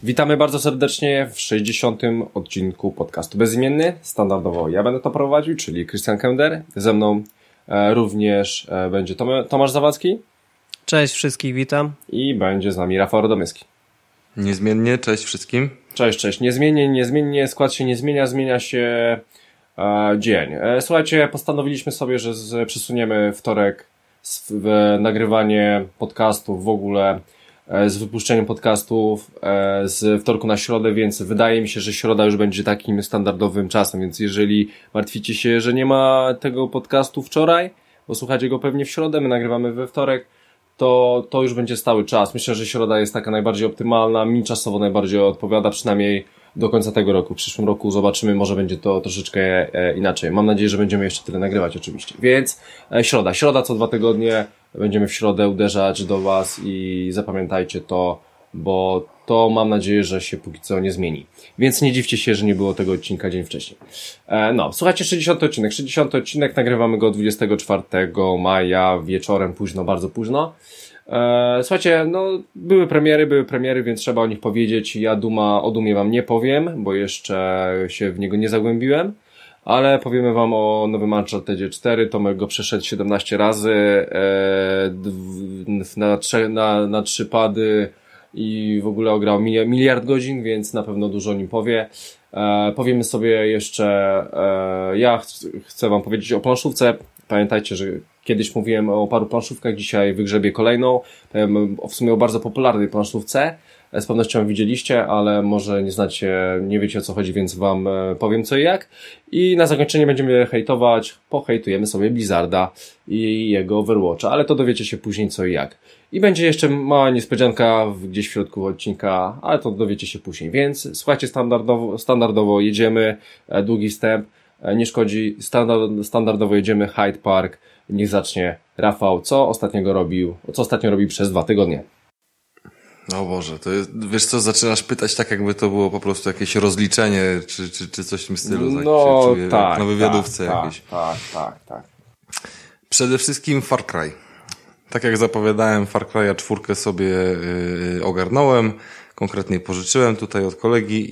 Witamy bardzo serdecznie w 60. odcinku podcastu Bezimienny. Standardowo ja będę to prowadził, czyli Krystian Kender. Ze mną również będzie Tomasz Zawadzki. Cześć wszystkich, witam. I będzie z nami Rafał Radomyski. Niezmiennie, cześć wszystkim. Cześć. Niezmiennie, skład się nie zmienia, zmienia się dzień. Słuchajcie, postanowiliśmy sobie, że przesuniemy wtorek w nagrywanie podcastów w ogóle z wypuszczeniem podcastów z wtorku na środę, więc wydaje mi się, że środa już będzie takim standardowym czasem, więc jeżeli martwicie się, że nie ma tego podcastu wczoraj, bo słuchacie go pewnie w środę, my nagrywamy we wtorek, to już będzie stały czas. Myślę, że środa jest taka najbardziej optymalna, mi czasowo najbardziej odpowiada, przynajmniej do końca tego roku. W przyszłym roku zobaczymy, może będzie to troszeczkę inaczej. Mam nadzieję, że będziemy jeszcze tyle nagrywać oczywiście. Więc środa co 2 tygodnie, będziemy w środę uderzać do Was i zapamiętajcie to, bo to mam nadzieję, że się póki co nie zmieni. Więc nie dziwcie się, że nie było tego odcinka dzień wcześniej. Słuchajcie, 60 odcinek. 60 odcinek, nagrywamy go 24 maja wieczorem, późno, bardzo późno. Słuchajcie, były premiery, więc trzeba o nich powiedzieć. Ja o Dumie Wam nie powiem, bo jeszcze się w niego nie zagłębiłem, ale powiemy Wam o nowym Unchartedzie 4. Tomek go przeszedł 17 razy na 3 pady i w ogóle ograł miliard godzin, więc na pewno dużo o nim powie. Powiemy sobie jeszcze, ja chcę Wam powiedzieć o planszówce. Pamiętajcie, że kiedyś mówiłem o paru planszówkach, dzisiaj wygrzebię kolejną. W sumie o bardzo popularnej planszówce. Z pewnością widzieliście, ale może nie znacie, nie wiecie o co chodzi, więc Wam powiem co i jak. I na zakończenie będziemy hejtować, pohejtujemy sobie Blizzarda i jego Overwatcha, ale to dowiecie się później co i jak. I będzie jeszcze mała niespodzianka gdzieś w środku odcinka, ale to dowiecie się później. Więc słuchajcie, standardowo jedziemy, długi wstęp, nie szkodzi, standardowo jedziemy Hyde Park. Niech zacznie Rafał, co ostatnio robił przez 2 tygodnie. O Boże, to jest, wiesz co, zaczynasz pytać tak, jakby to było po prostu jakieś rozliczenie, czy coś w tym stylu. Tak się czuję, tak, na wywiadówce jakieś. Tak. Przede wszystkim Far Cry. Tak jak zapowiadałem, Far Cry'a 4 sobie ogarnąłem, konkretnie pożyczyłem tutaj od kolegi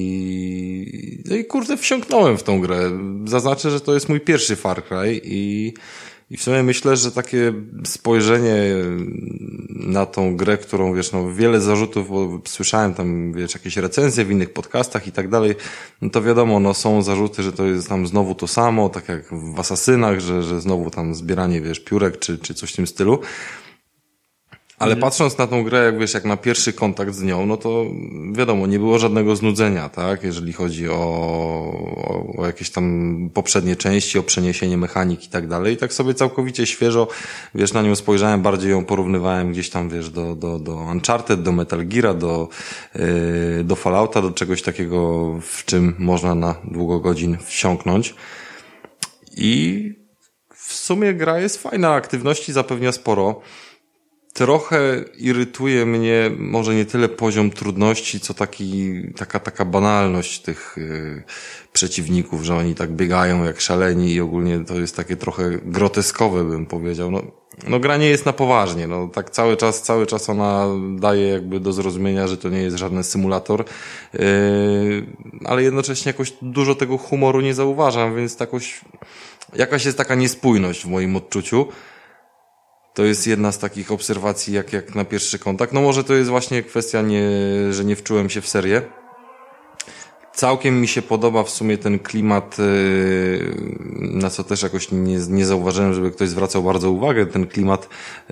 i kurde wsiąknąłem w tą grę. Zaznaczę, że to jest mój pierwszy Far Cry i w sumie myślę, że takie spojrzenie na tą grę, którą wiesz, wiele zarzutów, bo słyszałem tam, wiesz, jakieś recenzje w innych podcastach i tak dalej, to wiadomo, są zarzuty, że to jest tam znowu to samo, tak jak w Asasynach, że znowu tam zbieranie, wiesz, piórek czy coś w tym stylu. Ale patrząc na tą grę, jak na pierwszy kontakt z nią, to wiadomo, nie było żadnego znudzenia, tak? Jeżeli chodzi o jakieś tam poprzednie części, o przeniesienie mechanik i tak dalej. I tak sobie całkowicie świeżo, wiesz, na nią spojrzałem, bardziej ją porównywałem gdzieś tam, wiesz, do Uncharted, do Metal Geara, do Fallouta, do czegoś takiego, w czym można na długo godzin wsiąknąć. I w sumie gra jest fajna, aktywności zapewnia sporo. Trochę irytuje mnie może nie tyle poziom trudności, co taka banalność tych przeciwników, że oni tak biegają jak szaleni i ogólnie to jest takie trochę groteskowe, bym powiedział. Gra nie jest na poważnie, tak cały czas ona daje jakby do zrozumienia, że to nie jest żaden symulator, ale jednocześnie jakoś dużo tego humoru nie zauważam, więc jakaś jest taka niespójność w moim odczuciu. To jest jedna z takich obserwacji, jak na pierwszy kontakt. Może to jest właśnie kwestia, że nie wczułem się w serię. Całkiem mi się podoba w sumie ten klimat, na co też jakoś nie zauważyłem, żeby ktoś zwracał bardzo uwagę. Ten klimat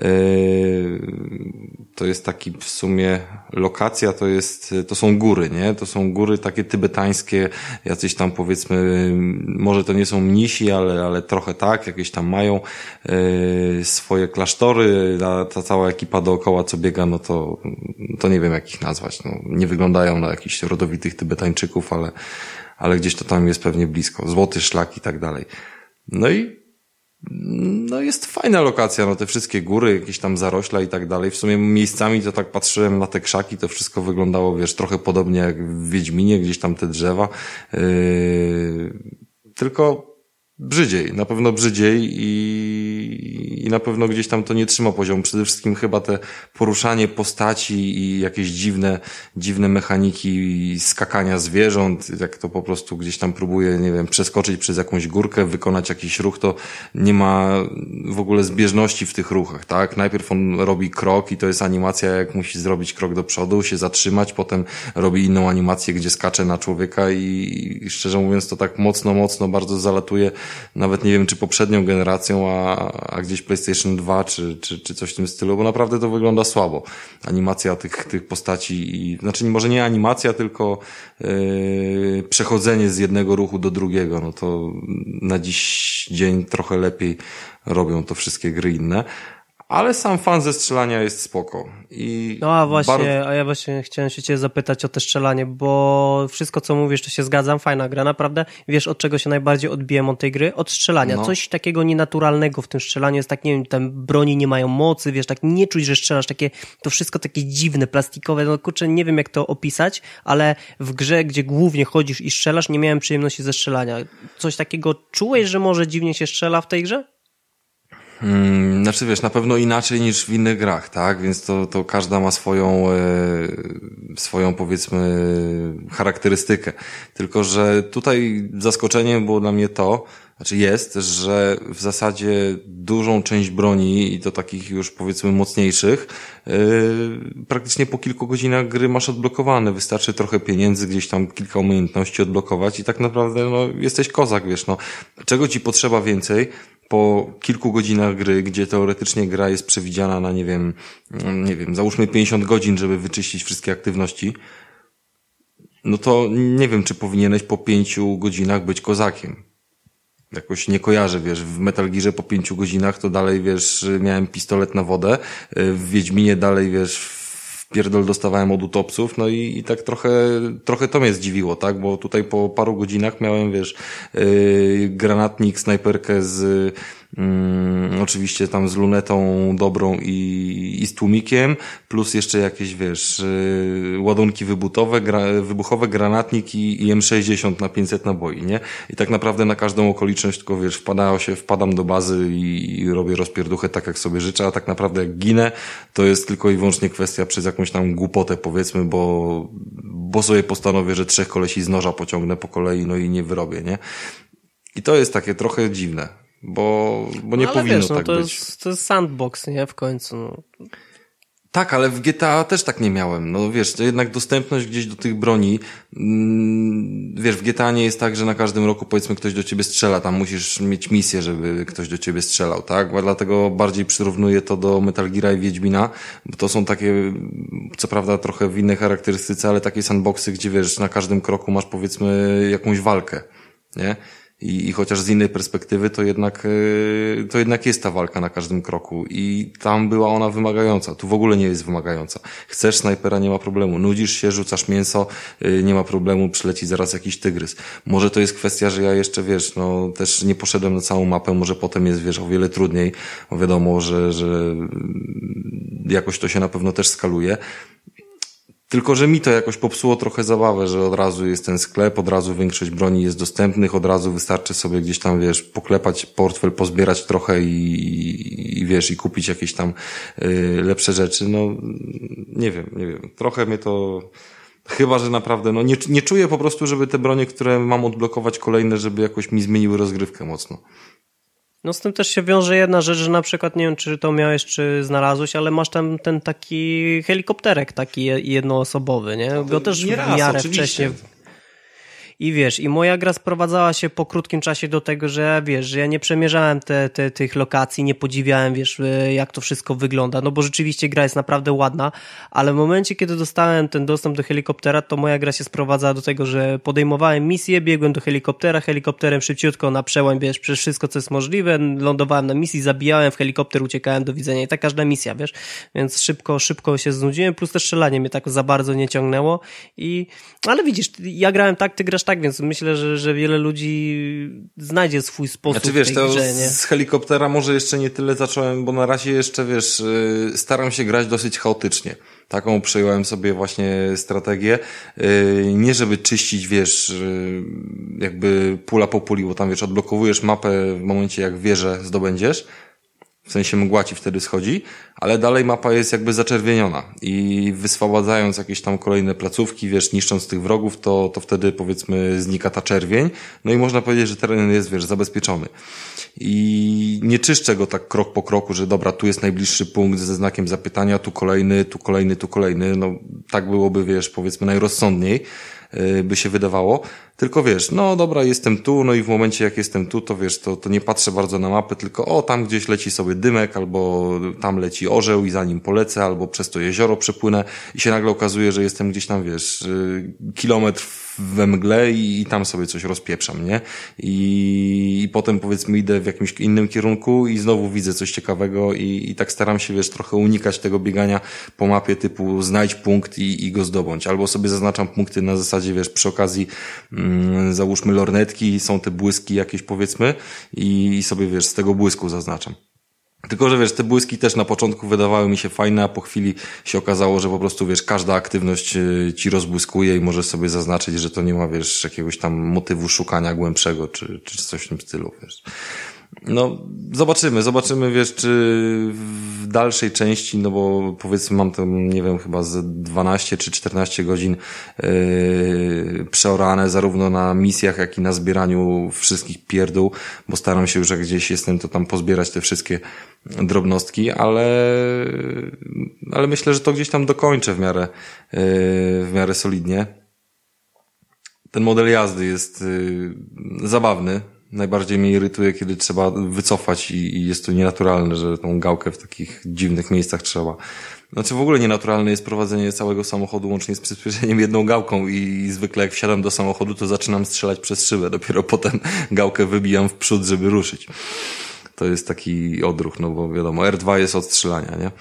to jest taki w sumie lokacja, to są góry, nie? To są góry takie tybetańskie, jacyś tam powiedzmy, może to nie są mnisi, ale trochę tak, jakieś tam mają swoje klasztory, a ta cała ekipa dookoła co biega, to nie wiem jak ich nazwać. Nie wyglądają na jakichś rodowitych Tybetańczyków, ale gdzieś to tam jest pewnie blisko. Złoty Szlak i tak dalej. Jest fajna lokacja, te wszystkie góry, jakieś tam zarośla i tak dalej. W sumie miejscami to tak patrzyłem na te krzaki, to wszystko wyglądało, wiesz, trochę podobnie jak w Wiedźminie, gdzieś tam te drzewa. Tylko brzydziej, na pewno brzydziej i na pewno gdzieś tam to nie trzyma poziomu. Przede wszystkim chyba te poruszanie postaci i jakieś dziwne mechaniki i skakania zwierząt, jak to po prostu gdzieś tam próbuje, nie wiem, przeskoczyć przez jakąś górkę, wykonać jakiś ruch, to nie ma w ogóle zbieżności w tych ruchach, tak? Najpierw on robi krok i to jest animacja, jak musi zrobić krok do przodu, się zatrzymać, potem robi inną animację, gdzie skacze na człowieka i szczerze mówiąc to tak mocno bardzo zalatuje, nawet nie wiem czy poprzednią generacją, a gdzieś PlayStation 2 czy coś w tym stylu, bo naprawdę to wygląda słabo. Animacja tych postaci znaczy może nie animacja, tylko przechodzenie z jednego ruchu do drugiego, no to na dziś dzień trochę lepiej robią to wszystkie gry inne. Ale sam fan ze strzelania jest spoko. A ja właśnie chciałem się ciebie zapytać o te strzelanie, bo wszystko co mówisz to się zgadzam, fajna gra naprawdę. Wiesz od czego się najbardziej odbiłem od tej gry? Od strzelania. No. Coś takiego nienaturalnego w tym strzelaniu jest tak, nie wiem, tam broni nie mają mocy, wiesz, tak nie czuć, że strzelasz, to wszystko takie dziwne, plastikowe, no kurczę, nie wiem jak to opisać, ale w grze, gdzie głównie chodzisz i strzelasz, nie miałem przyjemności ze strzelania. Coś takiego czułeś, że może dziwnie się strzela w tej grze? Znaczy wiesz, na pewno inaczej niż w innych grach, tak? Więc to każda ma swoją powiedzmy charakterystykę. Tylko, że tutaj zaskoczeniem było dla mnie jest, że w zasadzie dużą część broni i to takich już powiedzmy mocniejszych praktycznie po kilku godzinach gry masz odblokowane. Wystarczy trochę pieniędzy, gdzieś tam kilka umiejętności odblokować i tak naprawdę jesteś kozak, wiesz, czego ci potrzeba więcej po kilku godzinach gry, gdzie teoretycznie gra jest przewidziana na nie wiem, załóżmy 50 godzin, żeby wyczyścić wszystkie aktywności, no to nie wiem, czy powinieneś po 5 godzinach być kozakiem. Jakoś nie kojarzę, wiesz, w Metal Gearze po 5 godzinach to dalej, wiesz, miałem pistolet na wodę, w Wiedźminie dalej, wiesz, pierdol dostawałem od utopców, no i tak trochę to mnie zdziwiło, tak, bo tutaj po paru godzinach miałem, wiesz, granatnik, snajperkę z oczywiście tam z lunetą dobrą i z tłumikiem, plus jeszcze jakieś, wiesz, ładunki wybuchowe, granatnik i M60 na 500 naboi, nie? I tak naprawdę na każdą okoliczność tylko, wiesz, wpadam do bazy i robię rozpierduchę tak, jak sobie życzę, a tak naprawdę jak ginę, to jest tylko i wyłącznie kwestia przez jakąś tam głupotę, powiedzmy, bo sobie postanowię, że 3 kolesi z noża pociągnę po kolei, no i nie wyrobię, nie? I to jest takie trochę dziwne. Bo nie powinno wiesz, tak być. To jest sandbox, nie? W końcu. No. Tak, ale w GTA też tak nie miałem. No wiesz, to jednak dostępność gdzieś do tych broni, wiesz, w GTA nie jest tak, że na każdym roku powiedzmy ktoś do ciebie strzela, tam musisz mieć misję, żeby ktoś do ciebie strzelał, tak? Dlatego bardziej przyrównuję to do Metal Geara i Wiedźmina, bo to są takie, co prawda trochę w innej charakterystyce, ale takie sandboxy, gdzie wiesz, na każdym kroku masz powiedzmy jakąś walkę, nie? I chociaż z innej perspektywy to jednak jest ta walka na każdym kroku i tam była ona wymagająca. Tu w ogóle nie jest wymagająca. Chcesz snajpera, nie ma problemu. Nudzisz się, rzucasz mięso, nie ma problemu, przyleci zaraz jakiś tygrys. Może to jest kwestia, że ja jeszcze, wiesz, też nie poszedłem na całą mapę, może potem jest, wiesz, o wiele trudniej. Bo wiadomo, że jakoś to się na pewno też skaluje. Tylko, że mi to jakoś popsuło trochę zabawę, że od razu jest ten sklep, od razu większość broni jest dostępnych, od razu wystarczy sobie gdzieś tam, wiesz, poklepać portfel, pozbierać trochę i wiesz, i kupić jakieś tam lepsze rzeczy. No, nie wiem. Trochę mnie to... Chyba, że naprawdę, nie czuję po prostu, żeby te bronie, które mam odblokować kolejne, żeby jakoś mi zmieniły rozgrywkę mocno. No z tym też się wiąże jedna rzecz, że na przykład, nie wiem czy to miałeś, czy znalazłeś, ale masz tam ten taki helikopterek taki jednoosobowy, nie? Go też w miarę wcześniej... I wiesz, i moja gra sprowadzała się po krótkim czasie do tego, że wiesz, że ja nie przemierzałem tych lokacji, nie podziwiałem, wiesz, jak to wszystko wygląda, no bo rzeczywiście gra jest naprawdę ładna, ale w momencie, kiedy dostałem ten dostęp do helikoptera, to moja gra się sprowadzała do tego, że podejmowałem misję, biegłem do helikoptera, helikopterem szybciutko na przełęcz, wiesz, przez wszystko, co jest możliwe, lądowałem na misji, zabijałem w helikopter, uciekałem, do widzenia i tak każda misja, wiesz, więc szybko się znudziłem, plus też strzelanie mnie tak za bardzo nie ciągnęło ale widzisz, ja grałem tak, ty grasz tak, więc myślę, że wiele ludzi znajdzie swój sposób znaczy, wiesz, w tej grze, nie? Z helikoptera może jeszcze nie tyle zacząłem, bo na razie jeszcze, wiesz, staram się grać dosyć chaotycznie. Taką przyjąłem sobie właśnie strategię. Nie żeby czyścić, wiesz, jakby pula po puli, bo tam, wiesz, odblokowujesz mapę w momencie, jak wieżę zdobędziesz. w sensie mgła ci wtedy schodzi, ale dalej mapa jest jakby zaczerwieniona i wyswobadzając jakieś tam kolejne placówki, wiesz, niszcząc tych wrogów, to wtedy powiedzmy znika ta czerwień, no i można powiedzieć, że teren jest, wiesz, zabezpieczony. I nie czyszczę go tak krok po kroku, że dobra, tu jest najbliższy punkt ze znakiem zapytania, tu kolejny, tu kolejny, tu kolejny, no tak byłoby, wiesz, powiedzmy najrozsądniej by się wydawało, tylko wiesz, no dobra, jestem tu, no i w momencie jak jestem tu, to wiesz, to nie patrzę bardzo na mapę, tylko tam gdzieś leci sobie dymek, albo tam leci orzeł i za nim polecę, albo przez to jezioro przepłynę i się nagle okazuje, że jestem gdzieś tam, wiesz, kilometr we mgle i tam sobie coś rozpieprzam, nie? I potem powiedzmy idę w jakimś innym kierunku i znowu widzę coś ciekawego i tak staram się, wiesz, trochę unikać tego biegania po mapie typu znajdź punkt i go zdobądź. Albo sobie zaznaczam punkty na zasadzie, wiesz, przy okazji załóżmy lornetki, są te błyski jakieś powiedzmy i sobie, wiesz, z tego błysku zaznaczam. Tylko, że wiesz, te błyski też na początku wydawały mi się fajne, a po chwili się okazało, że po prostu, wiesz, każda aktywność ci rozbłyskuje i możesz sobie zaznaczyć, że to nie ma, wiesz, jakiegoś tam motywu szukania głębszego, czy coś w tym stylu, wiesz. No, zobaczymy, wiesz, czy w dalszej części, no bo powiedzmy mam tam, nie wiem, chyba z 12 czy 14 godzin przeorane zarówno na misjach, jak i na zbieraniu wszystkich pierdół, bo staram się już jak gdzieś jestem, to tam pozbierać te wszystkie drobnostki, ale myślę, że to gdzieś tam dokończę w miarę solidnie. Ten model jazdy jest zabawny. Najbardziej mnie irytuje, kiedy trzeba wycofać i jest to nienaturalne, że tą gałkę w takich dziwnych miejscach trzeba. Znaczy w ogóle nienaturalne jest prowadzenie całego samochodu łącznie z przyspieszeniem jedną gałką i zwykle jak wsiadam do samochodu, to zaczynam strzelać przez szybę. Dopiero potem gałkę wybijam w przód, żeby ruszyć. To jest taki odruch, no bo wiadomo, R2 jest od strzelania, nie?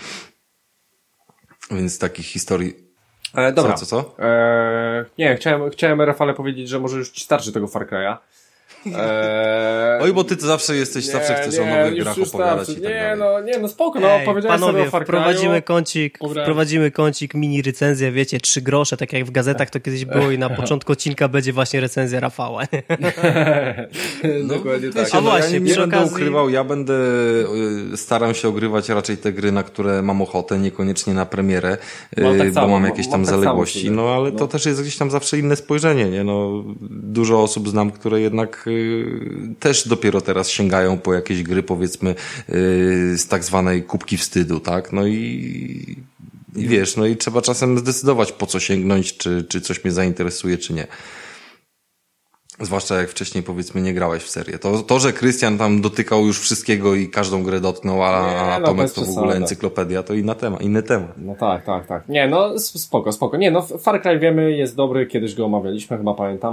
Więc takich historii... Dobra. Co? Nie, chciałem Rafale powiedzieć, że może już ci starczy tego Far Cry'a. Oj, bo ty to zawsze chcesz o nowych grach opowiadać i tak dalej. No spoko, powiedziałeś panowie, sobie o Far Cry'u. wprowadzimy kącik mini recenzja, wiecie, 3 grosze, tak jak w gazetach to kiedyś było i na początku odcinka będzie właśnie recenzja Rafała. Dokładnie tak. A właśnie, ja nie będę ukrywał, ja będę staram się ogrywać raczej te gry, na które mam ochotę, niekoniecznie na premierę, bo mam jakieś tam zaległości, no ale to też jest gdzieś tam zawsze inne spojrzenie, nie? No, dużo osób znam, które jednak też dopiero teraz sięgają po jakieś gry, powiedzmy, z tak zwanej kubki wstydu, tak? No i wiesz, no i trzeba czasem zdecydować, po co sięgnąć, czy coś mnie zainteresuje, czy nie. Zwłaszcza jak wcześniej, powiedzmy, nie grałeś w serię. To, że Krystian tam dotykał już wszystkiego i każdą grę dotknął, a Tomek to w ogóle encyklopedia, to inny temat. No tak. Nie, no spoko. Nie, no Far Cry wiemy, jest dobry, kiedyś go omawialiśmy, chyba pamiętam.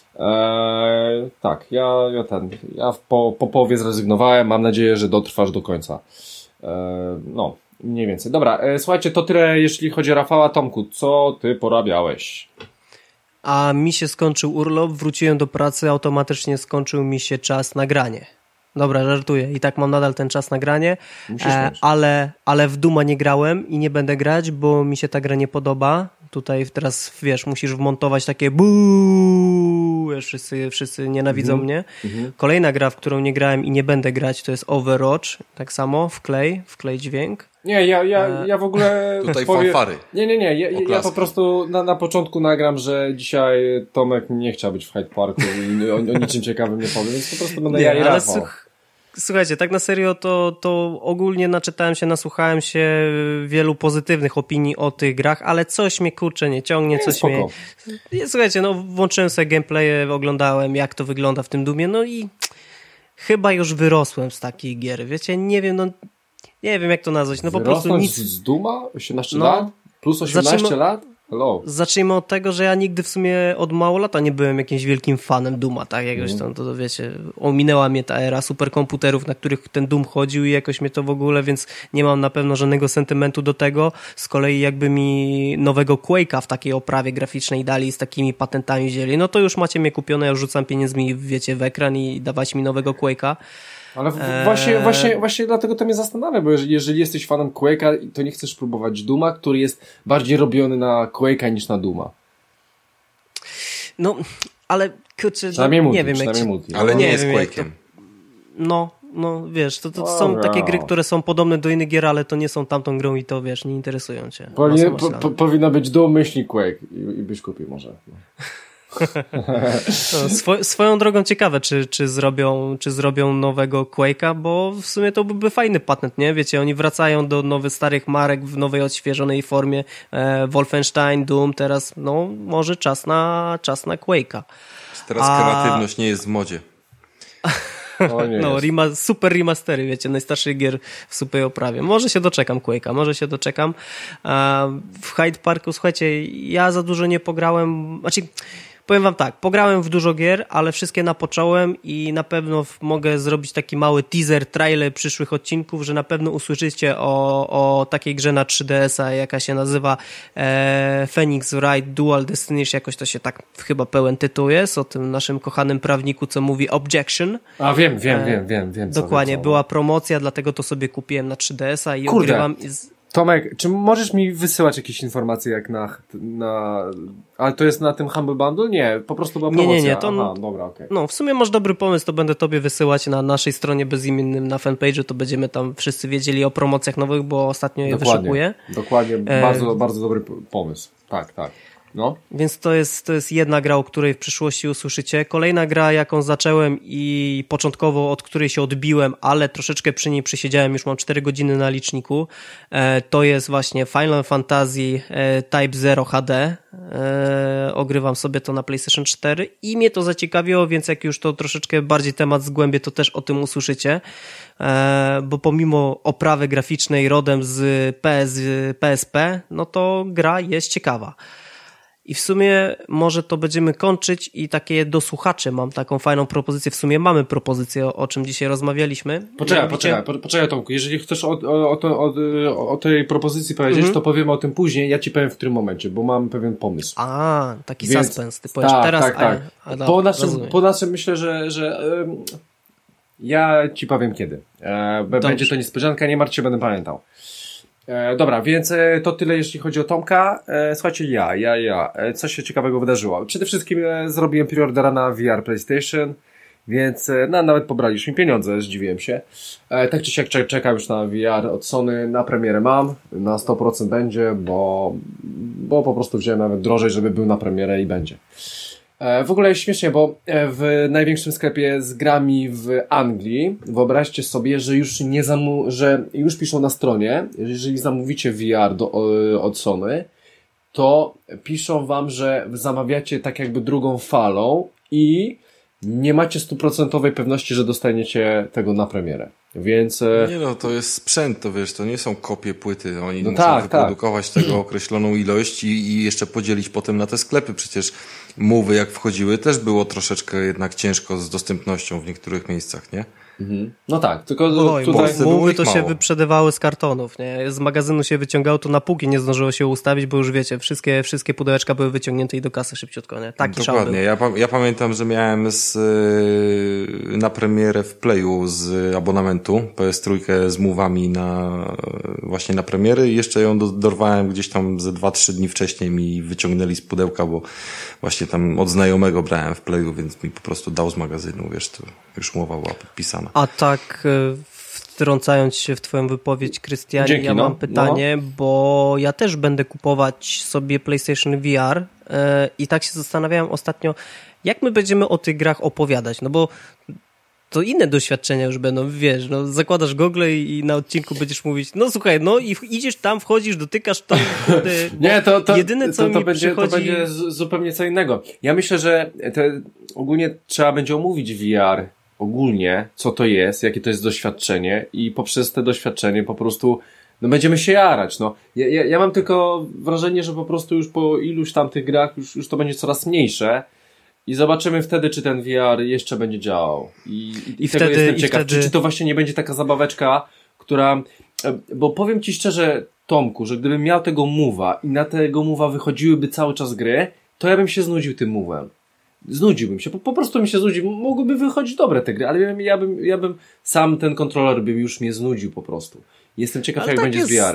Tak, ja po połowie zrezygnowałem, mam nadzieję, że dotrwasz do końca. No, mniej więcej. Dobra, słuchajcie, to tyle jeśli chodzi o Rafała. Tomku, co ty porabiałeś? A mi się skończył urlop, wróciłem do pracy, automatycznie skończył mi się czas na granie. Dobra, żartuję. I tak mam nadal ten czas na granie, ale w Duma nie grałem i nie będę grać, bo mi się ta gra nie podoba. Tutaj teraz, wiesz, musisz wmontować takie buuuu, wszyscy nienawidzą mnie. Kolejna gra, w którą nie grałem i nie będę grać, to jest Overwatch. Tak samo, wklej dźwięk. Nie, ja w ogóle... Tutaj fanfary. Nie. Ja po prostu na początku nagram, że dzisiaj Tomek nie chciał być w Hyde Parku i o niczym ciekawym nie powiem, więc po prostu będę ja i Rafał. Słuchajcie, tak na serio to ogólnie nasłuchałem się wielu pozytywnych opinii o tych grach, ale coś mnie kurczę nie ciągnie, Słuchajcie, no włączyłem sobie gameplaye, oglądałem jak to wygląda w tym Dumie, no i chyba już wyrosłem z takich gier, wiecie, nie wiem jak to nazwać, no po prostu nic. Z Duma? 18 lat? Plus 18 lat? Hello. Zacznijmy od tego, że ja nigdy w sumie od mało lata nie byłem jakimś wielkim fanem Duma, tak? Jakoś tam, to wiecie, ominęła mnie ta era superkomputerów, na których ten Doom chodził i jakoś mnie to w ogóle, więc nie mam na pewno żadnego sentymentu do tego. Z kolei jakby mi nowego Quake'a w takiej oprawie graficznej dali, z takimi patentami wzięli, no to już macie mnie kupione, ja już rzucam pieniędzmi, wiecie, w ekran i dawać mi nowego Quake'a. Ale właśnie dlatego to mnie zastanawia, bo jeżeli jesteś fanem Quake'a, to nie chcesz próbować Duma, który jest bardziej robiony na Quake'a niż na Duma. No, ale kurczę, nie wiem jak... Ale nie jest Quake'iem. no wiesz, to są takie gry, które są podobne do innych gier, ale to nie są tamtą grą i to wiesz, nie interesują cię. Powinno być Doom myślnik Quake i byś kupił może. No, swoją drogą ciekawe, czy zrobią nowego Quake'a, bo w sumie to byłby fajny patent, nie? Wiecie, oni wracają do nowych, starych marek w nowej, odświeżonej formie. Wolfenstein, Doom, teraz no może czas na Quake'a. Teraz kreatywność nie jest w modzie. No, super remastery, wiecie, najstarszych gier w super oprawie. Może się doczekam Quake'a, w Hyde Parku, słuchajcie, ja za dużo nie pograłem, powiem wam tak, pograłem w dużo gier, ale wszystkie napocząłem i na pewno mogę zrobić taki mały teaser, trailer przyszłych odcinków, że na pewno usłyszycie o takiej grze na 3DS-a, jaka się nazywa Phoenix Wright Dual Destination, jakoś to się tak chyba pełen tytuł jest, o tym naszym kochanym prawniku, co mówi Objection. A wiem. Dokładnie, była promocja, dlatego to sobie kupiłem na 3DS-a i ogrywam... Tomek, czy możesz mi wysyłać jakieś informacje jak ale to jest na tym Humble Bundle? Nie, po prostu była promocja. Nie, Aha, dobra, okej. No, w sumie masz dobry pomysł, to będę tobie wysyłać na naszej stronie bezimiennym, na fanpage'u, to będziemy tam wszyscy wiedzieli o promocjach nowych, bo ostatnio je wyszukuję. Dokładnie, bardzo, bardzo dobry pomysł. Tak. No. Więc to jest jedna gra, o której w przyszłości usłyszycie. Kolejna gra, jaką zacząłem i początkowo od której się odbiłem, ale troszeczkę przy niej przysiedziałem, już mam 4 godziny na liczniku, to jest właśnie Final Fantasy Type 0 HD. Ogrywam sobie to na PlayStation 4 i mnie to zaciekawiło, więc jak już to troszeczkę bardziej temat zgłębię, to też o tym usłyszycie, bo pomimo oprawy graficznej rodem z PSP, no to gra jest ciekawa. I w sumie może to będziemy kończyć i takie do słuchaczy mam taką fajną propozycję. W sumie mamy propozycję, o czym dzisiaj rozmawialiśmy. Poczekaj Tomku, jeżeli chcesz o tej propozycji powiedzieć, to powiemy o tym później, ja ci powiem w którym momencie, bo mam pewien pomysł. Taki suspens, ty powiesz teraz. Tak. Po naszym myślę, że ja ci powiem kiedy. Będzie to niespodzianka, nie martw się, będę pamiętał. Dobra, więc to tyle jeśli chodzi o Tomka. Słuchajcie, co się ciekawego wydarzyło? Przede wszystkim zrobiłem preordera na VR PlayStation, więc nawet pobraliśmy pieniądze, zdziwiłem się. Tak czy siak czekam już na VR od Sony, na premierę mam, na 100% będzie, bo po prostu wziąłem nawet drożej, żeby był na premierę i będzie. W ogóle jest śmiesznie, bo w największym sklepie z grami w Anglii, wyobraźcie sobie, że już piszą na stronie, jeżeli zamówicie VR od Sony, to piszą wam, że zamawiacie tak jakby drugą falą i nie macie 100% pewności, że dostaniecie tego na premierę. Więc... Nie no, to jest sprzęt, to wiesz, to nie są kopie płyty. Oni muszą wyprodukować tego określoną ilość i jeszcze podzielić potem na te sklepy. Przecież Move'y jak wchodziły, też było troszeczkę jednak ciężko z dostępnością w niektórych miejscach, nie? No tak, tylko tutaj Move'y to się wyprzedawały z kartonów, nie? Z magazynu się wyciągało, to na półki nie zdążyło się ustawić, bo już wiecie, wszystkie pudełeczka były wyciągnięte i do kasy szybciutko, nie? Taki szał był. Dokładnie, ja pamiętam, że miałem na premierę w Playu z abonamentu PS3 z Move'ami właśnie na premiery i jeszcze ją dorwałem gdzieś tam ze 2-3 dni wcześniej mi wyciągnęli z pudełka, bo właśnie tam od znajomego brałem w Playu, więc mi po prostu dał z magazynu, wiesz, to już umowa była podpisana. A tak wtrącając się w twoją wypowiedź, Krystianie, mam pytanie, bo ja też będę kupować sobie PlayStation VR i tak się zastanawiałem ostatnio, jak my będziemy o tych grach opowiadać, no bo to inne doświadczenia już będą, wiesz, no zakładasz gogle i na odcinku będziesz mówić, no słuchaj, no i idziesz tam, wchodzisz, dotykasz to, nie, jedyne co mi przychodzi... To będzie zupełnie co innego. Ja myślę, że ogólnie trzeba będzie omówić VR, ogólnie, co to jest, jakie to jest doświadczenie i poprzez te doświadczenie po prostu będziemy się jarać, no. Ja mam tylko wrażenie, że po prostu już po iluś tam tych grach już to będzie coraz mniejsze i zobaczymy wtedy, czy ten VR jeszcze będzie działał. I tego jestem ciekaw. Czy to właśnie nie będzie taka zabaweczka, która... Bo powiem ci szczerze, Tomku, że gdybym miał tego move'a i na tego move'a wychodziłyby cały czas gry, to ja bym się znudził tym move'em. Znudziłbym się, po prostu mi się znudził. Mogłyby wychodzić dobre te gry, ale ja bym sam ten kontroler bym już mnie znudził po prostu. Jestem ciekaw, jak będzie z VR-em.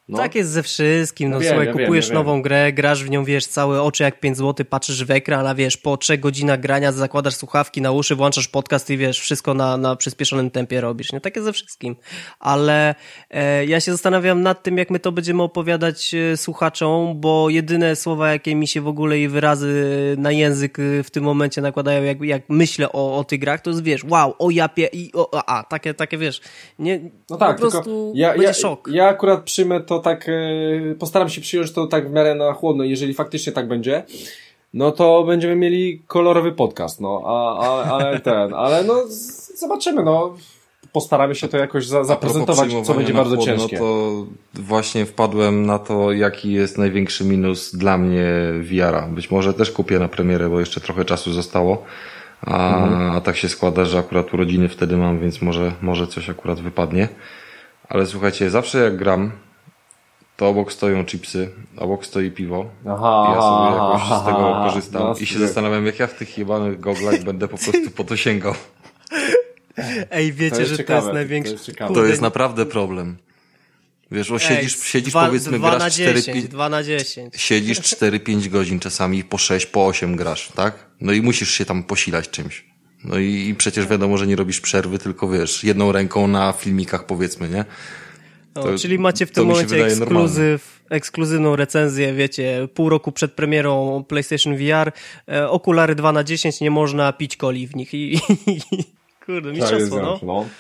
No. Tak jest ze wszystkim, no słuchaj, kupujesz nową grę, grasz w nią, wiesz, całe oczy jak 5 zł, patrzysz w ekran, a wiesz, po 3 godzinach grania zakładasz słuchawki na uszy, włączasz podcast i wiesz, wszystko na przyspieszonym tempie robisz, nie? Tak jest ze wszystkim, ale ja się zastanawiam nad tym, jak my to będziemy opowiadać słuchaczom, bo jedyne słowa, jakie mi się w ogóle i wyrazy na język w tym momencie nakładają, jak myślę o tych grach, to jest, wiesz, wow, o japie i takie wiesz, nie, no tak, po prostu będzie szok. Ja akurat przyjmę to tak, postaram się przyjąć to tak w miarę na chłodno, jeżeli faktycznie tak będzie, no to będziemy mieli kolorowy podcast, no, ale no, zobaczymy, no, postaramy się to jakoś zaprezentować, co będzie bardzo chłodno, ciężkie. No to właśnie wpadłem na to, jaki jest największy minus dla mnie VR-a. Być może też kupię na premierę, bo jeszcze trochę czasu zostało, a tak się składa, że akurat urodziny wtedy mam, więc może coś akurat wypadnie. Ale słuchajcie, zawsze jak gram, to obok stoją chipsy, obok stoi piwo. Ja sobie jakoś z tego korzystam i się zastanawiam, jak ja w tych jebanych goglach będę po prostu po to sięgał. Ej, wiecie, że to jest największy... To jest naprawdę problem. Wiesz, siedzisz powiedzmy, grasz 2 na 10. Siedzisz 4-5 godzin czasami, po 6, po 8 grasz, tak? No i musisz się tam posilać czymś. No i przecież wiadomo, że nie robisz przerwy, tylko wiesz, jedną ręką na filmikach powiedzmy, nie? Czyli macie w tym momencie ekskluzywną recenzję, wiecie, pół roku przed premierą PlayStation VR, okulary 2 na 10, nie można pić coli w nich kurde, mistrzostwo,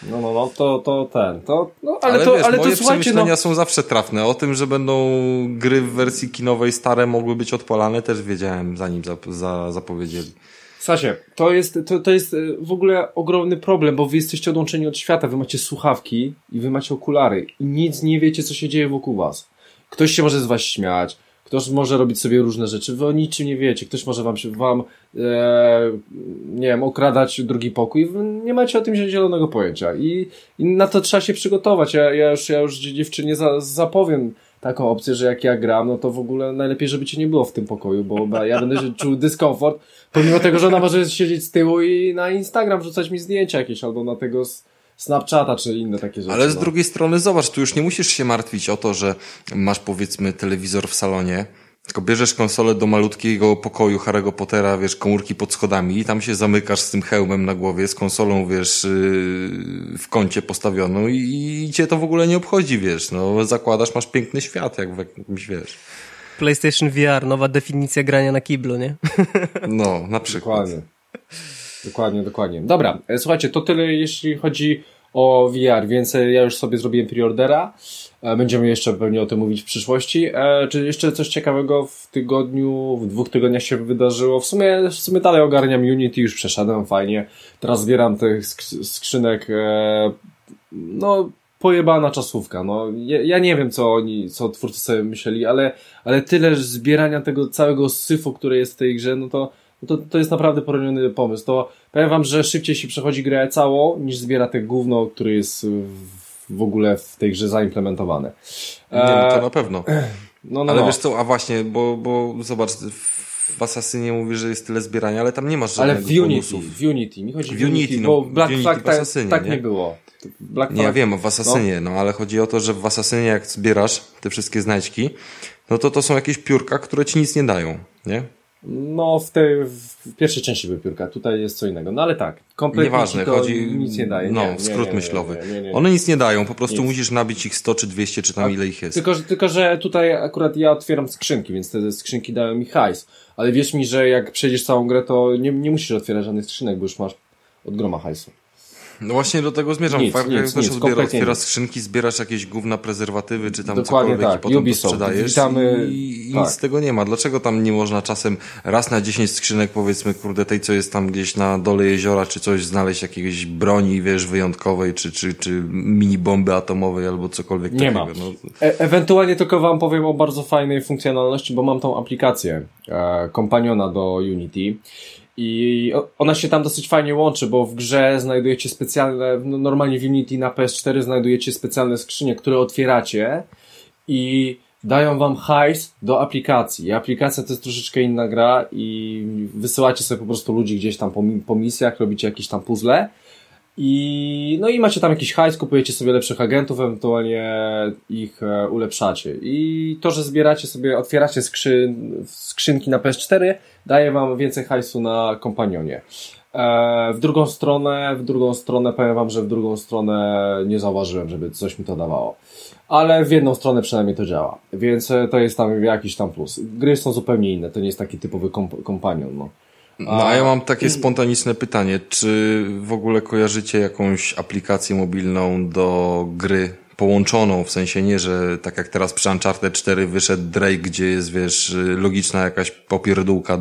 ale moje przemyślenia są zawsze trafne. O tym, że będą gry w wersji kinowej stare mogły być odpalane, też wiedziałem, zanim zapowiedzieli. Słuchajcie, to jest w ogóle ogromny problem, bo wy jesteście odłączeni od świata, wy macie słuchawki i wy macie okulary i nic nie wiecie, co się dzieje wokół was. Ktoś się może z was śmiać, ktoś może robić sobie różne rzeczy, wy o niczym nie wiecie, ktoś może wam nie wiem, okradać drugi pokój, wy nie macie o tym zielonego pojęcia i na to trzeba się przygotować. Ja już dziewczynie zapowiem taką opcję, że jak ja gram, no to w ogóle najlepiej, żeby cię nie było w tym pokoju, bo ja będę czuł dyskomfort, pomimo tego, że ona może siedzieć z tyłu i na Instagram rzucać mi zdjęcia jakieś, albo na tego Snapchata, czy inne takie rzeczy. Ale z drugiej strony, zobacz, tu już nie musisz się martwić o to, że masz powiedzmy telewizor w salonie, tylko bierzesz konsolę do malutkiego pokoju Harry'ego Pottera, wiesz, komórki pod schodami i tam się zamykasz z tym hełmem na głowie, z konsolą, wiesz, w kącie postawioną i cię to w ogóle nie obchodzi, wiesz, no zakładasz, masz piękny świat, jak w jakimś, wiesz. PlayStation VR, nowa definicja grania na kiblu, nie? No, na przykład. Dokładnie. Dobra, słuchajcie, to tyle jeśli chodzi o VR, więc ja już sobie zrobiłem preordera. Będziemy jeszcze pewnie o tym mówić w przyszłości. Czy jeszcze coś ciekawego w 2 tygodniach się wydarzyło? W sumie dalej ogarniam Unity, już przeszedłem fajnie. Teraz zbieram tych skrzynek, pojebana czasówka. No, ja nie wiem, co twórcy sobie myśleli, ale tyle zbierania tego całego syfu, które jest w tej grze, to jest naprawdę poroniony pomysł. To powiem wam, że szybciej się przechodzi grę całą, niż zbiera te gówno, które jest w ogóle w tej grze zaimplementowane. To na pewno. Ale wiesz co, a właśnie, bo zobacz, w Assassinie mówisz, że jest tyle zbierania, ale tam nie masz żadnego bonusów. W Unity. Mi chodzi w Unity, bo Black Flag tak nie było. Nie, ja wiem, w Assassinie, ale chodzi o to, że w Assassinie jak zbierasz te wszystkie znajdźki, no to są jakieś piórka, które ci nic nie dają, nie? No, w pierwszej części były piórka, tutaj jest co innego. No ale tak, kompletnie nieważne, nic nie daje. Skrót myślowy. One nic nie dają, po prostu musisz nabić ich 100 czy 200, czy tam ile ich jest. Tylko, że tutaj akurat ja otwieram skrzynki, więc te skrzynki dają mi hajs. Ale wierz mi, że jak przejdziesz całą grę, to nie musisz otwierać żadnych skrzynek, bo już masz od groma hajsu. No właśnie do tego zmierzam. Otwierasz skrzynki, zbierasz jakieś gówna prezerwatywy, czy tam dokładnie cokolwiek tak. i potem Ubisoft, to sprzedajesz i nic z tego nie ma. Dlaczego tam nie można czasem raz na 10 skrzynek, powiedzmy, tej co jest tam gdzieś na dole jeziora, czy coś, znaleźć jakiejś broni, wiesz, wyjątkowej, czy mini bomby atomowej, albo cokolwiek nie takiego. Ma. Ewentualnie tylko wam powiem o bardzo fajnej funkcjonalności, bo mam tą aplikację kompaniona do Unity. I ona się tam dosyć fajnie łączy, bo w grze znajdujecie specjalne, normalnie w Unity na PS4 znajdujecie specjalne skrzynie, które otwieracie i dają wam hajs do aplikacji. I aplikacja to jest troszeczkę inna gra i wysyłacie sobie po prostu ludzi gdzieś tam po misjach, robicie jakieś tam puzzle No i macie tam jakiś hajs, kupujecie sobie lepszych agentów, ewentualnie ich ulepszacie. I to, że zbieracie sobie, otwieracie skrzynki na PS4, daje wam więcej hajsu na kompanionie. W drugą stronę, powiem wam, że w drugą stronę nie zauważyłem, żeby coś mi to dawało. Ale w jedną stronę przynajmniej to działa. Więc to jest tam jakiś tam plus. Gry są zupełnie inne, to nie jest taki typowy kompanion, no. A ja mam takie spontaniczne pytanie, czy w ogóle kojarzycie jakąś aplikację mobilną do gry połączoną, w sensie nie, że tak jak teraz przy Uncharted 4 wyszedł Drake, gdzie jest, wiesz, logiczna jakaś popierdółka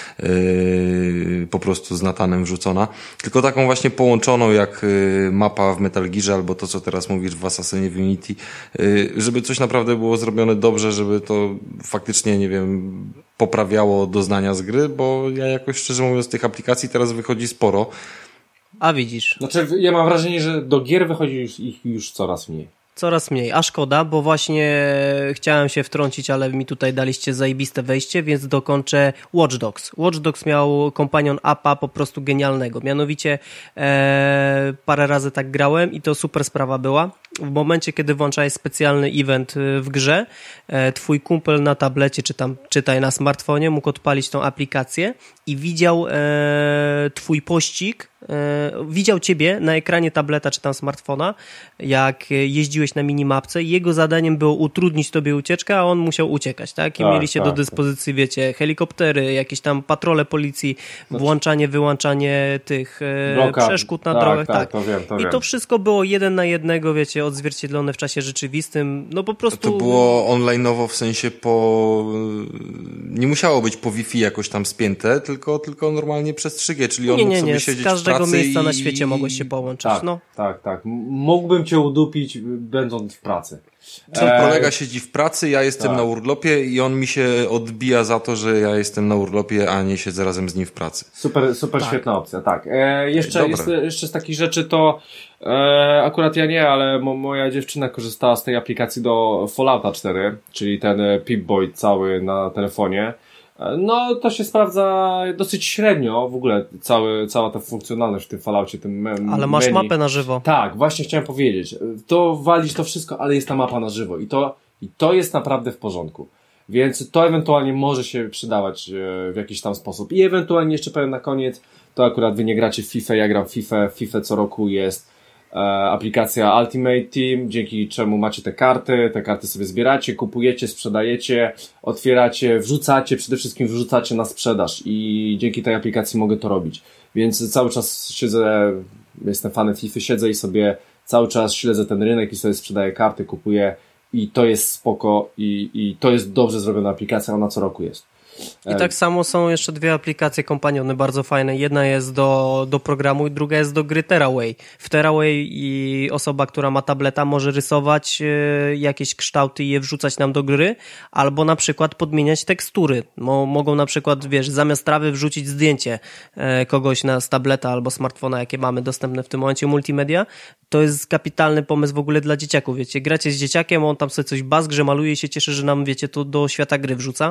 po prostu z Nathanem wrzucona, tylko taką właśnie połączoną jak mapa w Metal Gearze albo to, co teraz mówisz w Assassinie w Unity, żeby coś naprawdę było zrobione dobrze, żeby to faktycznie, nie wiem, poprawiało doznania z gry, bo ja jakoś szczerze mówiąc tych aplikacji teraz wychodzi sporo. A widzisz. Znaczy, ja mam wrażenie, że do gier wychodzi ich już coraz mniej. Coraz mniej, a szkoda, bo właśnie chciałem się wtrącić, ale mi tutaj daliście zajebiste wejście, więc dokończę Watch Dogs. Watch Dogs miał kompanion appa po prostu genialnego. Mianowicie parę razy tak grałem i to super sprawa była. W momencie, kiedy włączałeś specjalny event w grze, twój kumpel na tablecie, czy tam czytaj na smartfonie, mógł odpalić tą aplikację i widział twój pościg, widział ciebie na ekranie tableta czy tam smartfona, jak jeździłeś na minimapce i jego zadaniem było utrudnić tobie ucieczkę, a on musiał uciekać, tak? I mieliście do dyspozycji, wiecie, helikoptery, jakieś tam patrole policji, włączanie, wyłączanie tych przeszkód na drogach, tak. To wiem. I to wszystko było 1 na 1, wiecie, odzwierciedlone w czasie rzeczywistym, no po prostu... To było online'owo, w sensie nie musiało być po Wi-Fi jakoś tam spięte, tylko normalnie przez 3G, czyli on mógł sobie siedzieć w pracy. Z każdego miejsca na świecie mogłeś się połączyć. Tak, no. tak. Mógłbym cię udupić, będąc w pracy. Kolega siedzi w pracy, ja jestem na urlopie i on mi się odbija za to, że ja jestem na urlopie, a nie siedzę razem z nim w pracy. Super świetna opcja, tak. Jeszcze z takich rzeczy to akurat ja nie, ale moja dziewczyna korzystała z tej aplikacji do Fallouta 4, czyli ten Pip-Boy cały na telefonie. No, to się sprawdza dosyć średnio w ogóle, cała ta funkcjonalność w tym Falloutie, tym ale masz mapę na żywo. Tak, właśnie chciałem powiedzieć. To walisz to wszystko, ale jest ta mapa na żywo i to jest naprawdę w porządku. Więc to ewentualnie może się przydawać w jakiś tam sposób. I ewentualnie jeszcze powiem na koniec, to akurat wy nie gracie w FIFA, ja gram w FIFA. W FIFA co roku jest aplikacja Ultimate Team, dzięki czemu macie te karty sobie zbieracie, kupujecie, sprzedajecie, otwieracie, przede wszystkim wrzucacie na sprzedaż i dzięki tej aplikacji mogę to robić. Więc cały czas siedzę, jestem fanem FIFA, siedzę i sobie cały czas śledzę ten rynek i sobie sprzedaję karty, kupuję i to jest spoko i to jest dobrze zrobiona aplikacja, ona co roku jest. I tak samo są jeszcze 2 aplikacje kompaniony bardzo fajne. Jedna jest do programu i druga jest do gry Tearaway. W Tearaway i osoba, która ma tableta, może rysować jakieś kształty i je wrzucać nam do gry, albo na przykład podmieniać tekstury. Mogą na przykład, wiesz, zamiast trawy wrzucić zdjęcie kogoś z tableta albo smartfona, jakie mamy dostępne w tym momencie multimedia. To jest kapitalny pomysł w ogóle dla dzieciaków, wiecie. Gracie z dzieciakiem, on tam sobie coś bazgrze, maluje i się cieszy, że nam, wiecie, to do świata gry wrzuca.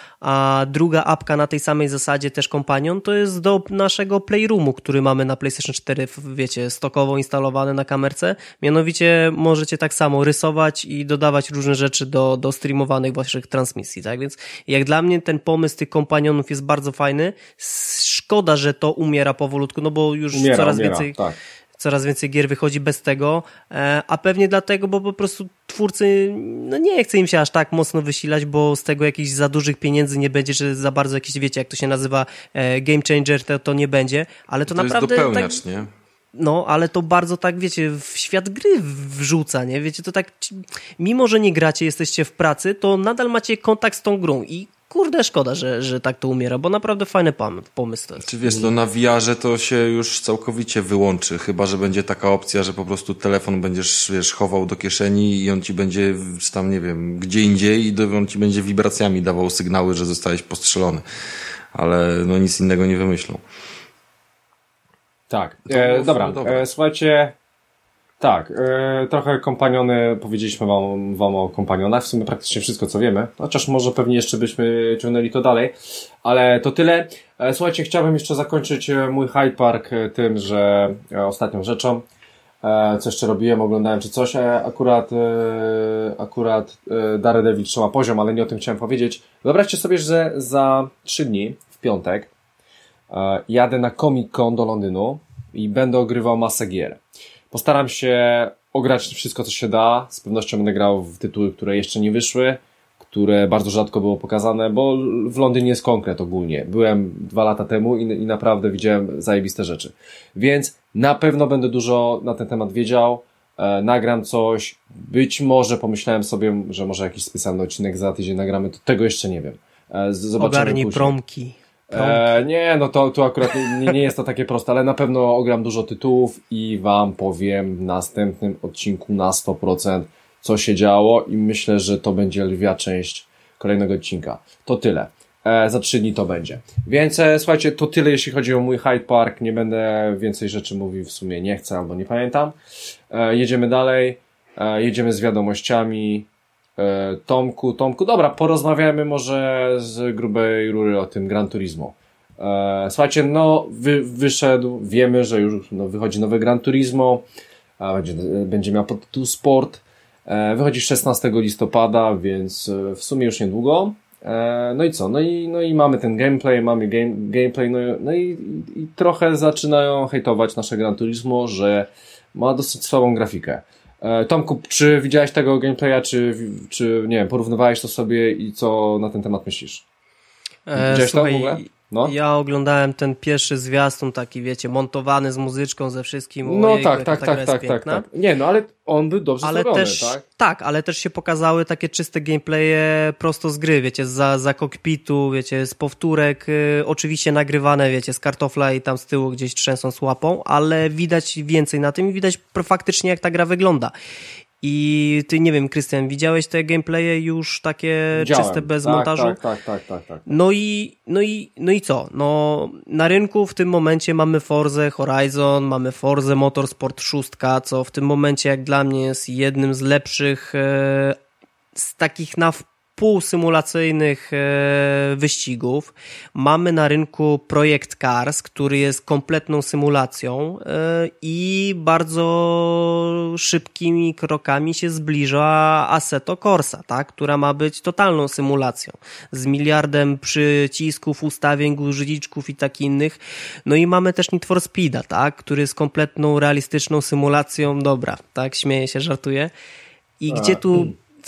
A druga apka na tej samej zasadzie, też kompanion, to jest do naszego Playroomu, który mamy na PlayStation 4, wiecie, stokowo instalowany na kamerce. Mianowicie możecie tak samo rysować i dodawać różne rzeczy do streamowanych waszych transmisji, tak? Więc jak dla mnie ten pomysł tych kompanionów jest bardzo fajny. Szkoda, że to umiera powolutku, no bo już coraz więcej... Tak. Coraz więcej gier wychodzi bez tego, a pewnie dlatego, bo po prostu twórcy, no nie chce im się aż tak mocno wysilać, bo z tego jakichś za dużych pieniędzy nie będzie, że za bardzo jakieś, wiecie, jak to się nazywa, game changer, to nie będzie, ale to naprawdę... jest dopełniacz, tak, nie? No, ale to bardzo tak, wiecie, w świat gry wrzuca, nie? Wiecie, to tak, mimo że nie gracie, jesteście w pracy, to nadal macie kontakt z tą grą i kurde, szkoda, że tak to umiera, bo naprawdę fajny pomysł to jest. Czy wiesz, na VR-ze to się już całkowicie wyłączy, chyba że będzie taka opcja, że po prostu telefon będziesz, wiesz, chował do kieszeni i on ci będzie tam, nie wiem, gdzie indziej i on ci będzie wibracjami dawał sygnały, że zostałeś postrzelony. Ale no nic innego nie wymyślą. Tak, dobra, słuchajcie, Tak, trochę kompaniony, powiedzieliśmy wam o kompanionach, w sumie praktycznie wszystko co wiemy, chociaż może pewnie jeszcze byśmy ciągnęli to dalej, ale to tyle. Słuchajcie, chciałbym jeszcze zakończyć mój Hyde Park tym, że ostatnią rzeczą, co jeszcze robiłem, oglądałem czy coś, akurat Daredevil trzyma poziom, ale nie o tym chciałem powiedzieć. Wyobraźcie sobie, że za 3 dni, w piątek, jadę na Comic Con do Londynu i będę ogrywał masę gier. Postaram się ograć wszystko, co się da. Z pewnością będę grał w tytuły, które jeszcze nie wyszły, które bardzo rzadko było pokazane, bo w Londynie jest konkret ogólnie. Byłem 2 lata temu i naprawdę widziałem zajebiste rzeczy. Więc na pewno będę dużo na ten temat wiedział. Nagram coś. Być może pomyślałem sobie, że może jakiś specjalny odcinek za tydzień nagramy. To tego jeszcze nie wiem. Zobaczymy Ogarnij później. promki. Nie, no to akurat nie jest to takie proste, ale na pewno ogram dużo tytułów i wam powiem w następnym odcinku na 100%, co się działo i myślę, że to będzie lwia część kolejnego odcinka. To tyle. Za 3 dni to będzie. Więc słuchajcie, to tyle jeśli chodzi o mój Hyde Park. Nie będę więcej rzeczy mówił, w sumie nie chcę albo nie pamiętam. Jedziemy dalej. Jedziemy z wiadomościami. Tomku, dobra, porozmawiajmy może z grubej rury o tym Gran Turismo. Słuchajcie, no wyszedł, wiemy, że już wychodzi nowe Gran Turismo, będzie miał podtytuł Sport, wychodzi 16 listopada, więc w sumie już niedługo. No i co? No i mamy ten gameplay, no i trochę zaczynają hejtować nasze Gran Turismo, że ma dosyć słabą grafikę. Tomku, czy widziałeś tego gameplaya, czy nie wiem, porównywałeś to sobie i co na ten temat myślisz? Widziałeś słuchaj, to w ogóle? No? Ja oglądałem ten pierwszy zwiastun taki, wiecie, montowany z muzyczką, ze wszystkim. No ojejku, tak. Nie, no ale on był dobrze zrobiony, też, tak? Tak, ale też się pokazały takie czyste gameplaye prosto z gry, wiecie, za kokpitu, wiecie, z powtórek, oczywiście nagrywane, wiecie, z kartofla i tam z tyłu gdzieś trzęsąc łapą, ale widać więcej na tym i widać faktycznie jak ta gra wygląda. I ty, nie wiem, Krystian, widziałeś te gameplaye już takie Widziałem. czyste, bez tak, montażu? Tak. No i co? No, na rynku w tym momencie mamy Forza Horizon, mamy Forza Motorsport 6, co w tym momencie jak dla mnie jest jednym z lepszych z takich na pół symulacyjnych wyścigów. Mamy na rynku Projekt Cars, który jest kompletną symulacją i bardzo szybkimi krokami się zbliża Assetto Corsa, tak? Która ma być totalną symulacją. Z miliardem przycisków, ustawień, guziczków i tak innych. No i mamy też Need for Speeda, tak? Który jest kompletną, realistyczną symulacją. Dobra, tak? Śmieję się, żartuję. I gdzie tu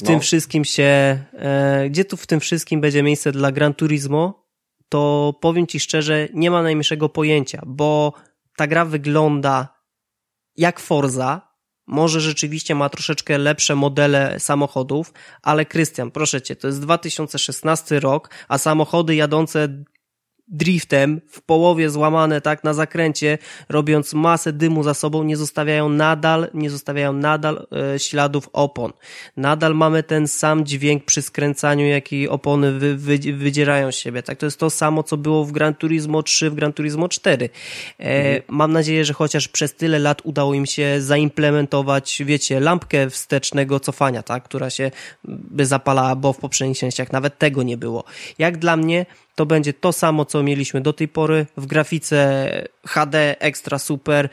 w tym wszystkim będzie miejsce dla Gran Turismo, to powiem ci szczerze, nie mam najmniejszego pojęcia, bo ta gra wygląda jak Forza, może rzeczywiście ma troszeczkę lepsze modele samochodów, ale Krystian, proszę cię, to jest 2016 rok, a samochody jadące driftem, w połowie złamane, tak, na zakręcie, robiąc masę dymu za sobą, nie zostawiają nadal śladów opon. Nadal mamy ten sam dźwięk przy skręcaniu, jaki opony wydzierają z siebie, tak. To jest to samo, co było w Gran Turismo 3, w Gran Turismo 4. Mam nadzieję, że chociaż przez tyle lat udało im się zaimplementować, wiecie, lampkę wstecznego cofania, tak, która się by zapalała, bo w poprzednich częściach nawet tego nie było. Jak dla mnie to będzie to samo, co mieliśmy do tej pory w grafice HD, extra super,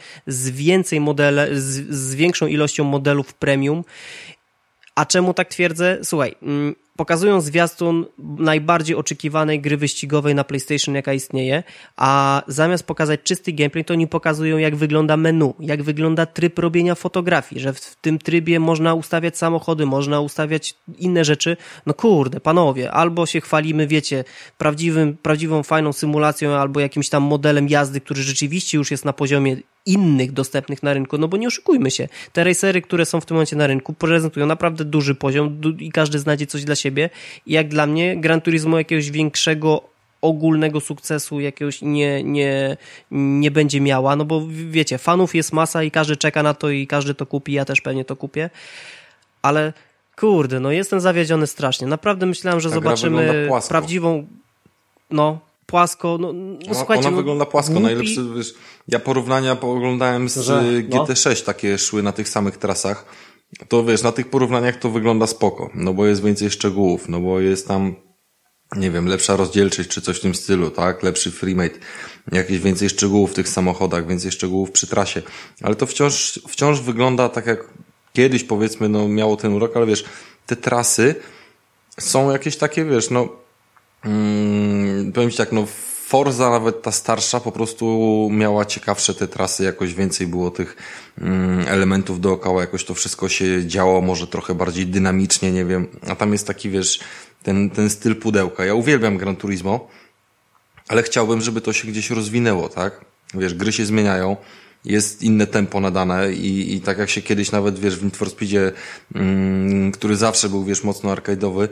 z większą ilością modelów premium. A czemu tak twierdzę? Słuchaj, pokazują zwiastun najbardziej oczekiwanej gry wyścigowej na PlayStation, jaka istnieje, a zamiast pokazać czysty gameplay, to oni pokazują, jak wygląda menu, jak wygląda tryb robienia fotografii, że w tym trybie można ustawiać samochody, można ustawiać inne rzeczy. No kurde, panowie, albo się chwalimy, wiecie, prawdziwą, fajną symulacją, albo jakimś tam modelem jazdy, który rzeczywiście już jest na poziomie innych dostępnych na rynku, no bo nie oszukujmy się, te racery, które są w tym momencie na rynku, prezentują naprawdę duży poziom i każdy znajdzie coś dla siebie i jak dla mnie Gran Turismo jakiegoś większego ogólnego sukcesu jakiegoś nie będzie miała, no bo wiecie, fanów jest masa i każdy czeka na to i każdy to kupi, ja też pewnie to kupię, ale kurde, no jestem zawiedziony strasznie, naprawdę myślałem, że zobaczymy prawdziwą płasko, słuchajcie. Ona wygląda płasko, najlepszy, wiesz, ja porównania pooglądałem z GT6, takie szły na tych samych trasach, to wiesz, na tych porównaniach to wygląda spoko, no bo jest więcej szczegółów, no bo jest tam, nie wiem, lepsza rozdzielczość czy coś w tym stylu, tak, lepszy FreeMate, jakieś więcej szczegółów w tych samochodach, więcej szczegółów przy trasie, ale to wciąż wygląda tak jak kiedyś, powiedzmy, no miało ten urok, ale wiesz, te trasy są jakieś takie, wiesz, no powiem ci tak, no Forza, nawet ta starsza, po prostu miała ciekawsze te trasy, jakoś więcej było tych elementów dookoła, jakoś to wszystko się działo, może trochę bardziej dynamicznie, nie wiem, a tam jest taki, wiesz, ten styl pudełka. Ja uwielbiam Gran Turismo, ale chciałbym, żeby to się gdzieś rozwinęło, tak? Wiesz, gry się zmieniają, jest inne tempo nadane i tak jak się kiedyś nawet, wiesz, w Need for Speedzie, który zawsze był, wiesz, mocno arcade'owy,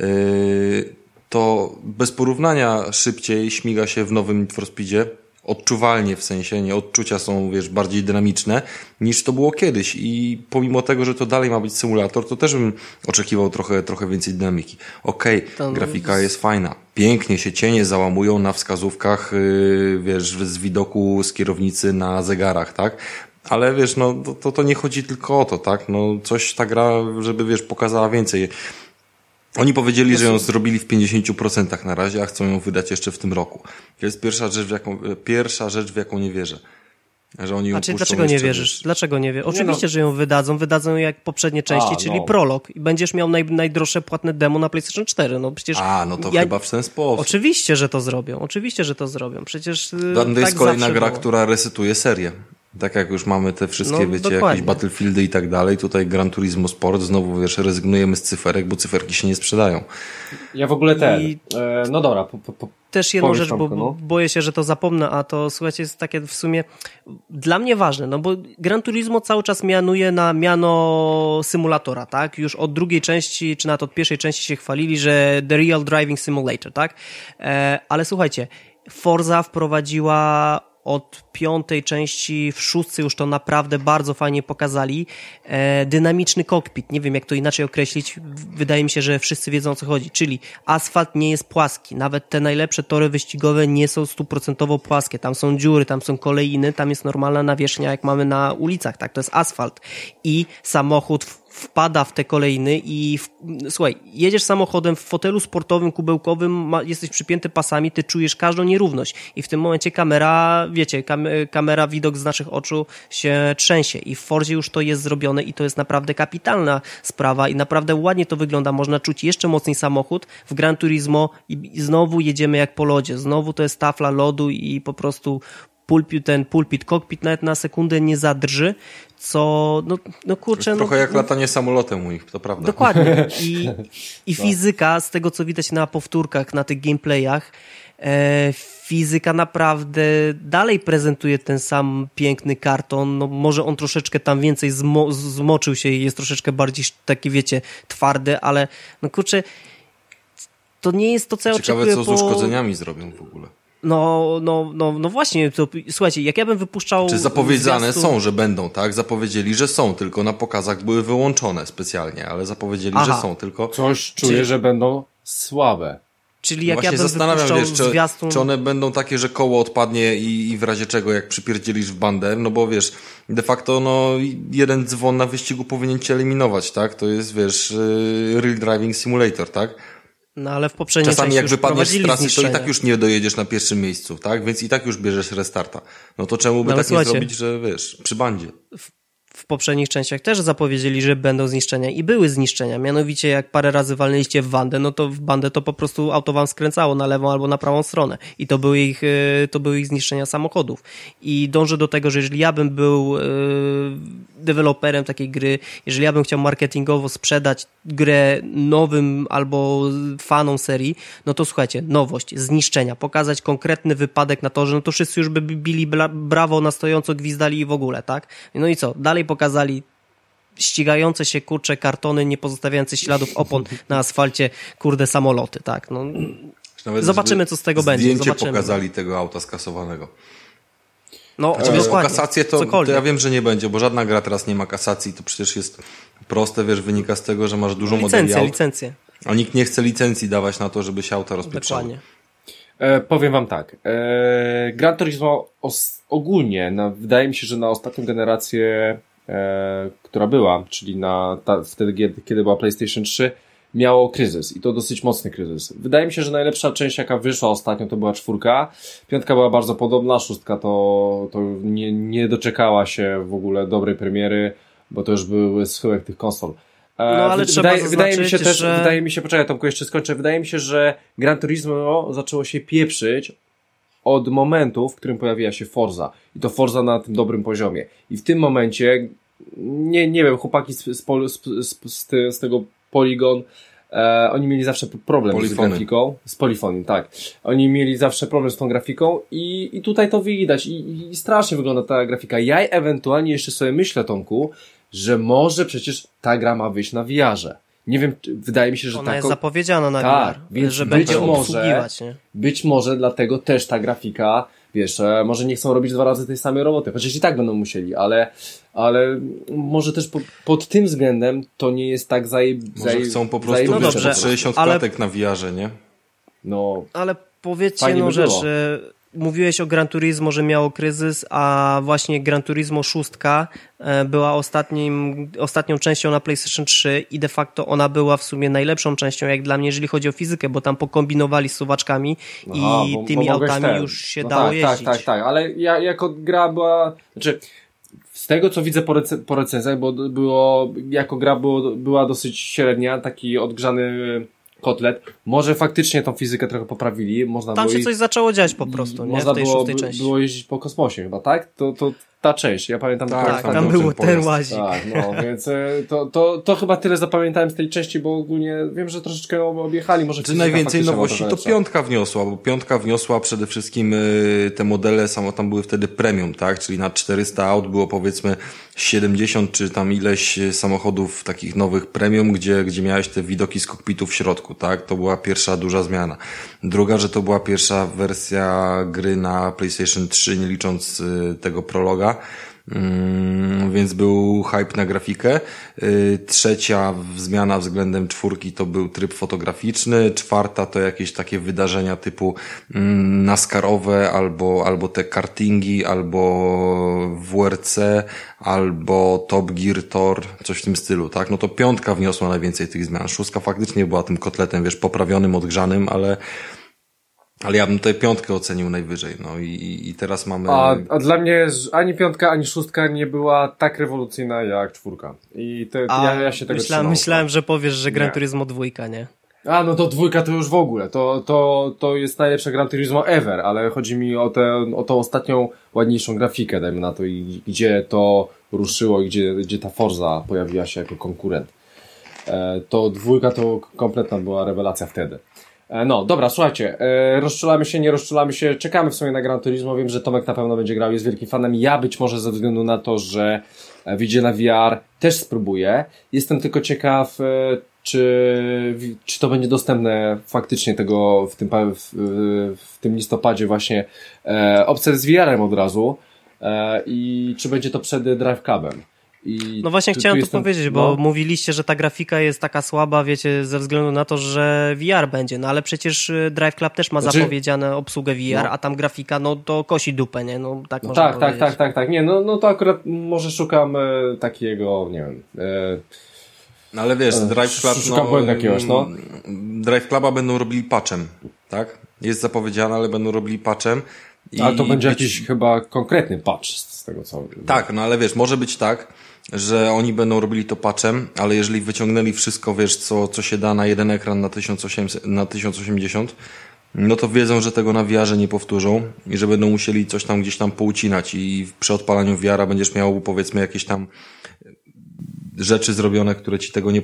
to bez porównania szybciej śmiga się w nowym Need for Speedzie, odczuwalnie, w sensie, nie, odczucia są, wiesz, bardziej dynamiczne niż to było kiedyś i pomimo tego, że to dalej ma być symulator, to też bym oczekiwał trochę więcej dynamiki. Okej, grafika jest fajna, pięknie się cienie załamują na wskazówkach, wiesz, z widoku z kierownicy na zegarach, tak? Ale wiesz, no to nie chodzi tylko o to, tak? No coś ta gra, żeby, wiesz, pokazała więcej. Oni powiedzieli, że ją zrobili w 50% na razie, a chcą ją wydać jeszcze w tym roku. To jest pierwsza rzecz, w jaką nie wierzę. Że oni ją puszczą. Dlaczego nie wierzysz? Dlaczego nie wierzysz? Oczywiście, że ją wydadzą jak poprzednie części, czyli prolog. I będziesz miał najdroższe płatne demo na PlayStation 4. No przecież. Chyba w ten sposób. Oczywiście, że to zrobią. Przecież. To jest kolejna gra, która resetuje serię. Tak jak już mamy te wszystkie, wiecie, jakieś Battlefieldy i tak dalej, tutaj Gran Turismo Sport, znowu, wiesz, rezygnujemy z cyferek, bo cyferki się nie sprzedają. Ja w ogóle no dobra. Też jedną rzecz, bo boję się, że to zapomnę, a to, słuchajcie, jest takie w sumie dla mnie ważne, no bo Gran Turismo cały czas mianuje na miano symulatora, tak? Już od drugiej części, czy nawet od pierwszej części się chwalili, że The Real Driving Simulator, tak? Ale słuchajcie, Forza wprowadziła od 5. części w 6. już to naprawdę bardzo fajnie pokazali. Dynamiczny kokpit, nie wiem jak to inaczej określić, wydaje mi się, że wszyscy wiedzą o co chodzi, czyli asfalt nie jest płaski, nawet te najlepsze tory wyścigowe nie są 100% płaskie, tam są dziury, tam są kolejny, tam jest normalna nawierzchnia jak mamy na ulicach, tak, to jest asfalt i samochód wpada w te kolejny i słuchaj, jedziesz samochodem w fotelu sportowym, kubełkowym, jesteś przypięty pasami, ty czujesz każdą nierówność i w tym momencie kamera, wiecie, kamera, widok z naszych oczu się trzęsie i w Forzie już to jest zrobione i to jest naprawdę kapitalna sprawa i naprawdę ładnie to wygląda, można czuć jeszcze mocniej samochód w Gran Turismo i znowu jedziemy jak po lodzie, znowu to jest tafla lodu i po prostu pulpit, kokpit nawet na sekundę nie zadrży, co, no kurczę... Trochę jak latanie samolotem u nich, to prawda. Dokładnie. I fizyka, z tego co widać na powtórkach, na tych gameplayach, fizyka naprawdę dalej prezentuje ten sam piękny karton, no może on troszeczkę tam więcej zmoczył się i jest troszeczkę bardziej taki, wiecie, twardy, ale no kurczę, to nie jest to, co ja oczekuję. Ciekawe, co z uszkodzeniami zrobią w ogóle. No właśnie, to, słuchajcie, jak ja bym wypuszczał... Czy zapowiedziane są, że będą, tak? Zapowiedzieli, że są, tylko na pokazach były wyłączone specjalnie, ale zapowiedzieli, że są, tylko... Coś czuję, że będą słabe. Czyli jak ja bym wypuszczał zwiastun... czy one będą takie, że koło odpadnie i w razie czego, jak przypierdzielisz w bandę, no bo wiesz, de facto, no, jeden dzwon na wyścigu powinien cię eliminować, tak? To jest, wiesz, Real Driving Simulator, tak? No ale w poprzedniej czasami jak wypadniesz z trasy, zniszczenia. to i tak już nie dojedziesz na pierwszym miejscu, tak? Więc i tak już bierzesz restarta. No to czemu by tak nie zrobić, że wiesz, przy bandzie? W poprzednich częściach też zapowiedzieli, że będą zniszczenia i były zniszczenia. Mianowicie jak parę razy walnęliście w bandę, no to w bandę to po prostu auto wam skręcało na lewą albo na prawą stronę. I to były ich zniszczenia samochodów. I dążę do tego, że jeżeli ja bym był deweloperem takiej gry, jeżeli ja bym chciał marketingowo sprzedać grę nowym albo fanom serii, no to słuchajcie, nowość, zniszczenia, pokazać konkretny wypadek na torze, no to wszyscy już by bili brawo na stojąco, gwizdali i w ogóle, tak? No i co? Dalej pokazali ścigające się, kurcze, kartony, nie pozostawiające śladów opon na asfalcie, kurde, samoloty, tak? No, zobaczymy, co z tego będzie. Zdjęcie pokazali tego auta skasowanego. No, wiesz, o kasację to ja wiem, że nie będzie, bo żadna gra teraz nie ma kasacji, to przecież jest proste, wiesz, wynika z tego, że masz dużo modeli aut. Licencje. A nikt nie chce licencji dawać na to, żeby się auta rozpieprzały. Dokładnie. Powiem wam tak. Gran Turismo ogólnie, wydaje mi się, że na ostatnią generację, która była, czyli wtedy, kiedy była PlayStation 3, miało kryzys i to dosyć mocny kryzys. Wydaje mi się, że najlepsza część, jaka wyszła ostatnio, to była 4. 5 była bardzo podobna, 6 to nie doczekała się w ogóle dobrej premiery, bo to już był schyłek tych konsol. No ale wydaje mi się też, że... poczekaj Tomku, jeszcze skończę. Wydaje mi się, że Gran Turismo zaczęło się pieprzyć od momentu, w którym pojawiła się Forza. I to Forza na tym dobrym poziomie. I w tym momencie, nie wiem, chłopaki z tego Polygon, oni mieli zawsze problem z grafiką. Z Polyphony, tak. Oni mieli zawsze problem z tą grafiką i tutaj to widać. I strasznie wygląda ta grafika. Ja ewentualnie jeszcze sobie myślę, Tomku, że może przecież ta gra ma wyjść na VR-ze. Nie wiem, wydaje mi się, że ona jest zapowiedziana na VR, więc że będzie obsługiwać, nie? Być może dlatego też ta grafika, wiesz, może nie chcą robić 2 razy tej samej roboty, chociaż i tak będą musieli, ale może też pod tym względem to nie jest tak może chcą po prostu po 60 klatek na VR-ze, nie? No. Ale powiedzcie rzecz, mówiłeś o Gran Turismo, że miało kryzys, a właśnie Gran Turismo 6 była ostatnią częścią na PlayStation 3 i de facto ona była w sumie najlepszą częścią, jak dla mnie, jeżeli chodzi o fizykę, bo tam pokombinowali z suwaczkami i tymi autami już się dało jeździć. Tak, ale jako gra była... Znaczy, z tego, co widzę po recenzjach, bo jako gra była dosyć średnia, taki odgrzany kotlet. Może faktycznie tą fizykę trochę poprawili. Tam się coś zaczęło dziać po prostu, nie? W tej 6. części. Było jeździć po kosmosie chyba, tak? To ta część, ja pamiętam. Tak, tam był ten łazik. Tak, no, więc to chyba tyle zapamiętałem z tej części, bo ogólnie wiem, że troszeczkę objechali. Może najwięcej nowości to 5 wniosła, bo 5 wniosła przede wszystkim te modele, tam były wtedy premium, tak? Czyli na 400 aut było powiedzmy 70 czy tam ileś samochodów takich nowych premium, gdzie miałeś te widoki z kokpitu w środku, tak? To była pierwsza duża zmiana. Druga, że to była pierwsza wersja gry na PlayStation 3, nie licząc tego prologa. Więc był hype na grafikę. Trzecia zmiana względem 4 to był tryb fotograficzny. 4 to jakieś takie wydarzenia typu NASCAR-owe albo te kartingi, albo WRC, albo Top Gear Tour, coś w tym stylu, tak? No to 5 wniosła najwięcej tych zmian. 6 faktycznie była tym kotletem, wiesz, poprawionym, odgrzanym, ale ja bym tutaj 5 ocenił najwyżej, no i teraz mamy... A dla mnie ani 5, ani 6 nie była tak rewolucyjna jak 4. I ja się tego trzymam. Myślałem, że powiesz, że Gran Turismo 2, nie? No to 2 to już w ogóle, to jest najlepsze Gran Turismo ever, ale chodzi mi o tą ostatnią, ładniejszą grafikę, dajmy na to, i gdzie to ruszyło i gdzie ta Forza pojawiła się jako konkurent. To 2 to kompletna była rewelacja wtedy. No, dobra, słuchajcie, rozczulamy się, nie rozczulamy się, czekamy w sumie na Gran Turismo, wiem, że Tomek na pewno będzie grał, jest wielkim fanem, ja być może ze względu na to, że wyjdzie na VR, też spróbuję. Jestem tylko ciekaw, czy to będzie dostępne faktycznie w tym listopadzie właśnie opcja z VR-em od razu i czy będzie to przed Drive Clubem. No właśnie chciałem to powiedzieć, bo mówiliście, że ta grafika jest taka słaba, wiecie, ze względu na to, że VR będzie, no ale przecież Drive Club też ma zapowiedziane obsługę VR, a tam grafika, no to kosi dupę, nie? No tak można powiedzieć. Tak. Nie, no to akurat może szukam takiego, nie wiem... No ale wiesz, Drive Club, jakiegoś, Drive Cluba będą robili patchem, tak? Jest zapowiedziane, ale będą robili patchem. Ale to będzie jakiś chyba konkretny patch z tego co... Tak, no ale wiesz, może być tak, że oni będą robili to patchem, ale jeżeli wyciągnęli wszystko, wiesz, co się da na jeden ekran na 1080, no to wiedzą, że tego na VR-ze nie powtórzą i że będą musieli coś tam gdzieś tam poucinać i przy odpalaniu VR-a będziesz miał, powiedzmy, jakieś tam rzeczy zrobione, które ci tego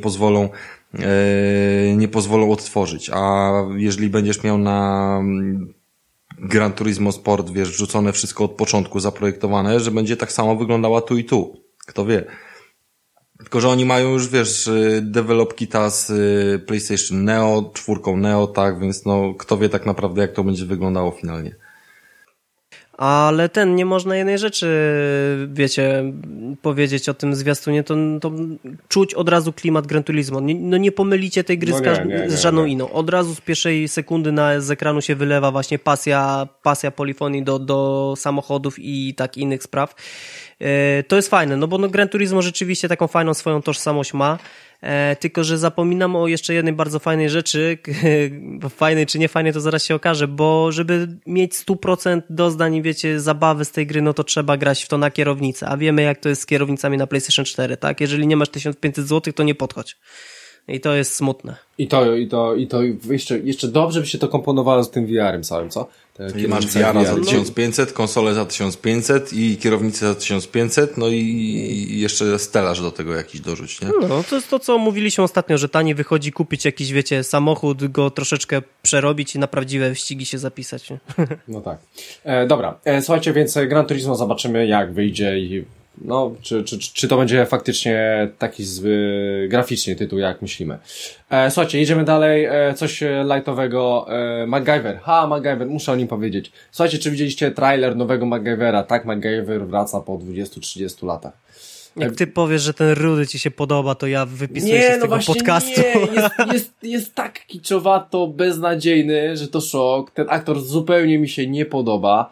nie pozwolą odtworzyć. A jeżeli będziesz miał na Gran Turismo Sport, wiesz, wrzucone wszystko od początku, zaprojektowane, że będzie tak samo wyglądała tu i tu. Kto wie. Tylko, że oni mają już, wiesz, develop kita z PlayStation Neo, 4 Neo, tak, więc no, kto wie tak naprawdę, jak to będzie wyglądało finalnie. Ale nie można jednej rzeczy, wiecie, powiedzieć o tym zwiastunie, to czuć od razu klimat Gran Turismo. Nie pomylicie tej gry z żadną inną. Od razu z pierwszej sekundy z ekranu się wylewa właśnie pasja polifonii do samochodów i tak innych spraw. To jest fajne, no bo Gran Turismo rzeczywiście taką fajną swoją tożsamość ma. Tylko że zapominam o jeszcze jednej bardzo fajnej rzeczy, fajnej czy nie fajnej to zaraz się okaże, bo żeby mieć 100% doznań, wiecie, zabawy z tej gry, no to trzeba grać w to na kierownicę, a wiemy jak to jest z kierownicami na PlayStation 4, tak? Jeżeli nie masz 1500 zł, to nie podchodź. I to jest smutne. I to jeszcze dobrze by się to komponowało z tym VR-em całym, co? I masz VR za 1500, konsolę za 1500 i kierownicę za 1500, no i jeszcze stelaż do tego jakiś dorzuć, nie? No, to jest to, co mówiliśmy ostatnio, że taniej wychodzi kupić jakiś, wiecie, samochód, go troszeczkę przerobić i na prawdziwe wyścigi się zapisać, nie? No tak. Dobra, słuchajcie, więc Gran Turismo zobaczymy jak wyjdzie i no, czy to będzie faktycznie taki graficznie tytuł, jak myślimy. Słuchajcie, jedziemy dalej. Coś lightowego. MacGyver. MacGyver, muszę o nim powiedzieć. Słuchajcie, czy widzieliście trailer nowego MacGyvera? Tak, MacGyver wraca po 20-30 latach. Jak ty powiesz, że ten rudy ci się podoba, to ja wypisuję się z tego podcastu. Jest tak kiczowato, beznadziejny, że to szok. Ten aktor zupełnie mi się nie podoba.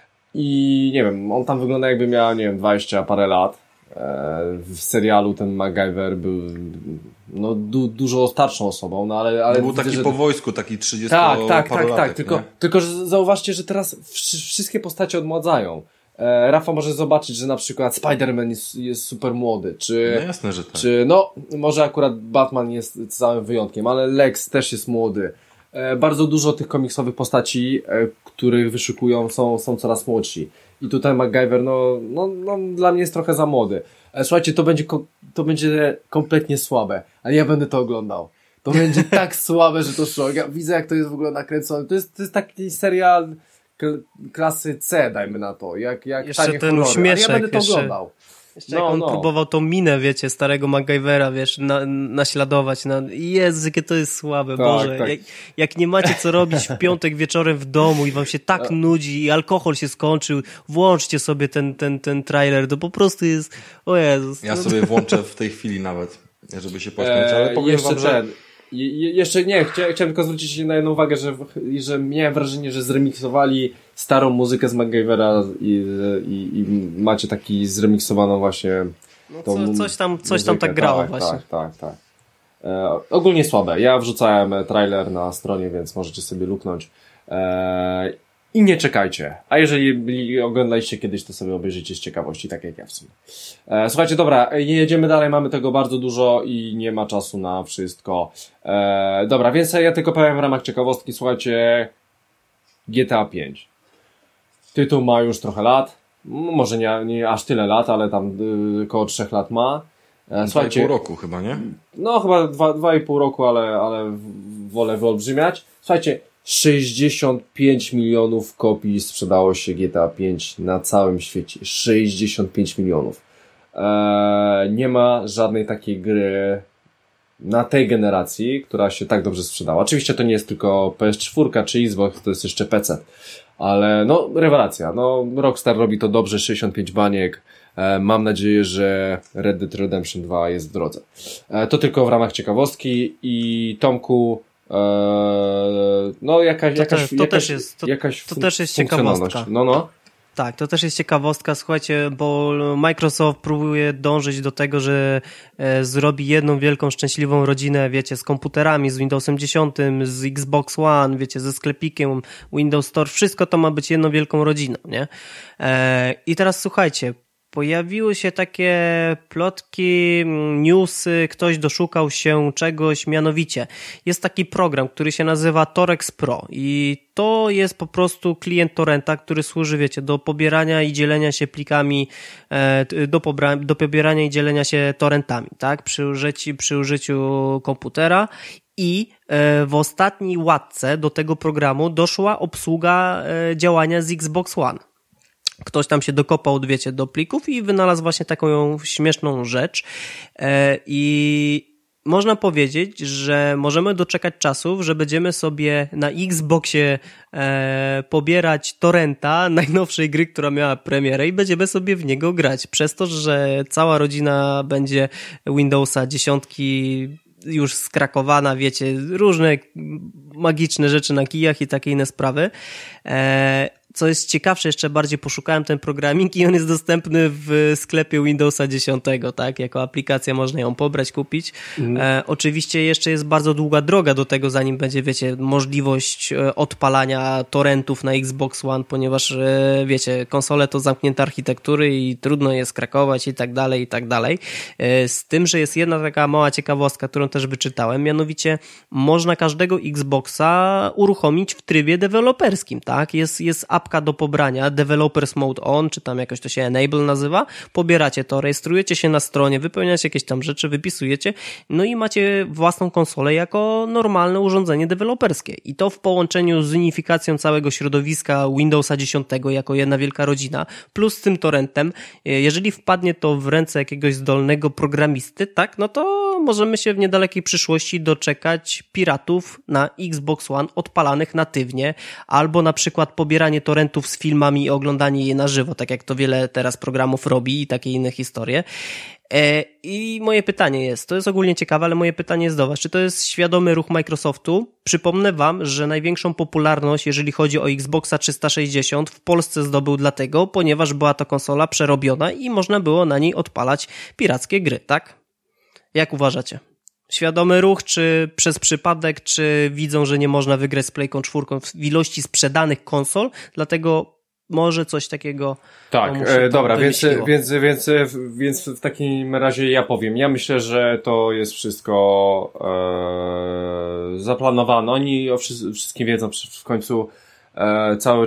I nie wiem, on tam wygląda jakby miał, nie wiem, 20 parę lat. W serialu ten MacGyver był no dużo starszą osobą, no ale był taki po wojsku, taki 30 Tak. Tylko że zauważcie, że teraz wszystkie postacie odmładzają. Rafa może zobaczyć, że na przykład Spider-Man jest super młody, no jasne, że tak. Czy może akurat Batman jest całym wyjątkiem, ale Lex też jest młody. Bardzo dużo tych komiksowych postaci, których wyszukują, są coraz młodsi. I tutaj MacGyver, no dla mnie jest trochę za młody. Słuchajcie, to będzie kompletnie słabe, ale ja będę to oglądał. To będzie tak słabe, że to szok. Ja widzę, jak to jest w ogóle nakręcone. To jest taki serial klasy C, dajmy na to. Jak jeszcze ten uśmieszek, ale ja będę to oglądał. Jeszcze jak on próbował tą minę, wiecie, starego MacGyvera, wiesz, naśladować. Jezu, jakie to jest słabe, tak, Boże. Tak. Jak nie macie co robić w piątek wieczorem w domu i wam się tak nudzi i alkohol się skończył, włączcie sobie ten trailer, to po prostu jest, o Jezus. Ja sobie włączę w tej chwili nawet, żeby się pośmiać, ale powiem wam, że... Jeszcze nie, chciałem tylko zwrócić na jedną uwagę, że miałem wrażenie, że zremiksowali starą muzykę z MacGyvera i macie taki zremiksowaną właśnie coś tam tak grało właśnie. Tak. Ogólnie słabe. Ja wrzucałem trailer na stronie, więc możecie sobie luknąć. I nie czekajcie. A jeżeli oglądaliście kiedyś, to sobie obejrzyjcie z ciekawości, tak jak ja w sumie. Słuchajcie, dobra, jedziemy dalej, mamy tego bardzo dużo i nie ma czasu na wszystko. Dobra, więc ja tylko powiem w ramach ciekawostki, słuchajcie, GTA 5. Tytuł ma już trochę lat, może nie aż tyle lat, ale tam około 3 lat ma. Słuchajcie, 2,5 roku chyba, nie? No chyba 2,5 roku, ale wolę wyolbrzymiać. Słuchajcie, 65 milionów kopii sprzedało się GTA 5 na całym świecie. 65 milionów. Nie ma żadnej takiej gry na tej generacji, która się tak dobrze sprzedała. Oczywiście to nie jest tylko PS4 czy Xbox, to jest jeszcze PC. Ale rewelacja. Rockstar robi to dobrze, 65 baniek. Mam nadzieję, że Red Dead Redemption 2 jest w drodze. To tylko w ramach ciekawostki i Tomku, to też jest ciekawostka. Tak, to też jest ciekawostka, słuchajcie, bo Microsoft próbuje dążyć do tego, że zrobi jedną wielką, szczęśliwą rodzinę, wiecie, z komputerami, z Windowsem 10, z Xbox One, wiecie, ze sklepikiem, Windows Store, wszystko to ma być jedną wielką rodziną, nie? I teraz słuchajcie, pojawiły się takie plotki, newsy, ktoś doszukał się czegoś, mianowicie jest taki program, który się nazywa Torex Pro i to jest po prostu klient torrenta, który służy, wiecie, do pobierania i dzielenia się plikami, do pobierania i dzielenia się torrentami, tak, przy użyciu komputera. I w ostatniej łatce do tego programu doszła obsługa działania z Xbox One. Ktoś tam się dokopał, wiecie, do plików i wynalazł właśnie taką śmieszną rzecz. I można powiedzieć, że możemy doczekać czasów, że będziemy sobie na Xboxie pobierać torrenta najnowszej gry, która miała premierę i będziemy sobie w niego grać. Przez to, że cała rodzina będzie Windowsa 10 już skrakowana, wiecie, różne magiczne rzeczy na kijach i takie inne sprawy. Co jest ciekawsze, jeszcze bardziej poszukałem ten programik i on jest dostępny w sklepie Windowsa 10, tak? Jako aplikacja można ją pobrać, kupić. Oczywiście jeszcze jest bardzo długa droga do tego, zanim będzie, wiecie, możliwość odpalania torrentów na Xbox One, ponieważ, wiecie, konsole to zamknięte architektury i trudno je skrakować i tak dalej, i tak dalej. Z tym, że jest jedna taka mała ciekawostka, którą też wyczytałem, mianowicie można każdego Xboxa uruchomić w trybie deweloperskim, tak? Jest apka do pobrania, Developers Mode On, czy tam jakoś to się Enable nazywa, pobieracie to, rejestrujecie się na stronie, wypełniacie jakieś tam rzeczy, wypisujecie, no i macie własną konsolę jako normalne urządzenie deweloperskie. I to w połączeniu z unifikacją całego środowiska Windowsa 10 jako jedna wielka rodzina, plus tym torrentem, jeżeli wpadnie to w ręce jakiegoś zdolnego programisty, tak, no to możemy się w niedalekiej przyszłości doczekać piratów na Xbox One odpalanych natywnie, albo na przykład pobieranie torrentów z filmami i oglądanie je na żywo, tak jak to wiele teraz programów robi i takie inne historie. I moje pytanie jest, to jest ogólnie ciekawe, ale moje pytanie jest do was, czy to jest świadomy ruch Microsoftu? Przypomnę wam, że największą popularność, jeżeli chodzi o Xboxa 360, w Polsce zdobył dlatego, ponieważ była to konsola przerobiona i można było na niej odpalać pirackie gry, tak? Jak uważacie? Świadomy ruch, czy przez przypadek, czy widzą, że nie można wygrać z Playką 4 w ilości sprzedanych konsol, dlatego może coś takiego... Tak, dobra, więc w takim razie ja powiem. Ja myślę, że to jest wszystko zaplanowane. Oni o wszystkim wiedzą w końcu cały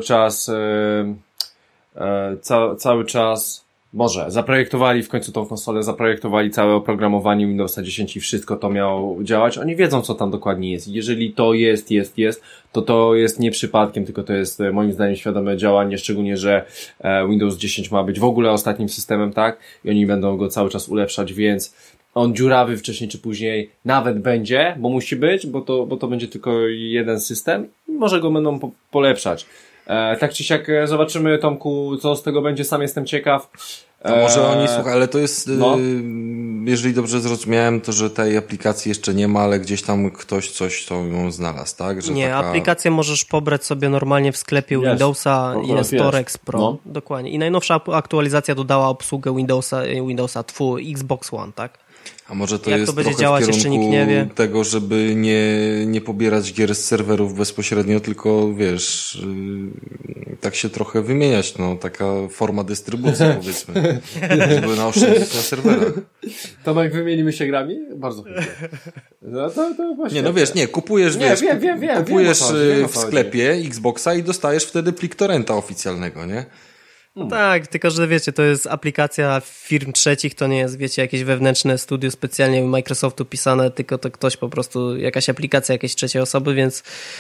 czas może zaprojektowali w końcu tą konsolę, zaprojektowali całe oprogramowanie Windowsa 10 i wszystko to miało działać. Oni wiedzą, co tam dokładnie jest. Jeżeli to jest, to jest nie przypadkiem, tylko to jest moim zdaniem świadome działanie, szczególnie, że Windows 10 ma być w ogóle ostatnim systemem, tak? I oni będą go cały czas ulepszać, więc on dziurawy wcześniej czy później nawet będzie, bo musi być, bo to będzie tylko jeden system i może go będą polepszać. Tak czy siak zobaczymy, Tomku, co z tego będzie, sam jestem ciekaw. A może oni, słuchaj, ale to jest, jeżeli dobrze zrozumiałem, to że tej aplikacji jeszcze nie ma, ale gdzieś tam ktoś coś to ją znalazł, tak? Że nie, aplikację możesz pobrać sobie normalnie w sklepie Windowsa, jest Torex Pro, no. Dokładnie. I najnowsza aktualizacja dodała obsługę Windowsa Xbox One, tak? A może to jak jest to będzie trochę działać, w kierunku jeszcze nikt nie wie. Tego, żeby nie pobierać gier z serwerów bezpośrednio, tylko wiesz, tak się trochę wymieniać, no taka forma dystrybucji powiedzmy, żeby naoszczędzić na serwerach. Tomek, wymienimy się grami? Bardzo chętnie. No to właśnie. Nie, no wiesz, kupujesz, kupujesz w sklepie Xboxa i dostajesz wtedy plik torrenta oficjalnego, nie? No tak, tylko że wiecie, to jest aplikacja firm trzecich, to nie jest, wiecie, jakieś wewnętrzne studio specjalnie Microsoftu pisane, tylko to ktoś po prostu, jakaś aplikacja jakiejś trzeciej osoby, więc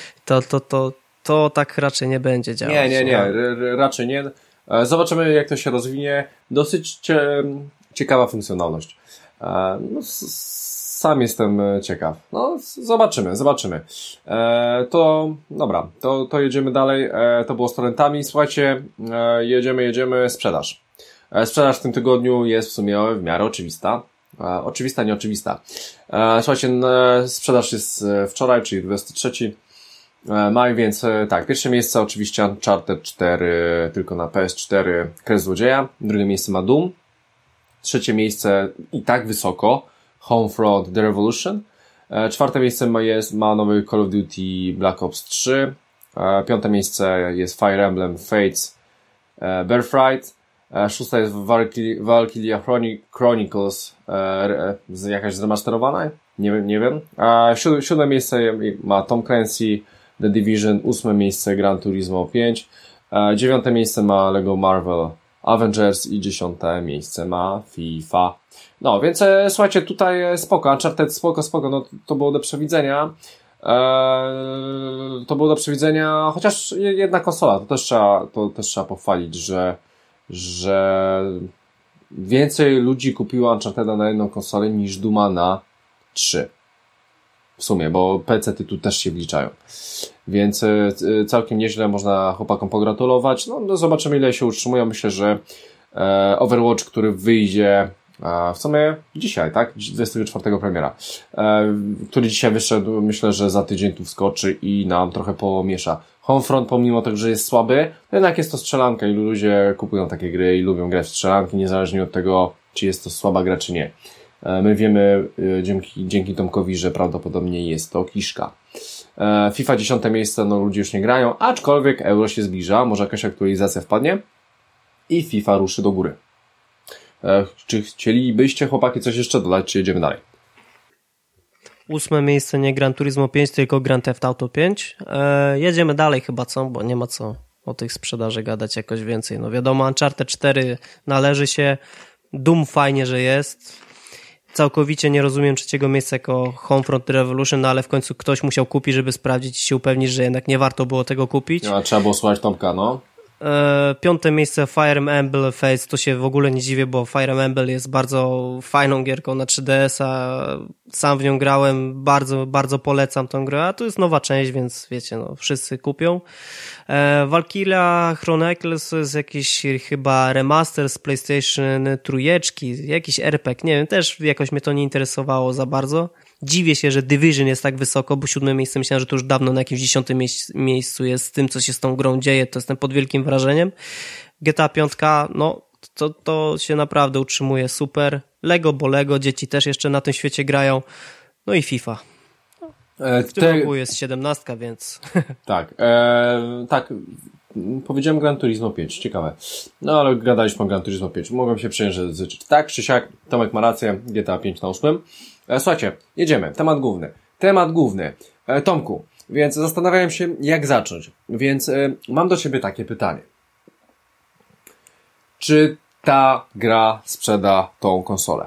to tak raczej nie będzie działać. Nie, raczej nie. Zobaczymy, jak to się rozwinie. Dosyć ciekawa funkcjonalność. No, sam jestem ciekaw. No, zobaczymy. To, dobra, to jedziemy dalej. To było z torrentami. Słuchajcie, jedziemy, sprzedaż. Sprzedaż w tym tygodniu jest w sumie w miarę oczywista. Oczywista, nieoczywista. Słuchajcie, sprzedaż jest wczoraj, czyli 23 maj, więc tak, pierwsze miejsce oczywiście Uncharted 4 tylko na PS4, Kres Złodzieja. Drugie miejsce ma Doom. Trzecie miejsce i tak wysoko Homefront The Revolution. Czwarte miejsce ma nowy Call of Duty Black Ops 3. Piąte miejsce jest Fire Emblem Fates Birthright. Szósta jest Valkyria Chronicles, jakaś zremasterowana? Nie wiem. Siódme miejsce ma Tom Clancy The Division. Ósme miejsce Gran Turismo 5. Dziewiąte miejsce ma Lego Marvel Avengers i 10. miejsce ma FIFA. No, więc słuchajcie, tutaj spoko, Uncharted spoko, no to było do przewidzenia. Chociaż jedna konsola, to też trzeba pochwalić, że więcej ludzi kupiło Uncharteda na jedną konsolę niż Duma na 3. W sumie, bo PC-ty tu też się wliczają. Więc całkiem nieźle, można chłopakom pogratulować. No zobaczymy, ile się utrzymują. Myślę, że Overwatch, który wyjdzie w sumie dzisiaj, tak? 24 premiera. Który dzisiaj wyszedł, myślę, że za tydzień tu wskoczy i nam trochę pomiesza. Homefront, pomimo tego, że jest słaby, jednak jest to strzelanka i ludzie kupują takie gry i lubią grać w strzelanki, niezależnie od tego, czy jest to słaba gra, czy nie. My wiemy dzięki Tomkowi, że prawdopodobnie jest to kiszka. FIFA 10 miejsce, no ludzie już nie grają, aczkolwiek Euro się zbliża, może jakaś aktualizacja wpadnie i FIFA ruszy do góry. Czy chcielibyście, chłopaki, coś jeszcze dodać, czy jedziemy dalej? 8 miejsce nie Gran Turismo 5, tylko Grand Theft Auto 5. Jedziemy dalej chyba, co? Bo nie ma co o tych sprzedaży gadać jakoś więcej. No wiadomo, Uncharted 4 należy się. Doom fajnie, że jest. Całkowicie nie rozumiem trzeciego miejsca jako Homefront Revolution, no ale w końcu ktoś musiał kupić, żeby sprawdzić i się upewnić, że jednak nie warto było tego kupić. No, trzeba było słuchać Tomka, no. 5 miejsce Fire Emblem Fates, to się w ogóle nie dziwię, bo Fire Emblem jest bardzo fajną gierką na 3DS-a, sam w nią grałem, bardzo, bardzo polecam tą grę, a to jest nowa część, więc wiecie, no wszyscy kupią. Valkyria Chronicles to jest jakiś chyba remaster z PlayStation 3, jakiś RPG, nie wiem, też jakoś mnie to nie interesowało za bardzo. Dziwię się, że Division jest tak wysoko, bo 7 miejsce myślałem, że to już dawno na jakimś 10 miejscu jest z tym, co się z tą grą dzieje, to jestem pod wielkim wrażeniem. GTA 5, no to się naprawdę utrzymuje super. Lego, bo Lego, dzieci też jeszcze na tym świecie grają. No i FIFA. W tym roku jest 17, więc... Tak, powiedziałem Gran Turismo 5, ciekawe. No ale gadaliśmy o Gran Turismo 5, mogłem się przejrzeć. Tak czy siak, Tomek ma rację, GTA 5 na 8. Słuchajcie, jedziemy, temat główny. Tomku, więc zastanawiałem się, jak zacząć, więc mam do ciebie takie pytanie. Czy ta gra sprzeda tą konsolę?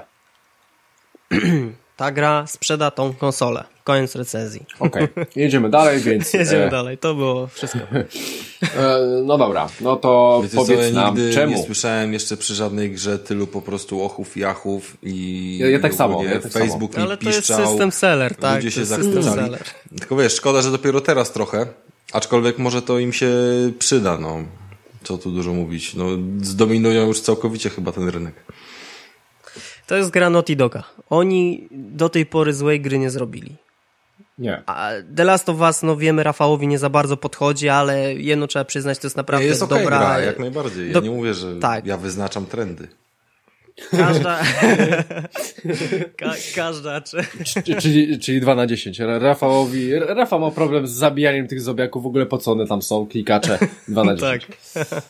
Ta gra sprzeda tą konsolę. Koniec recenzji. Okej, jedziemy dalej, więc... Jedziemy dalej, to było wszystko. No dobra, no to wiecie powiedz co, ja nam, nigdy czemu? nie słyszałem jeszcze przy żadnej grze tylu po prostu ochów, jachów i... Ja tak samo. Facebook mi ale to piszczał, jest system seller, tak? ludzie się zachwycali. Tylko wiesz, szkoda, że dopiero teraz trochę, aczkolwiek może to im się przyda, no. Co tu dużo mówić, no zdominują już całkowicie chyba ten rynek. To jest gra Naughty Doga. Oni do tej pory złej gry nie zrobili. Nie. A The Last of Us, no wiemy, Rafałowi nie za bardzo podchodzi, ale jedno trzeba przyznać, to jest naprawdę jest dobra... gra, jak najbardziej. Ja nie mówię, że ja wyznaczam trendy. Każda... Czyli 2 na 10. Rafał ma problem z zabijaniem tych zobiaków, w ogóle po co one tam są, klikacze 2 na 10. Tak.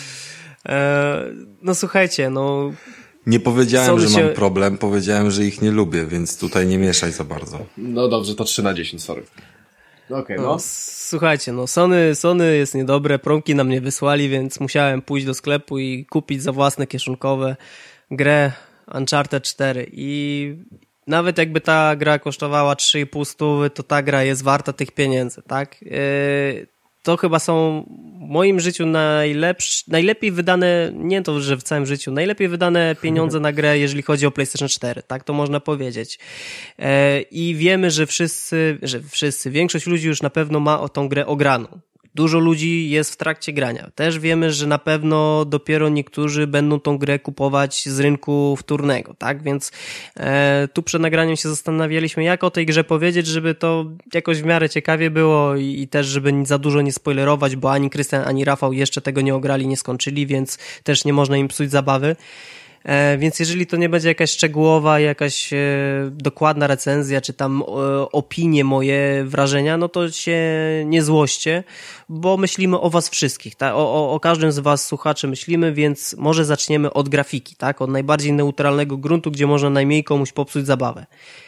No słuchajcie, no... Nie powiedziałem, że mam problem, powiedziałem, że ich nie lubię, więc tutaj nie mieszaj za bardzo. No dobrze, to 3 na 10, sorry. Okej, no. Słuchajcie, no Sony jest niedobre, promki nam nie wysłali, więc musiałem pójść do sklepu i kupić za własne kieszonkowe grę Uncharted 4 i nawet jakby ta gra kosztowała 3,5 stówy, to ta gra jest warta tych pieniędzy, tak? To chyba są w moim życiu najlepiej wydane, nie to, że w całym życiu, najlepiej wydane pieniądze na grę, jeżeli chodzi o PlayStation 4, tak to można powiedzieć. I wiemy, że większość ludzi już na pewno ma o tą grę ograną. Dużo ludzi jest w trakcie grania. Też wiemy, że na pewno dopiero niektórzy będą tą grę kupować z rynku wtórnego, tak? Więc tu przed nagraniem się zastanawialiśmy, jak o tej grze powiedzieć, żeby to jakoś w miarę ciekawie było i też, żeby za dużo nie spoilerować, bo ani Krystian, ani Rafał jeszcze tego nie ograli, nie skończyli, więc też nie można im psuć zabawy. Więc jeżeli to nie będzie jakaś szczegółowa, jakaś dokładna recenzja, czy tam opinie, moje wrażenia, no to się nie złoście, bo myślimy o was wszystkich, tak? O każdym z was słuchaczy myślimy, więc może zaczniemy od grafiki, tak? Od najbardziej neutralnego gruntu, gdzie można najmniej komuś popsuć zabawę.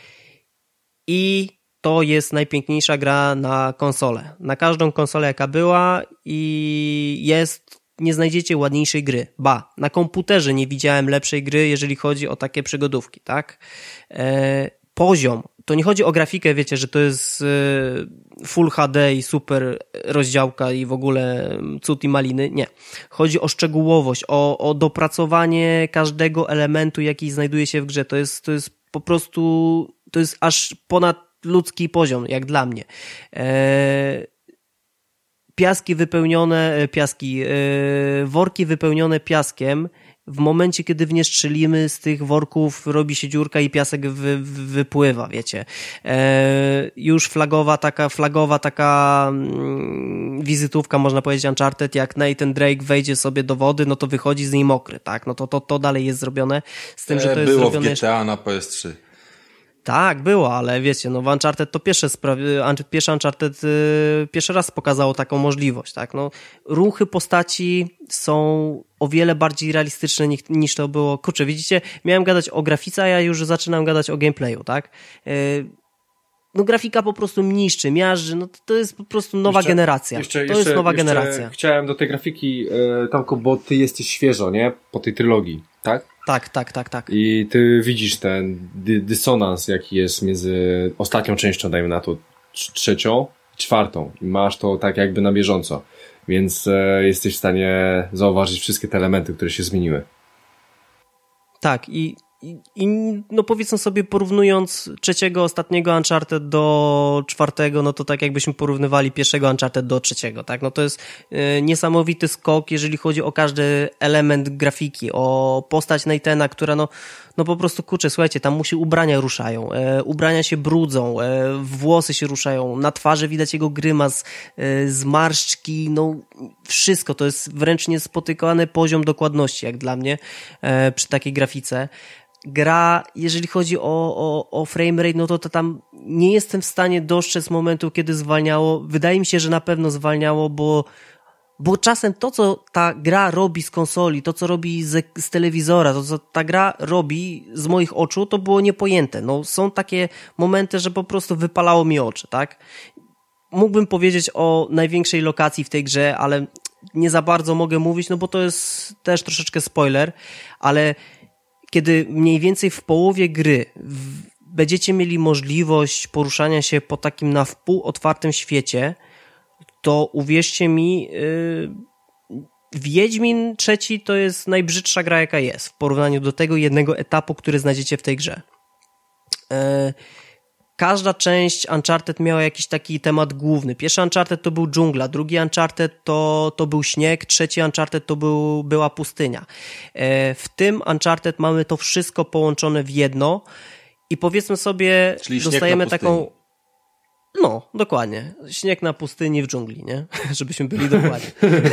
I to jest najpiękniejsza gra na konsolę. Na każdą konsolę, jaka była i nie znajdziecie ładniejszej gry. Na komputerze nie widziałem lepszej gry, jeżeli chodzi o takie przygodówki, tak? Poziom. To nie chodzi o grafikę, wiecie, że to jest Full HD i super rozdziałka i w ogóle cud i maliny. Nie. Chodzi o szczegółowość, o dopracowanie każdego elementu, jaki znajduje się w grze. To jest po prostu to jest aż ponad ludzki poziom, jak dla mnie. Worki wypełnione piaskiem, w momencie, kiedy w nie strzelimy, z tych worków robi się dziurka i piasek wypływa, wiecie. Już flagowa taka wizytówka, można powiedzieć, Uncharted, jak Nathan Drake wejdzie sobie do wody, no to wychodzi z niej mokry, tak? No to dalej jest zrobione. Z tym, że to jest było zrobione w GTA na PS3. Tak, było, ale wiecie, no w Uncharted to pierwszy Uncharted pierwszy raz pokazało taką możliwość, tak, no ruchy postaci są o wiele bardziej realistyczne niż to było, kurczę, widzicie, miałem gadać o grafice, a ja już zaczynam gadać o gameplayu, tak, no grafika po prostu niszczy, miażdży, no to jest po prostu nowa generacja, to jest nowa generacja. Chciałem do tej grafiki, Tomku, bo ty jesteś świeżo, nie, po tej trylogii, tak? Tak. I ty widzisz ten dysonans, jaki jest między ostatnią częścią, dajmy na to, trzecią, czwartą. I masz to tak jakby na bieżąco. Więc jesteś w stanie zauważyć wszystkie te elementy, które się zmieniły. Tak, i no powiedzmy sobie, porównując trzeciego, ostatniego Uncharted do czwartego, no to tak jakbyśmy porównywali pierwszego Uncharted do trzeciego, tak? No to jest niesamowity skok, jeżeli chodzi o każdy element grafiki, o postać Nathana, która no po prostu, kurczę, słuchajcie, tam mu się ubrania ruszają, ubrania się brudzą, włosy się ruszają, na twarzy widać jego grymas, zmarszczki, no wszystko, to jest wręcz niespotykany poziom dokładności, jak dla mnie, przy takiej grafice. Gra, jeżeli chodzi o framerate, no to tam nie jestem w stanie dostrzec momentu, kiedy zwalniało. Wydaje mi się, że na pewno zwalniało, bo czasem to, co ta gra robi z konsoli, to, co robi z telewizora, to, co ta gra robi z moich oczu, to było niepojęte. No, są takie momenty, że po prostu wypalało mi oczy, tak? Mógłbym powiedzieć o największej lokacji w tej grze, ale nie za bardzo mogę mówić, no bo to jest też troszeczkę spoiler, ale kiedy mniej więcej w połowie gry będziecie mieli możliwość poruszania się po takim na wpół otwartym świecie, to uwierzcie mi, Wiedźmin III to jest najbrzydsza gra, jaka jest w porównaniu do tego jednego etapu, który znajdziecie w tej grze. Każda część Uncharted miała jakiś taki temat główny. Pierwszy Uncharted to był dżungla, drugi Uncharted to był śnieg, trzeci Uncharted to była pustynia. W tym Uncharted mamy to wszystko połączone w jedno i powiedzmy sobie, czyli dostajemy taką... No, dokładnie. Śnieg na pustyni w dżungli, nie? Żebyśmy byli dokładni.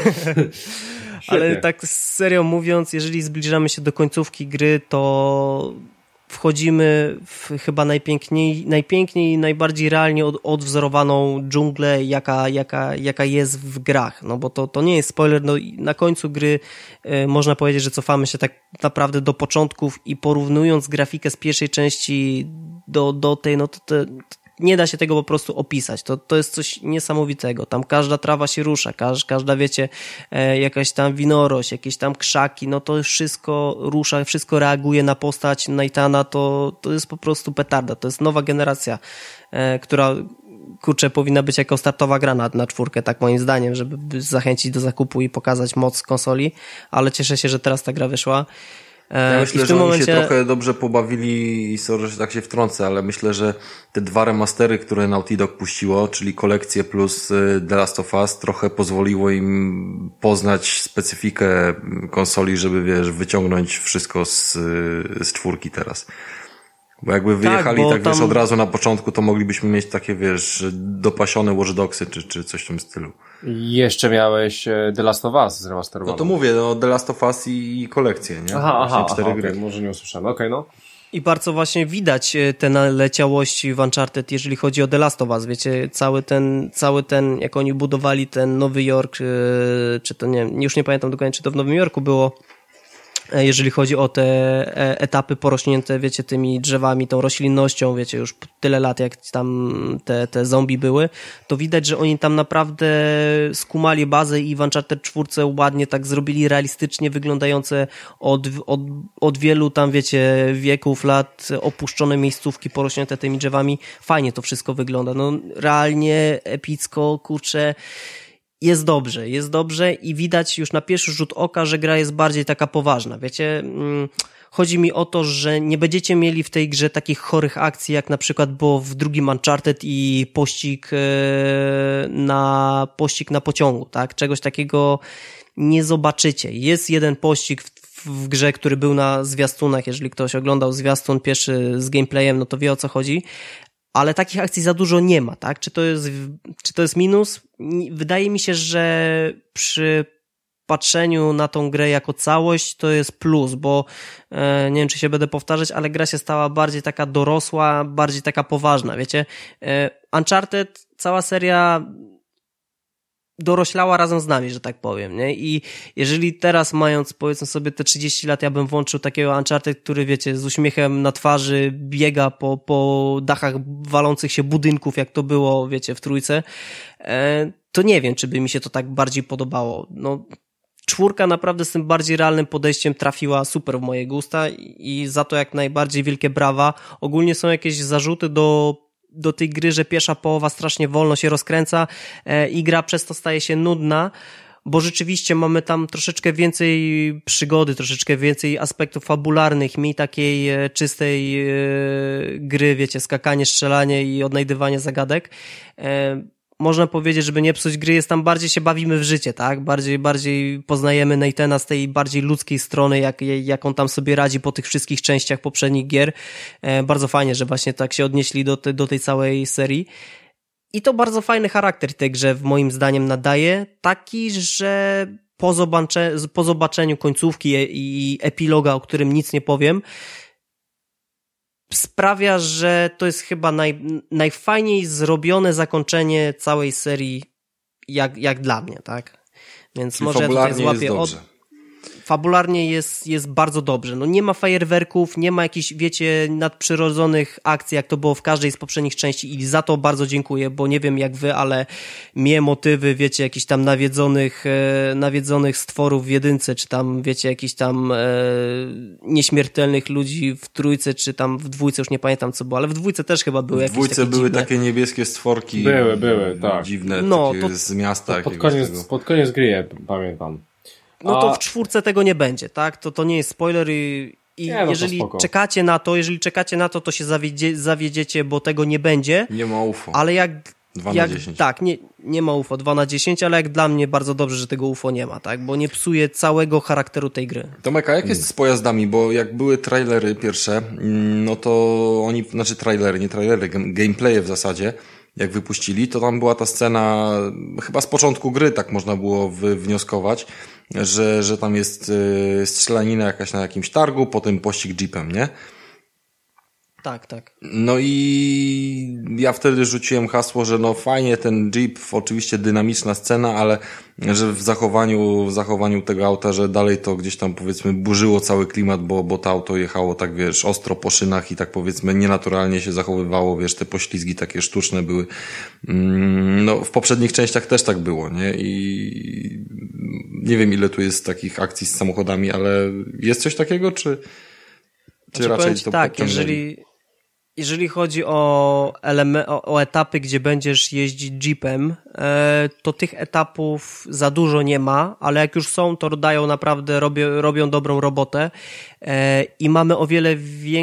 Ale tak serio mówiąc, jeżeli zbliżamy się do końcówki gry, to wchodzimy w chyba najpiękniej i najbardziej realnie odwzorowaną dżunglę, jaka jest w grach. No bo to nie jest spoiler, no i na końcu gry można powiedzieć, że cofamy się tak naprawdę do początków i porównując grafikę z pierwszej części do tej, no to nie da się tego po prostu opisać. To jest coś niesamowitego. Tam każda trawa się rusza, każda, wiecie, jakaś tam winorośl, jakieś tam krzaki, no to wszystko rusza, wszystko reaguje na postać Nathana, to jest po prostu petarda. To jest nowa generacja, która, kurczę, powinna być jako startowa gra na czwórkę, tak moim zdaniem, żeby zachęcić do zakupu i pokazać moc konsoli, ale cieszę się, że teraz ta gra wyszła. Ja myślę, że oni się trochę dobrze pobawili i sorry, że tak się wtrącę, ale myślę, że te dwa remastery, które Naughty Dog puściło, czyli kolekcję plus The Last of Us, trochę pozwoliło im poznać specyfikę konsoli, żeby, wiesz, wyciągnąć wszystko z czwórki teraz. Bo jakby wyjechali tak wiesz, od razu na początku, to moglibyśmy mieć takie, wiesz, dopasione Watch Dogsy, czy coś w tym stylu. Jeszcze miałeś The Last of Us zremasterowane. No to mówię, no The Last of Us i kolekcję, nie? Aha, 4 gry. Okay, może nie usłyszałem, okej, no. I bardzo właśnie widać te naleciałości w Uncharted, jeżeli chodzi o The Last of Us, wiecie, cały ten, jak oni budowali ten Nowy Jork, czy to nie, już nie pamiętam dokładnie, czy to w Nowym Jorku było, jeżeli chodzi o te etapy porośnięte, wiecie, tymi drzewami, tą roślinnością, wiecie, już tyle lat, jak tam te zombie były, to widać, że oni tam naprawdę skumali bazę i w Uncharted 4 ładnie tak zrobili realistycznie wyglądające od wielu tam, wiecie, wieków, lat opuszczone miejscówki porośnięte tymi drzewami. Fajnie to wszystko wygląda. No, realnie, epicko, kurczę, jest dobrze i widać już na pierwszy rzut oka, że gra jest bardziej taka poważna, wiecie, chodzi mi o to, że nie będziecie mieli w tej grze takich chorych akcji, jak na przykład było w drugim Uncharted i pościg na pociągu, tak? Czegoś takiego nie zobaczycie. Jest jeden pościg w grze, który był na zwiastunach, jeżeli ktoś oglądał zwiastun pierwszy z gameplayem, no to wie, o co chodzi, ale takich akcji za dużo nie ma, tak? Czy to jest minus? Wydaje mi się, że przy patrzeniu na tą grę jako całość to jest plus, bo nie wiem, czy się będę powtarzać, ale gra się stała bardziej taka dorosła, bardziej taka poważna, wiecie? Uncharted, cała seria doroślała razem z nami, że tak powiem, nie? I jeżeli teraz, mając, powiedzmy sobie, te 30 lat, ja bym włączył takiego Uncharted, który, wiecie, z uśmiechem na twarzy biega po dachach walących się budynków, jak to było, wiecie, w trójce, to nie wiem, czy by mi się to tak bardziej podobało. No, 4 naprawdę z tym bardziej realnym podejściem trafiła super w moje gusta i za to jak najbardziej wielkie brawa. Ogólnie są jakieś zarzuty do tej gry, że pierwsza połowa strasznie wolno się rozkręca i gra przez to staje się nudna, bo rzeczywiście mamy tam troszeczkę więcej przygody, troszeczkę więcej aspektów fabularnych, mniej takiej czystej gry, wiecie, skakanie, strzelanie i odnajdywanie zagadek. Można powiedzieć, żeby nie psuć gry, jest tam bardziej się bawimy w życie, tak? Bardziej poznajemy Nathana z tej bardziej ludzkiej strony, jak on tam sobie radzi po tych wszystkich częściach poprzednich gier. Bardzo fajnie, że właśnie tak się odnieśli do tej całej serii. I to bardzo fajny charakter tej grze moim zdaniem nadaje, taki, że po zobaczeniu końcówki i epiloga, o którym nic nie powiem, sprawia, że to jest chyba najfajniej zrobione zakończenie całej serii, jak dla mnie, tak? Więc czyli może ja tutaj złapię fabularnie jest bardzo dobrze. No nie ma fajerwerków, nie ma jakichś, wiecie, nadprzyrodzonych akcji, jak to było w każdej z poprzednich części i za to bardzo dziękuję, bo nie wiem jak wy, ale mnie motywy, wiecie, jakichś tam nawiedzonych stworów w jedynce, czy tam, wiecie, jakichś tam nieśmiertelnych ludzi w trójce, czy tam w dwójce, już nie pamiętam co było, ale w dwójce też chyba były jakieś takie W dwójce były dziwne takie niebieskie stworki. Były, tak. Dziwne, no, takie z miasta. Pod koniec gry, pamiętam. No to w 4 tego nie będzie, tak? To nie jest spoiler i jeżeli czekacie na to, to się zawiedziecie, bo tego nie będzie. Nie ma UFO. Ale 2 na 10. Tak, nie ma UFO 2 na 10, ale jak dla mnie bardzo dobrze, że tego UFO nie ma, tak? Bo nie psuje całego charakteru tej gry. Tomek, a jak jest z pojazdami? Bo jak były trailery pierwsze, no to oni, znaczy gameplaye w zasadzie, jak wypuścili, to tam była ta scena, chyba z początku gry tak można było wnioskować, że tam jest strzelanina jakaś na jakimś targu, potem pościg jeepem, nie? Tak. No i ja wtedy rzuciłem hasło, że no fajnie ten jeep, oczywiście dynamiczna scena, ale że w zachowaniu tego auta, że dalej to gdzieś tam powiedzmy burzyło cały klimat, bo to auto jechało tak, wiesz, ostro po szynach i tak powiedzmy nienaturalnie się zachowywało, wiesz, te poślizgi takie sztuczne były. No w poprzednich częściach też tak było, nie? I nie wiem ile tu jest takich akcji z samochodami, ale jest coś takiego, czy raczej to tak, jeżeli chodzi o etapy, gdzie będziesz jeździć jeepem, to tych etapów za dużo nie ma, ale jak już są, to dają naprawdę, robią dobrą robotę i mamy o wiele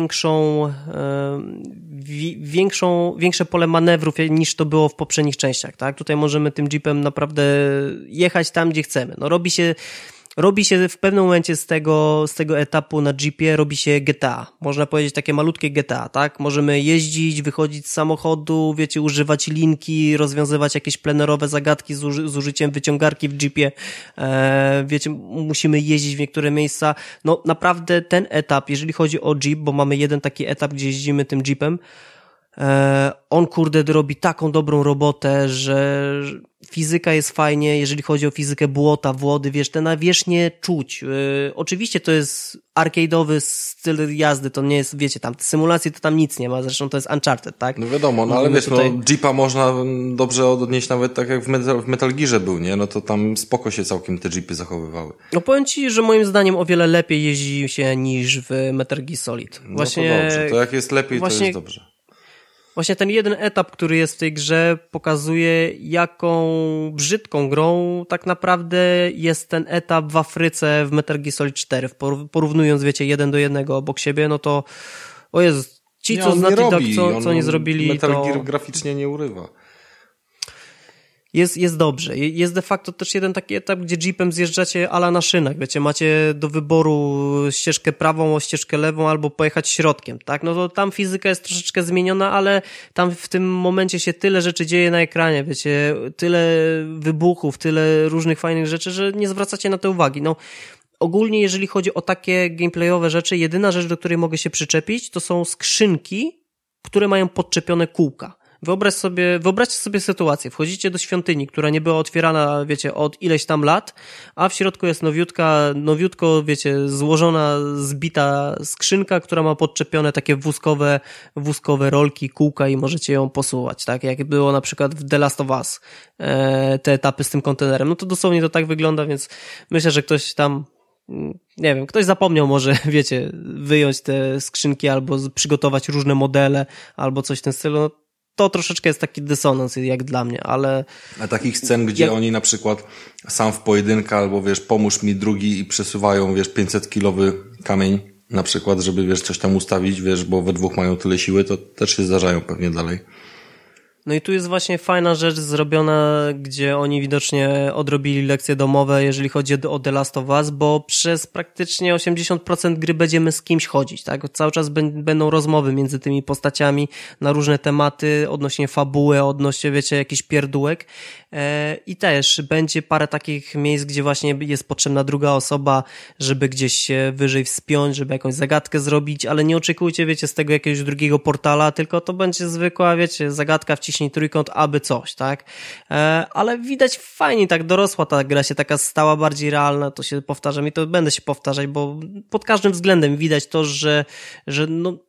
większe pole manewrów niż to było w poprzednich częściach, tak? Tutaj możemy tym jeepem naprawdę jechać tam, gdzie chcemy. No robi się w pewnym momencie z tego etapu na jeepie robi się GTA. Można powiedzieć takie malutkie GTA, tak? Możemy jeździć, wychodzić z samochodu, wiecie, używać linki, rozwiązywać jakieś plenerowe zagadki z użyciem wyciągarki w jeepie. Wiecie, musimy jeździć w niektóre miejsca. No naprawdę ten etap, jeżeli chodzi o jeep, bo mamy jeden taki etap, gdzie jeździmy tym jeepem, on kurde robi taką dobrą robotę, że fizyka jest fajnie, jeżeli chodzi o fizykę błota, wody, wiesz, te nawierzchnie czuć. Oczywiście to jest arcade'owy styl jazdy, to nie jest, wiecie, tam symulacji to tam nic nie ma, zresztą to jest Uncharted, tak? No wiadomo, no ale wiesz, tutaj... no Jeepa można dobrze odnieść nawet tak jak w Metal Gearze był, nie? No to tam spoko się całkiem te Jeepy zachowywały. No powiem ci, że moim zdaniem o wiele lepiej jeździ się niż w Metal Gear Solid. Właśnie... No to dobrze, to jak jest lepiej, to jest dobrze. Właśnie ten jeden etap, który jest w tej grze, pokazuje, jaką brzydką grą tak naprawdę jest ten etap w Afryce w Metal Gear Solid 4. Porównując, wiecie, 1:1 obok siebie, no to o Jezu, ci co z Naughty Dog, co nie zrobili, Metal to... Gear graficznie nie urywa. Jest dobrze. Jest de facto też jeden taki etap, gdzie jeepem zjeżdżacie ala na szynach, wiecie, macie do wyboru ścieżkę prawą, ścieżkę lewą albo pojechać środkiem, tak? No to tam fizyka jest troszeczkę zmieniona, ale tam w tym momencie się tyle rzeczy dzieje na ekranie, wiecie, tyle wybuchów, tyle różnych fajnych rzeczy, że nie zwracacie na to uwagi. No, ogólnie jeżeli chodzi o takie gameplayowe rzeczy, jedyna rzecz, do której mogę się przyczepić, to są skrzynki, które mają podczepione kółka. Wyobraźcie sobie sytuację. Wchodzicie do świątyni, która nie była otwierana, wiecie, od ileś tam lat, a w środku jest nowiutko, wiecie, złożona, zbita skrzynka, która ma podczepione takie wózkowe rolki, kółka i możecie ją posuwać, tak? Jak było na przykład w The Last of Us, te etapy z tym kontenerem. No to dosłownie to tak wygląda, więc myślę, że ktoś tam, nie wiem, ktoś zapomniał może, wiecie, wyjąć te skrzynki albo przygotować różne modele albo coś w tym stylu. No, to troszeczkę jest taki dysonans jak dla mnie, ale... A takich scen, gdzie oni na przykład sam w pojedynkę albo, wiesz, pomóż mi drugi i przesuwają, wiesz, 500-kilowy kamień na przykład, żeby, wiesz, coś tam ustawić, wiesz, bo we dwóch mają tyle siły, to też się zdarzają pewnie dalej. No i tu jest właśnie fajna rzecz zrobiona, gdzie oni widocznie odrobili lekcje domowe, jeżeli chodzi o The Last of Us, bo przez praktycznie 80% gry będziemy z kimś chodzić, tak? Cały czas będą rozmowy między tymi postaciami na różne tematy, odnośnie fabuły, odnośnie, wiecie, jakichś pierdółek. I też będzie parę takich miejsc, gdzie właśnie jest potrzebna druga osoba, żeby gdzieś się wyżej wspiąć, żeby jakąś zagadkę zrobić, ale nie oczekujcie, wiecie, z tego jakiegoś drugiego portala, tylko to będzie zwykła, wiecie, zagadka, wciśnij trójkąt, aby coś, tak? Ale widać fajnie, tak dorosła ta gra się taka stała bardziej realna, to się powtarzam i to będę się powtarzać, bo pod każdym względem widać to, że no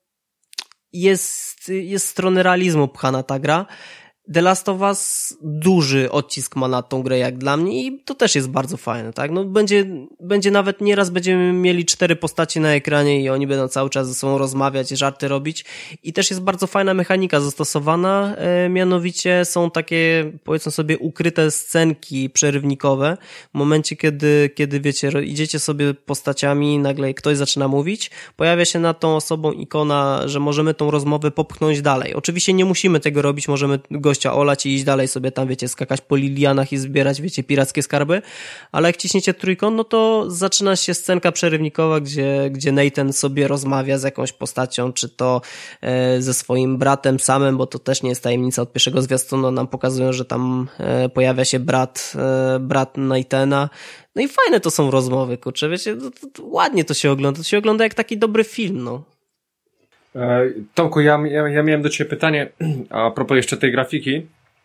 jest strony realizmu pchana ta gra. The Last of Us duży odcisk ma na tą grę jak dla mnie i to też jest bardzo fajne, tak? No będzie nawet nieraz będziemy mieli 4 postaci na ekranie i oni będą cały czas ze sobą rozmawiać, żarty robić i też jest bardzo fajna mechanika zastosowana, mianowicie są takie, powiedzmy sobie, ukryte scenki przerywnikowe. W momencie, kiedy wiecie, idziecie sobie postaciami, nagle ktoś zaczyna mówić, pojawia się nad tą osobą ikona, że możemy tą rozmowę popchnąć dalej. Oczywiście nie musimy tego robić, możemy gościa olać i iść dalej sobie tam, wiecie, skakać po lilianach i zbierać, wiecie, pirackie skarby, ale jak ciśniecie trójkąt, no to zaczyna się scenka przerywnikowa, gdzie Nathan sobie rozmawia z jakąś postacią, czy to ze swoim bratem samym, bo to też nie jest tajemnica od pierwszego zwiastuna, nam pokazują, że tam pojawia się brat Nathana. No i fajne to są rozmowy, kurczę, wiecie, to ładnie to się ogląda jak taki dobry film, no. Tomku, ja miałem do ciebie pytanie a propos jeszcze tej grafiki,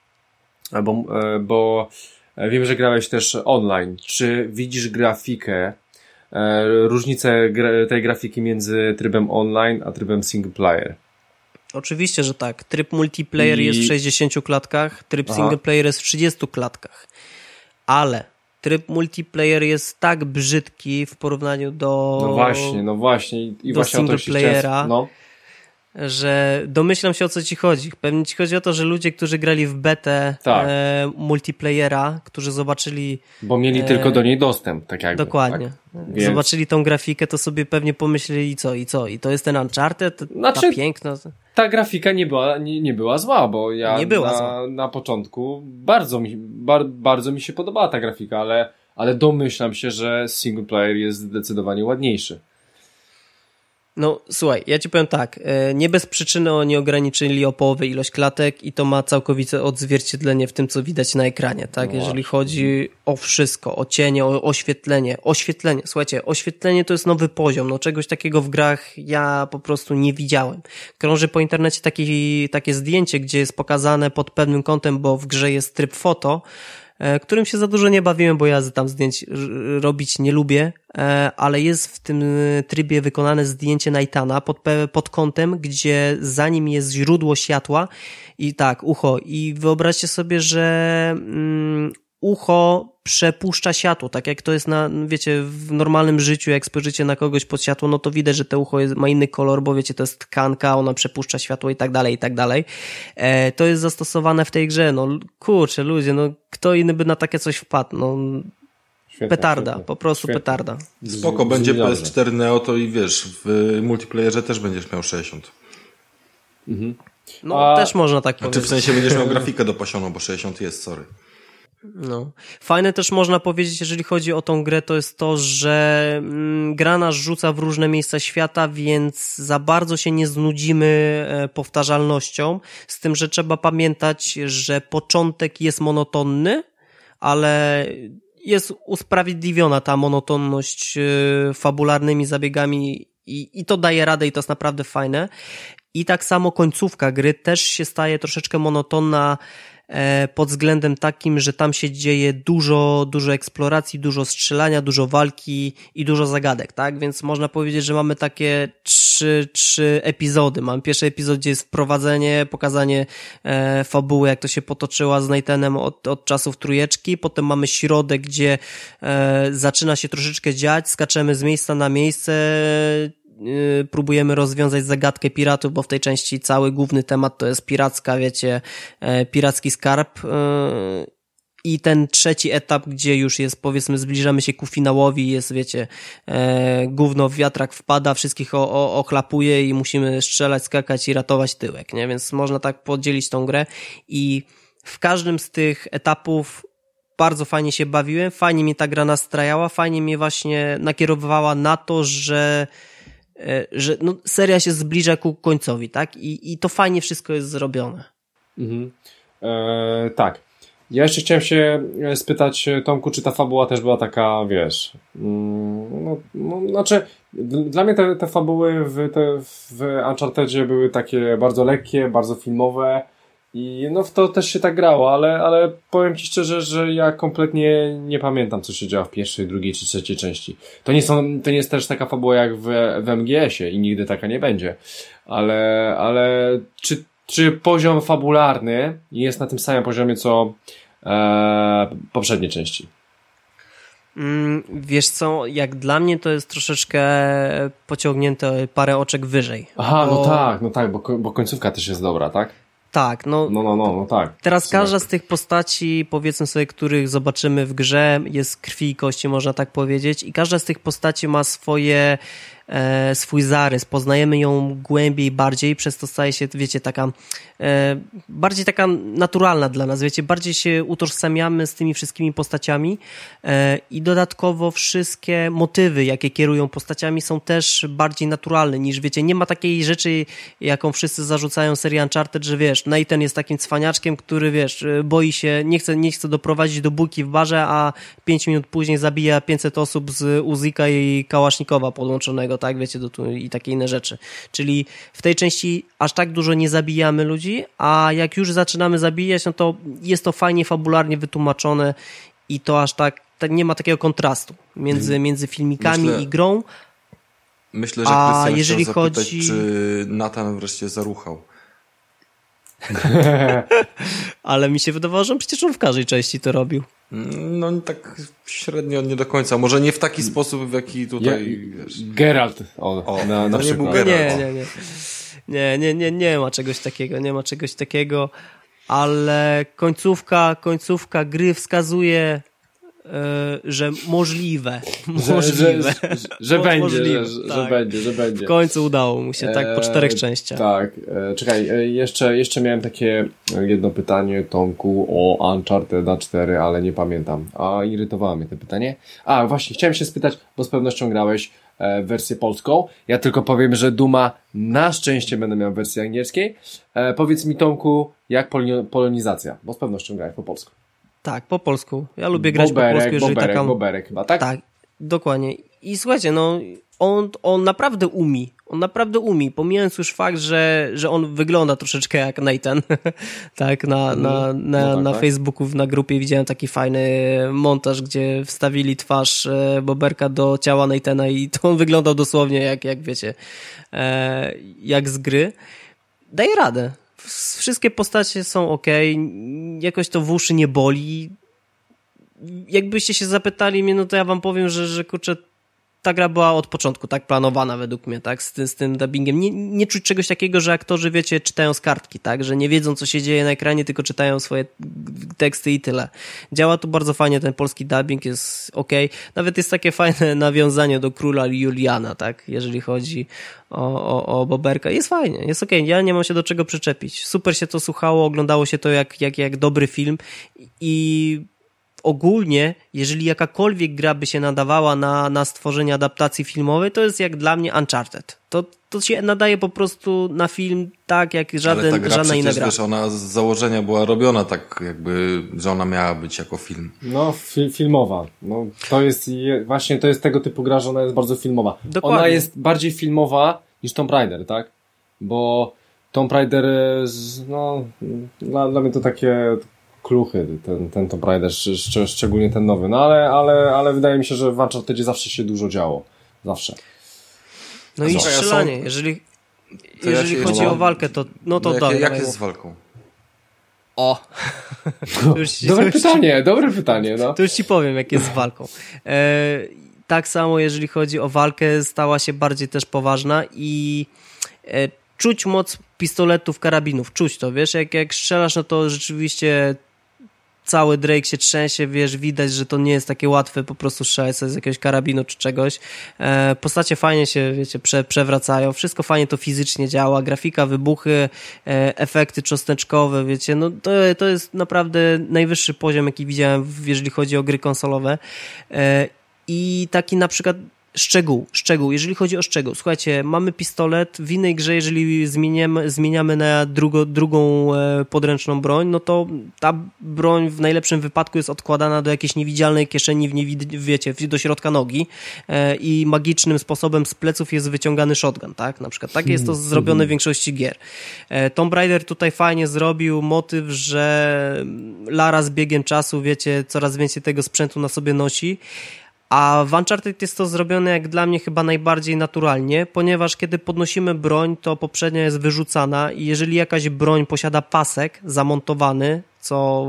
bo wiem, że grałeś też online. Czy widzisz grafikę, różnicę tej grafiki między trybem online a trybem single player? Oczywiście, że tak. Tryb multiplayer jest w 60 klatkach, tryb single player jest w 30 klatkach. Ale tryb multiplayer jest tak brzydki w porównaniu do... No właśnie. I do właśnie single o to playera. No. Że domyślam się, o co ci chodzi. Pewnie ci chodzi o to, że ludzie, którzy grali w betę multiplayera, którzy zobaczyli... Bo mieli tylko do niej dostęp, tak jakby. Dokładnie. Tak? Więc... Zobaczyli tą grafikę, to sobie pewnie pomyśleli i to jest ten Uncharted? Ta piękna... Ta grafika nie była zła, bo ja na początku bardzo mi się podobała ta grafika, ale domyślam się, że single player jest zdecydowanie ładniejszy. No słuchaj, ja ci powiem tak, nie bez przyczyny oni ograniczyli o połowę ilość klatek i to ma całkowite odzwierciedlenie w tym, co widać na ekranie, tak? No jeżeli chodzi o wszystko, o cienie, o oświetlenie. Słuchajcie, oświetlenie to jest nowy poziom, no czegoś takiego w grach ja po prostu nie widziałem. Krąży po internecie takie zdjęcie, gdzie jest pokazane pod pewnym kątem, bo w grze jest tryb foto, którym się za dużo nie bawiłem, bo ja tam zdjęć robić nie lubię, ale jest w tym trybie wykonane zdjęcie Nathana pod kątem, gdzie za nim jest źródło światła i tak, ucho. I wyobraźcie sobie, że ucho przepuszcza światło, tak jak to jest wiecie, w normalnym życiu, jak spojrzycie na kogoś pod światło, no to widać, że to ucho ma inny kolor, bo wiecie, to jest tkanka, ona przepuszcza światło i tak dalej, i tak dalej. To jest zastosowane w tej grze, no kurczę, ludzie, no kto inny by na takie coś wpadł, no świetnie, petarda, świetnie. Po prostu świetnie. Petarda. Spoko, będzie PS4 Neo, to i wiesz, w multiplayerze też będziesz miał 60. Mhm. No, też można tak powiedzieć. Czy w sensie będziesz miał grafikę dopasioną, bo 60 jest, sorry. No. Fajne też można powiedzieć, jeżeli chodzi o tą grę, to jest to, że gra nas rzuca w różne miejsca świata, więc za bardzo się nie znudzimy powtarzalnością, z tym, że trzeba pamiętać, że początek jest monotonny, ale jest usprawiedliwiona ta monotonność fabularnymi zabiegami i to daje radę i to jest naprawdę fajne. I tak samo końcówka gry też się staje troszeczkę monotonna pod względem takim, że tam się dzieje dużo eksploracji, dużo strzelania, dużo walki i dużo zagadek, tak? Więc można powiedzieć, że mamy takie trzy epizody. Mam pierwszy epizod, gdzie jest wprowadzenie, pokazanie fabuły, jak to się potoczyła z Nathanem od czasów trójeczki. Potem mamy środek, gdzie zaczyna się troszeczkę dziać, skaczemy z miejsca na miejsce, próbujemy rozwiązać zagadkę piratów, bo w tej części cały główny temat to jest piracka, wiecie, piracki skarb i ten trzeci etap, gdzie już jest, powiedzmy, zbliżamy się ku finałowi, jest, wiecie, gówno w wiatrak wpada, wszystkich ochlapuje i musimy strzelać, skakać i ratować tyłek, nie? Więc można tak podzielić tą grę i w każdym z tych etapów bardzo fajnie się bawiłem, fajnie mnie ta gra nastrajała, fajnie mnie właśnie nakierowała na to, że no, seria się zbliża ku końcowi, tak? I to fajnie wszystko jest zrobione. Mhm. Tak. Ja jeszcze chciałem się spytać, Tomku, czy ta fabuła też była taka, wiesz, znaczy dla mnie te fabuły w Unchartedzie były takie bardzo lekkie, bardzo filmowe i no w to też się tak grało, ale powiem Ci szczerze, że ja kompletnie nie pamiętam, co się działo w pierwszej, drugiej czy trzeciej części. To nie jest też taka fabuła jak w MGS-ie i nigdy taka nie będzie, ale czy poziom fabularny jest na tym samym poziomie, co poprzednie części? Wiesz co, jak dla mnie to jest troszeczkę pociągnięte parę oczek wyżej. Aha, no tak, bo końcówka też jest dobra, tak? Tak, no tak. Teraz każda z tych postaci, powiedzmy sobie, których zobaczymy w grze, jest krwi i kości, można tak powiedzieć, i każda z tych postaci ma swój zarys, poznajemy ją głębiej, bardziej, przez to staje się, wiecie, taka bardziej taka naturalna dla nas, wiecie, bardziej się utożsamiamy z tymi wszystkimi postaciami i dodatkowo wszystkie motywy, jakie kierują postaciami, są też bardziej naturalne niż, wiecie, nie ma takiej rzeczy, jaką wszyscy zarzucają serii Uncharted, że wiesz, Nathan jest takim cwaniaczkiem, który, wiesz, boi się, nie chce doprowadzić do bójki w barze, a 5 minut później zabija 500 osób z Uzika i Kałasznikowa podłączonego, tak, wiecie, i takie inne rzeczy. Czyli w tej części aż tak dużo nie zabijamy ludzi, a jak już zaczynamy zabijać, no to jest to fajnie fabularnie wytłumaczone i to aż tak nie ma takiego kontrastu między filmikami i grą. Myślę, że Krystian jeżeli chciał zapytać, czy Nathan wreszcie zaruchał. Ale mi się wydawało, że przecież on w każdej części to robił. No tak średnio, nie do końca. Może nie w taki sposób, w jaki tutaj... Geralt. Na nie był Geralt. Nie ma czegoś takiego, ale końcówka gry wskazuje, że możliwe. Że będzie. W końcu udało mu się, tak, po 4 częściach. Tak, czekaj, jeszcze miałem takie jedno pytanie, Tomku, o Uncharted 4, ale nie pamiętam. Irytowało mnie to pytanie. Właśnie, chciałem się spytać, bo z pewnością grałeś wersję polską. Ja tylko powiem, że Duma na szczęście będę miał wersję angielskiej. Powiedz mi, Tomku, jak polonizacja, bo z pewnością grałeś po polsku. Tak, po polsku. Ja lubię grać po polsku, jeżeli Boberek chyba, tak? Tak, dokładnie. I słuchajcie, no, on naprawdę umie. On naprawdę umie, pomijając już fakt, że on wygląda troszeczkę jak Nathan. Tak, na Facebooku, na grupie widziałem taki fajny montaż, gdzie wstawili twarz Boberka do ciała Nathana i to on wyglądał dosłownie jak wiecie, jak z gry. Daje radę. Wszystkie postacie są okej, jakoś to w uszy nie boli. jakbyście się zapytali mnie, no to ja wam powiem, że kurczę, ta gra była od początku tak planowana według mnie, tak, z tym dubbingiem. Nie czuć czegoś takiego, że aktorzy, wiecie, czytają z kartki, tak, że nie wiedzą, co się dzieje na ekranie, tylko czytają swoje teksty i tyle. Działa tu bardzo fajnie, ten polski dubbing jest okej. Nawet jest takie fajne nawiązanie do Króla Juliana, tak, jeżeli chodzi o Boberka. Jest fajnie, jest okej. Ja nie mam się do czego przyczepić. Super się to słuchało, oglądało się to jak dobry film i ogólnie, jeżeli jakakolwiek gra by się nadawała na stworzenie adaptacji filmowej, to jest jak dla mnie Uncharted. To się nadaje po prostu na film tak, jak żadna inna gra. Wiesz, ona z założenia była robiona tak jakby, że ona miała być jako film. No, filmowa. No, to jest tego typu gra, że ona jest bardzo filmowa. Dokładnie. Ona jest bardziej filmowa niż Tomb Raider, tak? Bo Tomb Raider, no, dla mnie to takie kluchy, ten Tomb Raider, szczególnie ten nowy. No ale wydaje mi się, że w Unchartedzie zawsze się dużo działo. Zawsze. No i strzelanie. Jeżeli chodzi o walkę, to dobra. Jak jest z walką? O! Dobre pytanie. No. To już ci powiem, jak jest z walką. Tak samo, jeżeli chodzi o walkę, stała się bardziej też poważna i czuć moc pistoletów, karabinów. Czuć to, wiesz? Jak strzelasz, no to rzeczywiście cały Drake się trzęsie, wiesz, widać, że to nie jest takie łatwe po prostu strzelać sobie z jakiegoś karabinu czy czegoś. Postacie fajnie się, wiecie, przewracają, wszystko fajnie to fizycznie działa, grafika, wybuchy, efekty cząsteczkowe, wiecie, no to jest naprawdę najwyższy poziom, jaki widziałem, jeżeli chodzi o gry konsolowe. I taki na przykład szczegół, jeżeli chodzi o szczegół. Słuchajcie, mamy pistolet, w innej grze, jeżeli zmieniamy na drugą podręczną broń, no to ta broń w najlepszym wypadku jest odkładana do jakiejś niewidzialnej kieszeni, wiecie, do środka nogi i magicznym sposobem z pleców jest wyciągany shotgun, tak? Na przykład tak jest to zrobione w większości gier. Tomb Raider tutaj fajnie zrobił motyw, że Lara z biegiem czasu, wiecie, coraz więcej tego sprzętu na sobie nosi. A w Uncharted jest to zrobione jak dla mnie chyba najbardziej naturalnie, ponieważ kiedy podnosimy broń, to poprzednia jest wyrzucana i jeżeli jakaś broń posiada pasek zamontowany, co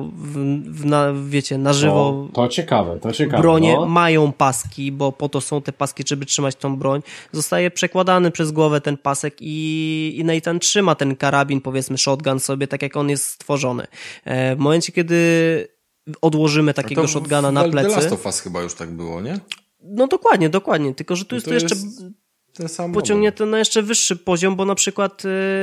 wiecie, na żywo... To ciekawe. Bronie mają paski, bo po to są te paski, żeby trzymać tą broń. Zostaje przekładany przez głowę ten pasek i Nathan trzyma ten karabin, powiedzmy shotgun sobie, tak jak on jest stworzony. W momencie, kiedy odłożymy takiego shotguna na plecy. The Last of Us chyba już tak było, nie? No dokładnie, tylko że tu jest to jeszcze pociągnięte na jeszcze wyższy poziom, bo na przykład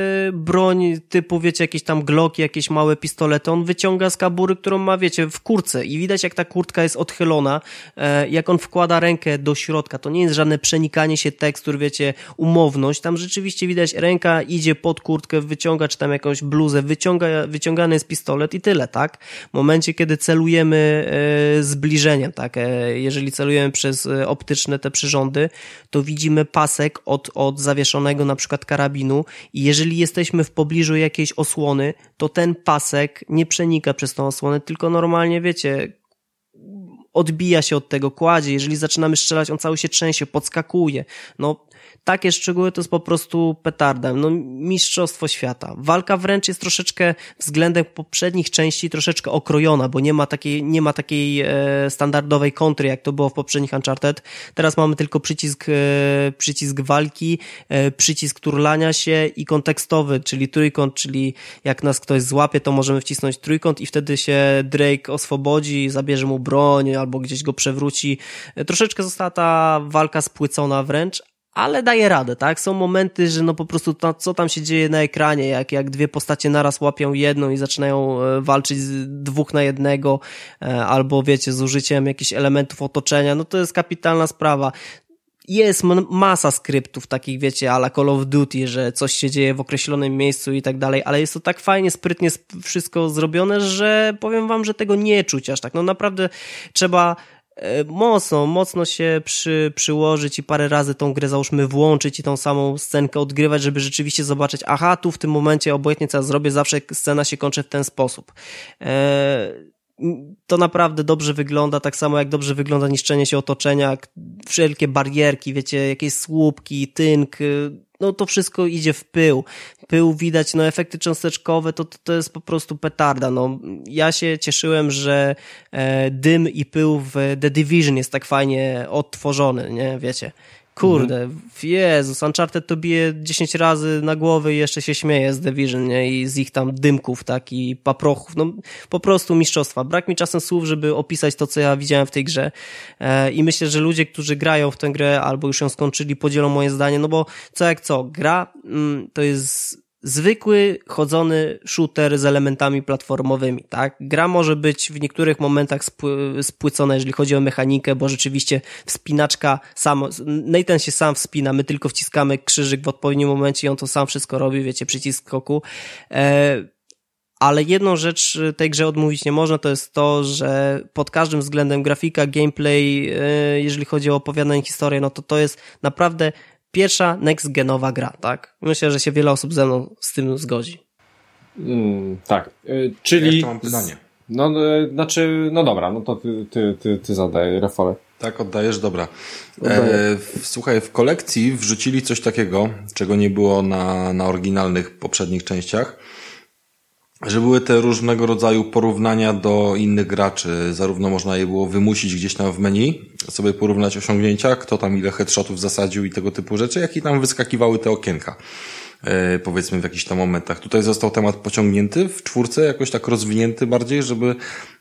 broń typu, wiecie, jakieś tam Glocki, jakieś małe pistolety, on wyciąga z kabury, którą ma, wiecie, w kurtce i widać, jak ta kurtka jest odchylona, jak on wkłada rękę do środka, to nie jest żadne przenikanie się tekstur, wiecie, umowność, tam rzeczywiście widać, ręka idzie pod kurtkę, wyciąga, czy tam jakąś bluzę, wyciągany jest pistolet i tyle, tak? W momencie, kiedy celujemy zbliżeniem, tak? Jeżeli celujemy przez optyczne te przyrządy, to widzimy pasek od zawieszonego na przykład karabinu i jeżeli jesteśmy w pobliżu jakiejś osłony, to ten pasek nie przenika przez tą osłonę, tylko normalnie, wiecie, odbija się od tego, kładzie. Jeżeli zaczynamy strzelać, on cały się trzęsie, podskakuje. No, takie szczegóły to jest po prostu petarda. No, mistrzostwo świata. Walka wręcz jest troszeczkę względem poprzednich części troszeczkę okrojona, bo nie ma takiej standardowej kontry, jak to było w poprzednich Uncharted. Teraz mamy tylko przycisk walki, przycisk turlania się i kontekstowy, czyli trójkąt, czyli jak nas ktoś złapie, to możemy wcisnąć trójkąt i wtedy się Drake oswobodzi, zabierze mu broń albo gdzieś go przewróci. Troszeczkę została ta walka spłycona wręcz, ale daje radę, tak? Są momenty, że no po prostu co tam się dzieje na ekranie, jak dwie postacie naraz łapią jedną i zaczynają walczyć z 2 na 1, albo wiecie, z użyciem jakichś elementów otoczenia, no to jest kapitalna sprawa. Jest masa skryptów takich, wiecie, a la Call of Duty, że coś się dzieje w określonym miejscu i tak dalej, ale jest to tak fajnie, sprytnie wszystko zrobione, że powiem wam, że tego nie czuć aż tak. No naprawdę trzeba mocno się przyłożyć i parę razy tą grę, załóżmy, włączyć i tą samą scenkę odgrywać, żeby rzeczywiście zobaczyć, aha, tu w tym momencie obojętnie co ja zrobię, zawsze scena się kończy w ten sposób. to naprawdę dobrze wygląda, tak samo jak dobrze wygląda niszczenie się otoczenia, wszelkie barierki, wiecie, jakieś słupki, tynk, no to wszystko idzie w pył. Pył widać, no efekty cząsteczkowe to jest po prostu petarda. No, ja się cieszyłem, że dym i pył w The Division jest tak fajnie odtworzony, nie, wiecie. Kurde, Jezus, Uncharted to bije 10 razy na głowę i jeszcze się śmieje z Division, nie? I z ich tam dymków, tak, i paprochów, no po prostu mistrzostwa. Brak mi czasem słów, żeby opisać to, co ja widziałem w tej grze i myślę, że ludzie, którzy grają w tę grę albo już ją skończyli, podzielą moje zdanie, no bo co jak co, gra to jest zwykły, chodzony shooter z elementami platformowymi, tak? Gra może być w niektórych momentach spłycona, jeżeli chodzi o mechanikę, bo rzeczywiście wspinaczka Nathan się sam wspina, my tylko wciskamy krzyżyk w odpowiednim momencie i on to sam wszystko robi, wiecie, przycisk skoku. Ale jedną rzecz tej grze odmówić nie można, to jest to, że pod każdym względem grafika, gameplay, jeżeli chodzi o opowiadanie historii, no to jest naprawdę pierwsza next-genowa gra, tak? Myślę, że się wiele osób ze mną z tym zgodzi. Tak, czyli... Ja jeszcze mam pytanie. No dobra, no to ty zadaj, Rafale. Tak, oddajesz? Dobra. Słuchaj, w kolekcji wrzucili coś takiego, czego nie było na oryginalnych poprzednich częściach, że były te różnego rodzaju porównania do innych graczy. Zarówno można je było wymusić gdzieś tam w menu, sobie porównać osiągnięcia, kto tam ile headshotów zasadził i tego typu rzeczy, jak i tam wyskakiwały te okienka. Powiedzmy w jakichś tam momentach. Tutaj został temat pociągnięty w 4, jakoś tak rozwinięty bardziej, żeby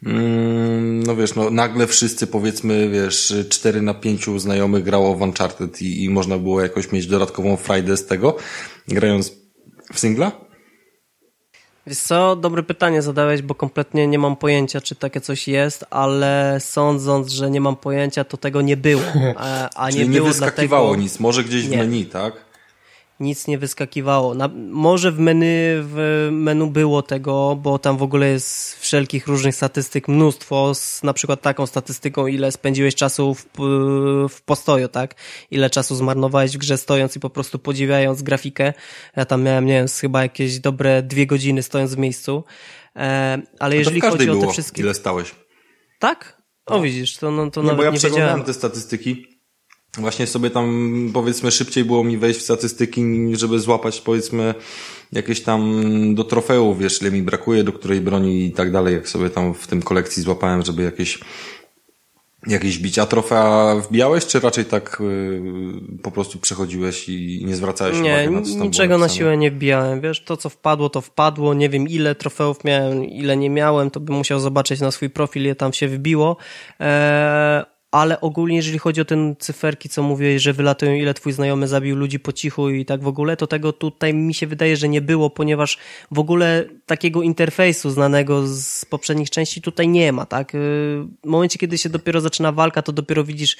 no wiesz, no nagle wszyscy powiedzmy, wiesz, 4 na 5 znajomych grało w Uncharted i można było jakoś mieć dodatkową frajdę z tego, grając w singla? Wiesz co, dobre pytanie zadałeś, bo kompletnie nie mam pojęcia, czy takie coś jest, ale sądząc, że nie mam pojęcia, to tego nie było. Czyli nie wyskakiwało nic, może gdzieś w menu, tak? Nic nie wyskakiwało. Może w menu było tego, bo tam w ogóle jest wszelkich różnych statystyk mnóstwo, na przykład taką statystyką, ile spędziłeś czasu w postoju, tak? Ile czasu zmarnowałeś w grze stojąc i po prostu podziwiając grafikę. Ja tam miałem, nie wiem, chyba jakieś dobre 2 godziny stojąc w miejscu. Ale jeżeli chodzi o te wszystkie... Ile stałeś? Tak? O, widzisz, to nawet bo ja nie wiedziałem. przeglądałem te statystyki. Właśnie sobie tam, powiedzmy, szybciej było mi wejść w statystyki, żeby złapać, powiedzmy, jakieś tam do trofeów, wiesz, ile mi brakuje, do której broni i tak dalej, jak sobie tam w tym kolekcji złapałem, żeby jakieś bicia. Trofea wbijałeś, czy raczej tak po prostu przechodziłeś i nie zwracałeś uwagi na to, co tam niczego na siłę nie wbijałem, wiesz, to co wpadło, to wpadło, nie wiem ile trofeów miałem, ile nie miałem, to bym musiał zobaczyć na swój profil, ile tam się wbiło, ale ogólnie, jeżeli chodzi o te cyferki, co mówiłeś, że wylatują, ile twój znajomy zabił ludzi po cichu i tak w ogóle, to tego tutaj mi się wydaje, że nie było, ponieważ w ogóle takiego interfejsu znanego z poprzednich części tutaj nie ma, tak? W momencie, kiedy się dopiero zaczyna walka, to dopiero widzisz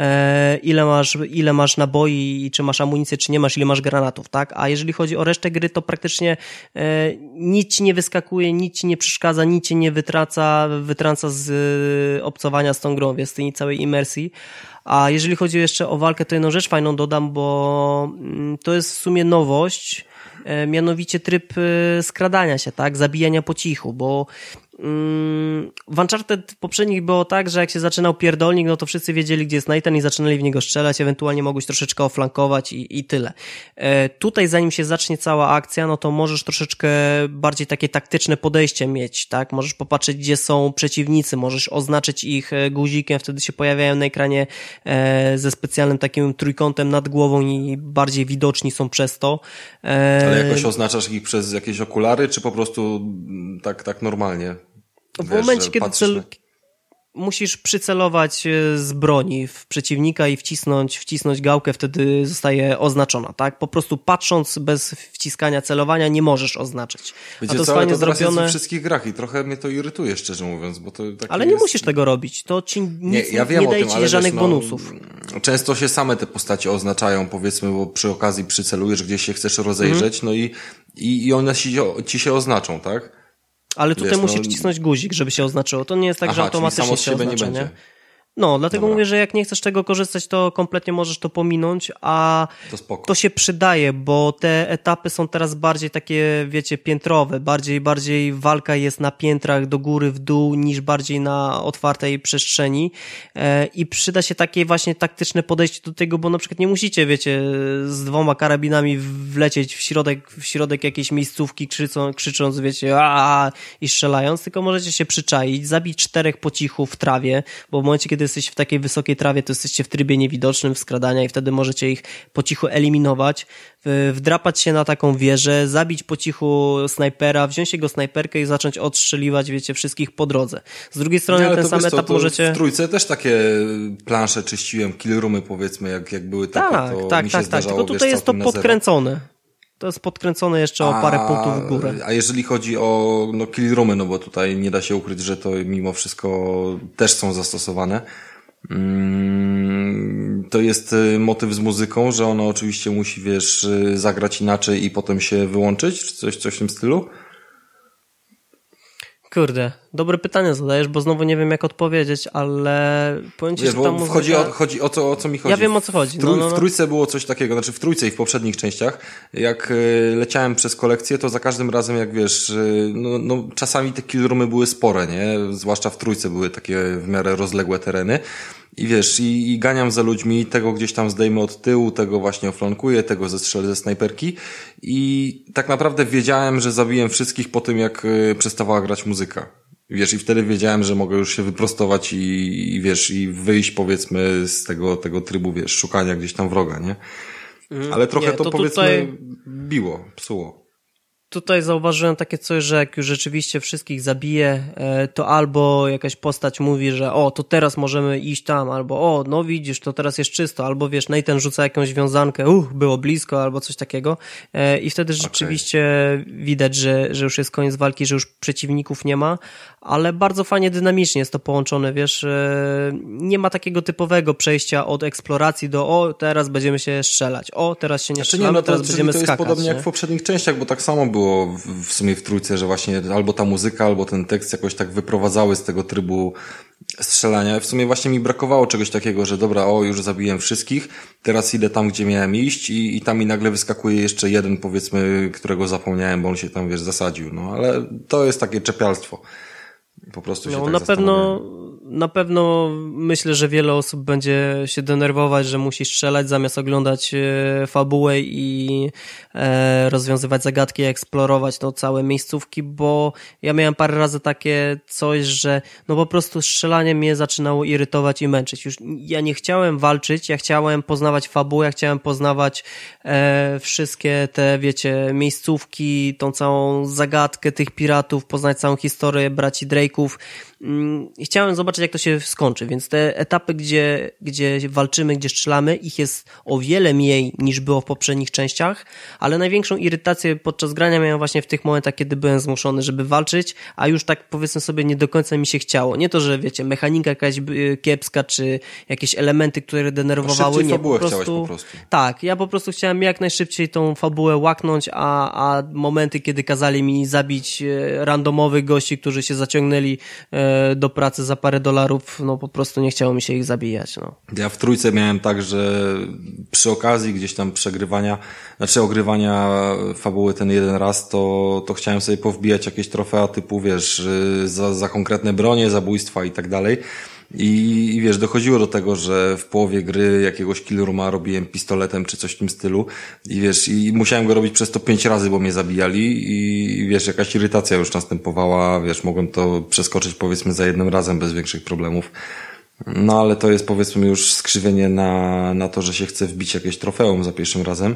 ile masz naboi i czy masz amunicję, czy nie masz, ile masz granatów, tak? A jeżeli chodzi o resztę gry, to praktycznie nic ci nie wyskakuje, nic ci nie przeszkadza, nic cię nie wytrąca z obcowania z tą grą, więc z tej całej imersji. A jeżeli chodzi jeszcze o walkę, to jedną rzecz fajną dodam, bo to jest w sumie nowość, mianowicie tryb skradania się, tak, zabijania po cichu, bo w Uncharted poprzednich było tak, że jak się zaczynał pierdolnik, no to wszyscy wiedzieli, gdzie jest Nathan i zaczynali w niego strzelać, ewentualnie mogłeś troszeczkę oflankować i tyle. Tutaj zanim się zacznie cała akcja, no to możesz troszeczkę bardziej takie taktyczne podejście mieć, tak? Możesz popatrzeć, gdzie są przeciwnicy, możesz oznaczyć ich guzikiem, wtedy się pojawiają na ekranie ze specjalnym takim trójkątem nad głową i bardziej widoczni są przez to. Ale jakoś oznaczasz ich przez jakieś okulary, czy po prostu tak normalnie? W momencie, kiedy musisz przycelować z broni w przeciwnika i wcisnąć gałkę, wtedy zostaje oznaczona, tak? Po prostu patrząc bez wciskania celowania nie możesz oznaczyć. Wiecie, a to fajnie zrobione jest we wszystkich grach i trochę mnie to irytuje, szczerze mówiąc, bo to takie ale nie musisz tego robić, to ci nic nie daje ci żadnych bonusów. Często się same te postacie oznaczają, powiedzmy, bo przy okazji przycelujesz, gdzieś się chcesz rozejrzeć, no i one ci się oznaczą, tak? Ale tutaj musisz wcisnąć guzik, żeby się oznaczyło. To nie jest tak, że automatycznie się oznacza, nie? No, dlatego mówię, że jak nie chcesz tego korzystać, to kompletnie możesz to pominąć, a to się przydaje, bo te etapy są teraz bardziej takie, wiecie, piętrowe, bardziej walka jest na piętrach do góry, w dół, niż bardziej na otwartej przestrzeni i przyda się takie właśnie taktyczne podejście do tego, bo na przykład nie musicie, wiecie, z 2 karabinami wlecieć w środek jakiejś miejscówki, krzycząc, wiecie, i strzelając, tylko możecie się przyczaić, zabić 4 po cichu w trawie, bo w momencie, kiedy jesteście w takiej wysokiej trawie, to jesteście w trybie niewidocznym w skradania i wtedy możecie ich po cichu eliminować, wdrapać się na taką wieżę, zabić po cichu snajpera, wziąć jego snajperkę i zacząć odstrzeliwać, wiecie, wszystkich po drodze. Z drugiej strony ten sam etap możecie... W trójce też takie plansze czyściłem, kill roomy powiedzmy, jak były takie, to mi się zdarzało, tylko tutaj jest to podkręcone. To jest podkręcone jeszcze o parę punktów w górę. A jeżeli chodzi o kill roomy, no bo tutaj nie da się ukryć, że to mimo wszystko też są zastosowane, to jest motyw z muzyką, że ona oczywiście musi, wiesz, zagrać inaczej i potem się wyłączyć, czy coś w tym stylu? Kurde, dobre pytanie zadajesz, bo znowu nie wiem jak odpowiedzieć, ale powiem ci, wiesz, że ta muzyka... chodzi o co mi chodzi. Ja wiem o co chodzi. W trójce było coś takiego, znaczy w trójce i w poprzednich częściach, jak leciałem przez kolekcję, to za każdym razem, jak wiesz, czasami te kill roomy były spore, nie? Zwłaszcza w trójce były takie w miarę rozległe tereny. I wiesz, i ganiam za ludźmi, tego gdzieś tam zdejmę od tyłu, tego właśnie oflankuję, tego zestrzelę ze snajperki i tak naprawdę wiedziałem, że zabiłem wszystkich po tym, jak przestawała grać muzyka. Wiesz, i wtedy wiedziałem, że mogę już się wyprostować i wiesz, i wyjść powiedzmy z tego trybu, wiesz, szukania gdzieś tam wroga, nie? Ale trochę to powiedzmy psuło. Tutaj zauważyłem takie coś, że jak już rzeczywiście wszystkich zabije, to albo jakaś postać mówi, że to teraz możemy iść tam, albo no widzisz, to teraz jest czysto, albo wiesz, Nathan rzuca jakąś wiązankę, było blisko, albo coś takiego i wtedy rzeczywiście widać, że już jest koniec walki, że już przeciwników nie ma, ale bardzo fajnie dynamicznie jest to połączone, wiesz, nie ma takiego typowego przejścia od eksploracji do teraz będziemy się strzelać, teraz się nie strzelamy, teraz będziemy skakać. To jest podobnie jak w poprzednich częściach, bo tak samo było w sumie w trójce, że właśnie albo ta muzyka, albo ten tekst jakoś tak wyprowadzały z tego trybu strzelania. W sumie właśnie mi brakowało czegoś takiego, że dobra, już zabiłem wszystkich, teraz idę tam, gdzie miałem iść i tam mi nagle wyskakuje jeszcze jeden, powiedzmy, którego zapomniałem, bo on się tam, wiesz, zasadził. No, ale to jest takie czepialstwo. Po prostu się tak na pewno myślę, że wiele osób będzie się denerwować, że musi strzelać zamiast oglądać fabułę i rozwiązywać zagadki, eksplorować całe miejscówki, bo ja miałem parę razy takie coś, że po prostu strzelanie mnie zaczynało irytować i męczyć. Już ja nie chciałem walczyć, ja chciałem poznawać fabułę, ja chciałem poznawać wszystkie te, wiecie, miejscówki, tą całą zagadkę tych piratów, poznać całą historię braci Drake'ów. Chciałem zobaczyć, jak to się skończy, więc te etapy, gdzie walczymy, gdzie strzelamy, ich jest o wiele mniej niż było w poprzednich częściach, ale największą irytację podczas grania miałem właśnie w tych momentach, kiedy byłem zmuszony, żeby walczyć, a już tak powiedzmy sobie nie do końca mi się chciało. Nie to, że wiecie, mechanika jakaś kiepska, czy jakieś elementy, które denerwowały. Nie, fabułę chciałeś po prostu. Tak, ja po prostu chciałem jak najszybciej tą fabułę łaknąć, a momenty, kiedy kazali mi zabić randomowych gości, którzy się zaciągnęli do pracy za parę dolarów, po prostu nie chciało mi się ich zabijać. Ja w trójce miałem tak, że przy okazji gdzieś tam ogrywania fabuły ten jeden raz, to chciałem sobie powbijać jakieś trofea typu, wiesz, za konkretne bronie, zabójstwa i tak dalej. I wiesz, dochodziło do tego, że w połowie gry jakiegoś kill rooma robiłem pistoletem czy coś w tym stylu i wiesz, i musiałem go robić przez to 5 razy, bo mnie zabijali i wiesz, jakaś irytacja już następowała, wiesz, mogłem to przeskoczyć powiedzmy za jednym razem bez większych problemów. No ale to jest powiedzmy już skrzywienie na to, że się chce wbić jakieś trofeum za pierwszym razem.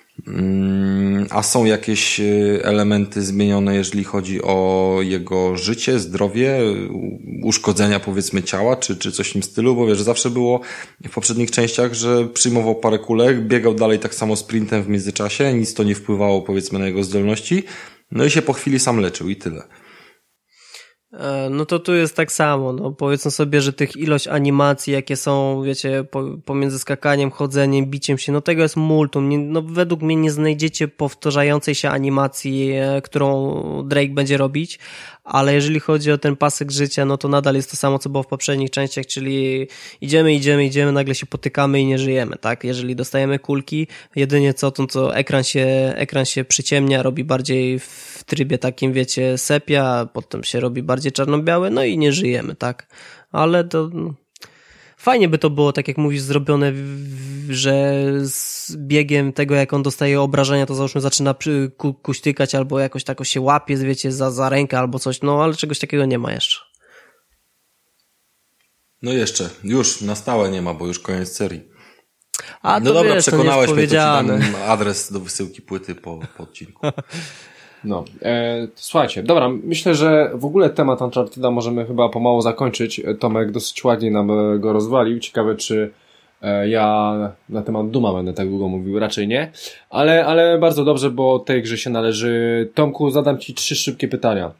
A są jakieś elementy zmienione, jeżeli chodzi o jego życie, zdrowie, uszkodzenia powiedzmy ciała, czy coś w tym stylu, bo wiesz, zawsze było w poprzednich częściach, że przyjmował parę kulek, biegał dalej tak samo sprintem w międzyczasie, nic to nie wpływało powiedzmy na jego zdolności, no i się po chwili sam leczył i tyle. No to tu jest tak samo, no powiedzmy sobie, że tych ilość animacji, jakie są, wiecie, pomiędzy skakaniem, chodzeniem, biciem się, no tego jest multum. No według mnie nie znajdziecie powtarzającej się animacji, którą Drake będzie robić, ale jeżeli chodzi o ten pasek życia, no to nadal jest to samo, co było w poprzednich częściach, czyli idziemy, nagle się potykamy i nie żyjemy, tak? Jeżeli dostajemy kulki, jedynie co ekran się przyciemnia, robi bardziej w trybie takim, wiecie, sepia, potem się robi bardziej czarno-białe, no i nie żyjemy, tak? Ale to fajnie by to było, tak jak mówisz, zrobione, że z biegiem tego, jak on dostaje obrażenia, to załóżmy zaczyna kuśtykać albo jakoś tak się łapie, wiecie, za rękę albo coś, no ale czegoś takiego nie ma jeszcze. No jeszcze, już na stałe nie ma, bo już koniec serii. A no dobra, wiesz, przekonałeś mnie, to ci dam adres do wysyłki płyty po odcinku. No, słuchajcie, dobra, myślę, że w ogóle temat Uncharted'a możemy chyba pomału zakończyć. Tomek dosyć ładnie nam go rozwalił. Ciekawe, czy ja na temat Duma będę tak długo mówił, raczej nie. Ale bardzo dobrze, bo tej grze się należy. Tomku, zadam ci 3 szybkie pytania.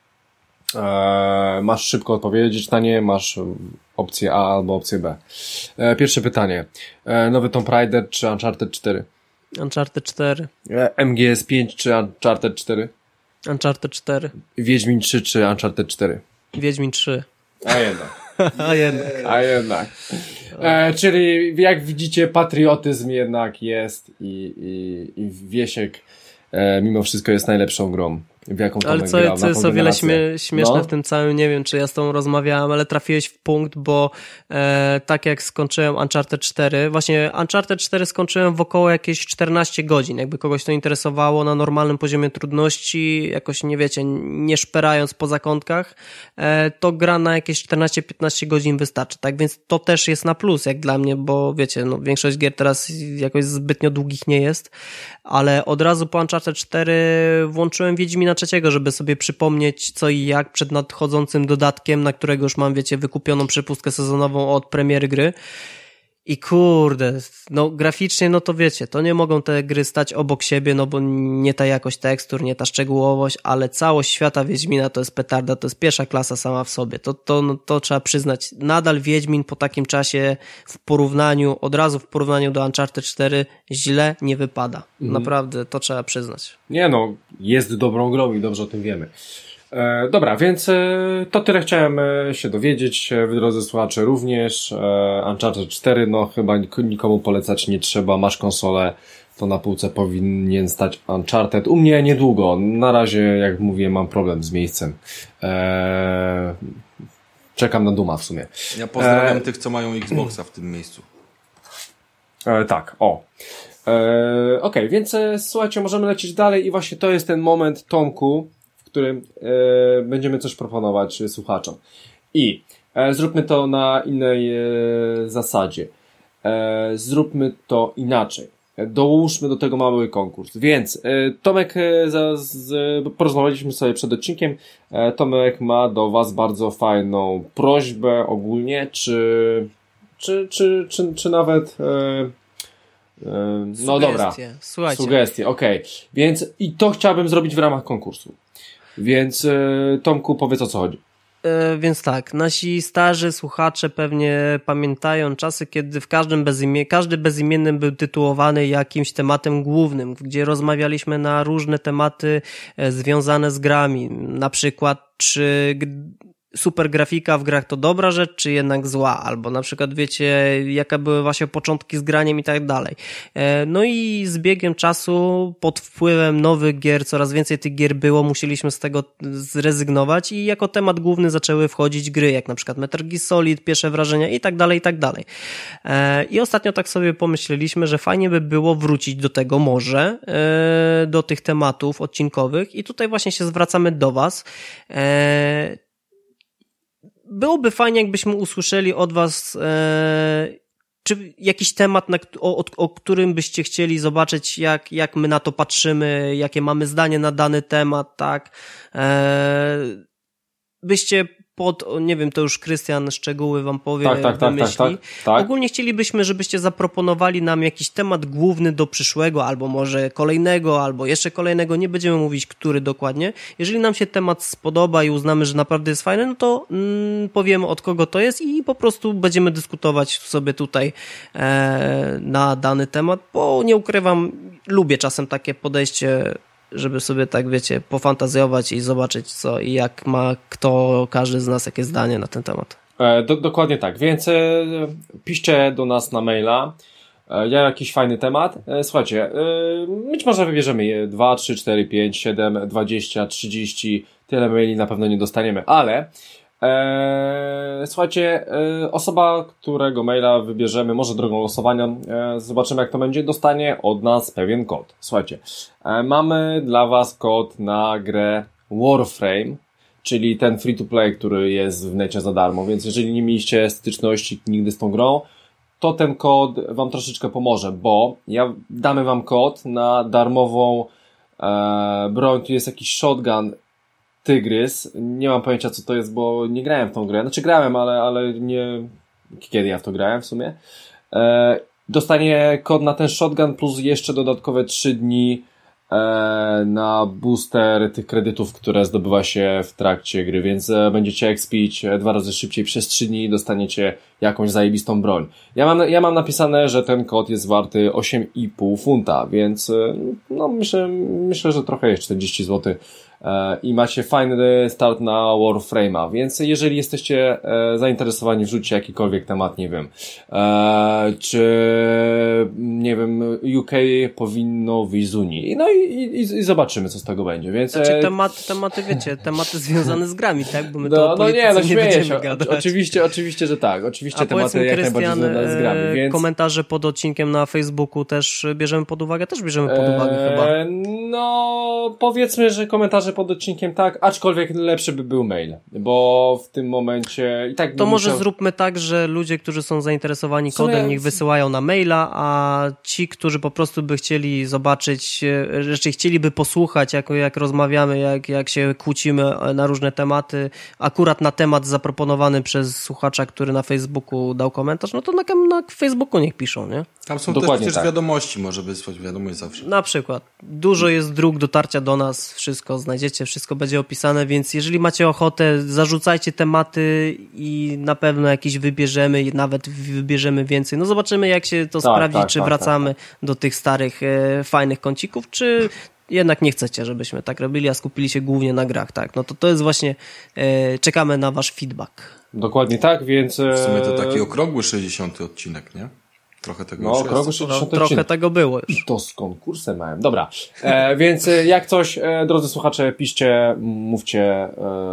Masz szybko odpowiedzieć na nie, masz opcję A albo opcję B. Pierwsze pytanie. Nowy Tomb Raider czy Uncharted 4? Uncharted 4. MGS 5 czy Uncharted 4? Uncharted 4. Wiedźmin 3 czy Uncharted 4? Wiedźmin 3. A jednak. A jednak. Czyli jak widzicie, patriotyzm jednak jest i Wiesiek mimo wszystko jest najlepszą grą, w jaką Tomek grał. Ale co jest o wiele śmieszne w tym całym, nie wiem, czy ja z tobą rozmawiałem, ale trafiłeś w punkt, bo tak jak skończyłem Uncharted 4, właśnie Uncharted 4 skończyłem w około jakieś 14 godzin, jakby kogoś to interesowało, na normalnym poziomie trudności, jakoś nie wiecie, nie szperając po zakątkach, to gra na jakieś 14-15 godzin wystarczy, tak więc to też jest na plus, jak dla mnie, bo wiecie, no większość gier teraz jakoś zbytnio długich nie jest, ale od razu po Uncharted 4 włączyłem Wiedźmina 3, żeby sobie przypomnieć co i jak przed nadchodzącym dodatkiem, na którego już mam, wiecie, wykupioną przepustkę sezonową od premiery gry. I kurde, no graficznie, no to wiecie, to nie mogą te gry stać obok siebie, no bo nie ta jakość tekstur, nie ta szczegółowość, ale całość świata Wiedźmina to jest petarda, to jest pierwsza klasa sama w sobie. To trzeba przyznać. Nadal Wiedźmin po takim czasie od razu w porównaniu do Uncharted 4 źle nie wypada. Naprawdę, to trzeba przyznać. Nie no, jest dobrą grą i dobrze o tym wiemy. Dobra, więc to tyle chciałem się dowiedzieć, wy drodzy słuchacze również. Uncharted 4, no chyba nikomu polecać nie trzeba, masz konsolę, to na półce powinien stać Uncharted. U mnie niedługo, na razie jak mówię mam problem z miejscem. Czekam na Duma w sumie. Ja pozdrawiam tych, co mają Xboxa w tym miejscu. Tak, o. Okej, więc słuchajcie, możemy lecieć dalej i właśnie to jest ten moment, Tomku, w którym będziemy coś proponować słuchaczom. I zróbmy to na innej zasadzie. Zróbmy to inaczej. Dołóżmy do tego mały konkurs. Więc Tomek, porozmawialiśmy sobie przed odcinkiem, Tomek ma do was bardzo fajną prośbę ogólnie, czy nawet no dobra. Słuchajcie. Sugestie, okej. Więc i to chciałbym zrobić w ramach konkursu. Więc Tomku, powiedz, o co chodzi. Więc tak, nasi starzy słuchacze pewnie pamiętają czasy, kiedy w każdy bezimienny był tytułowany jakimś tematem głównym, gdzie rozmawialiśmy na różne tematy związane z grami. Na przykład, czy super grafika w grach to dobra rzecz, czy jednak zła, albo na przykład wiecie, jaka były właśnie początki z graniem i tak dalej. No i z biegiem czasu, pod wpływem nowych gier, coraz więcej tych gier było, musieliśmy z tego zrezygnować i jako temat główny zaczęły wchodzić gry, jak na przykład Metal Gear Solid, pierwsze wrażenia i tak dalej, i tak dalej. I ostatnio tak sobie pomyśleliśmy, że fajnie by było wrócić do tego może, do tych tematów odcinkowych i tutaj właśnie się zwracamy do was. Byłoby fajnie, jakbyśmy usłyszeli od was czy jakiś temat, o którym byście chcieli zobaczyć, jak my na to patrzymy, jakie mamy zdanie na dany temat, tak? Byście nie wiem, to już Krystian szczegóły wam powie, wymyśli. Tak. Ogólnie chcielibyśmy, żebyście zaproponowali nam jakiś temat główny do przyszłego, albo może kolejnego, albo jeszcze kolejnego, nie będziemy mówić, który dokładnie. Jeżeli nam się temat spodoba i uznamy, że naprawdę jest fajny, no to powiemy, od kogo to jest i po prostu będziemy dyskutować sobie tutaj na dany temat, bo nie ukrywam, lubię czasem takie podejście, żeby sobie tak, wiecie, pofantazjować i zobaczyć co i jak ma każdy z nas jakie zdanie na ten temat. Dokładnie tak, więc piszcie do nas na maila, jakiś fajny temat. Słuchajcie, być może wybierzemy 2, 3, 4, 5, 7, 20, 30, tyle maili na pewno nie dostaniemy, ale słuchajcie, osoba, którego maila wybierzemy, może drogą losowania, zobaczymy jak to będzie, dostanie od nas pewien kod. Słuchajcie, mamy dla was kod na grę Warframe, czyli ten free to play, który jest w necie za darmo, więc jeżeli nie mieliście styczności nigdy z tą grą, to ten kod wam troszeczkę pomoże, bo damy wam kod na darmową broń, tu jest jakiś shotgun Tygrys, nie mam pojęcia co to jest, bo nie grałem w tą grę, znaczy grałem, ale nie kiedy ja w to grałem w sumie. Dostanie kod na ten shotgun plus jeszcze dodatkowe 3 dni na booster tych kredytów, które zdobywa się w trakcie gry, więc będziecie expić 2 razy szybciej przez 3 dni i dostaniecie jakąś zajebistą broń. Ja mam napisane, że ten kod jest warty 8,5 funta, więc no myślę, że trochę jest 40 zł i macie fajny start na Warframe'a, więc jeżeli jesteście zainteresowani, wrzućcie jakikolwiek temat, nie wiem, czy nie wiem, UK powinno wyjść z Unii, no i zobaczymy, co z tego będzie, więc... Znaczy tematy, wiecie, tematy związane z grami, tak? Bo my śmieję się, oczywiście, że tak, oczywiście tematy jak najbardziej związane z grami, więc... komentarze pod odcinkiem na Facebooku też bierzemy pod uwagę chyba. No, powiedzmy, że komentarze pod odcinkiem tak, aczkolwiek lepszy by był mail, bo w tym momencie i tak... To może zróbmy tak, że ludzie, którzy są zainteresowani kodem, niech wysyłają na maila, a ci, którzy po prostu by chcieli zobaczyć, raczej chcieliby posłuchać, jak rozmawiamy, jak się kłócimy na różne tematy, akurat na temat zaproponowany przez słuchacza, który na Facebooku dał komentarz, no to na Facebooku niech piszą, nie? Tam są dokładnie też przecież wiadomości, może wysłać wiadomość zawsze. Na przykład. Dużo jest dróg dotarcia do nas, wszystko znajdziecie, wszystko będzie opisane, więc jeżeli macie ochotę, zarzucajcie tematy i na pewno jakieś wybierzemy, nawet wybierzemy więcej. No zobaczymy, jak się to sprawdzi, czy wracamy do tych starych, fajnych kącików, czy jednak nie chcecie, żebyśmy tak robili, a skupili się głównie na grach, tak? No to jest właśnie, czekamy na wasz feedback. Dokładnie tak, więc... W sumie to taki okrągły 60. odcinek, nie? Trochę tego już okrągły 60. Trochę tego było już. To z konkursem miałem. Dobra, więc jak coś, drodzy słuchacze, piszcie, mówcie,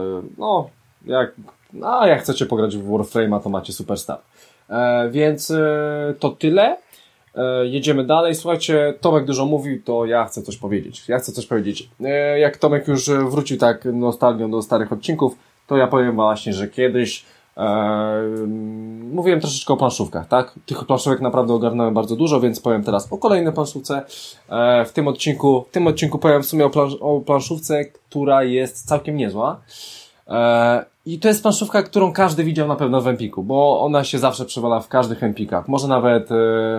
jak chcecie pograć w Warframe'a, to macie super start. Więc to tyle. Jedziemy dalej. Słuchajcie, Tomek dużo mówił, to ja chcę coś powiedzieć. Jak Tomek już wrócił tak nostalgią do starych odcinków, to ja powiem właśnie, że kiedyś mówiłem troszeczkę o planszówkach, tak? Tych planszówek naprawdę ogarnąłem bardzo dużo, więc powiem teraz o kolejnej planszówce. W tym odcinku powiem w sumie o planszówce, która jest całkiem niezła. I to jest planszówka, którą każdy widział na pewno w Empiku, bo ona się zawsze przewala w każdych Empikach. Może nawet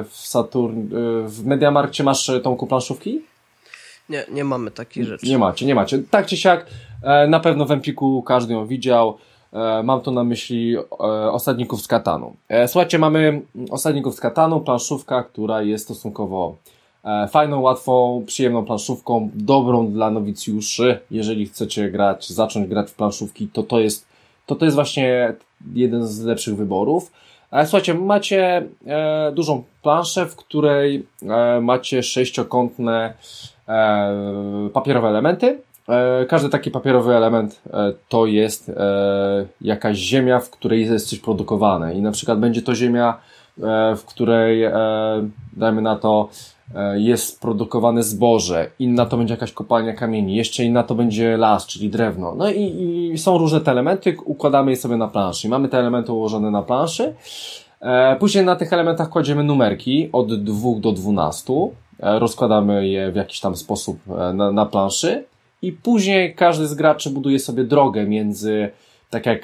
w Mediamarkcie masz Tomku planszówki? Nie mamy takiej rzeczy. Nie macie. Tak czy siak, na pewno w Empiku każdy ją widział. Mam tu na myśli Osadników z Katanu. Słuchajcie, mamy Osadników z Katanu, planszówka, która jest stosunkowo fajną, łatwą, przyjemną planszówką, dobrą dla nowicjuszy. Jeżeli chcecie zacząć grać w planszówki, to jest właśnie jeden z lepszych wyborów. Słuchajcie, macie dużą planszę, w której macie sześciokątne papierowe elementy. Każdy taki papierowy element to jest jakaś ziemia, w której jest coś produkowane i na przykład będzie to ziemia, w której dajmy na to jest produkowane zboże, inna to będzie jakaś kopalnia kamieni, jeszcze inna to będzie las, czyli drewno. No i są różne te elementy, układamy je sobie na planszy. Mamy te elementy ułożone na planszy. Później na tych elementach kładziemy numerki od 2 do 12. Rozkładamy je w jakiś tam sposób na planszy. I później każdy z graczy buduje sobie drogę między tak jak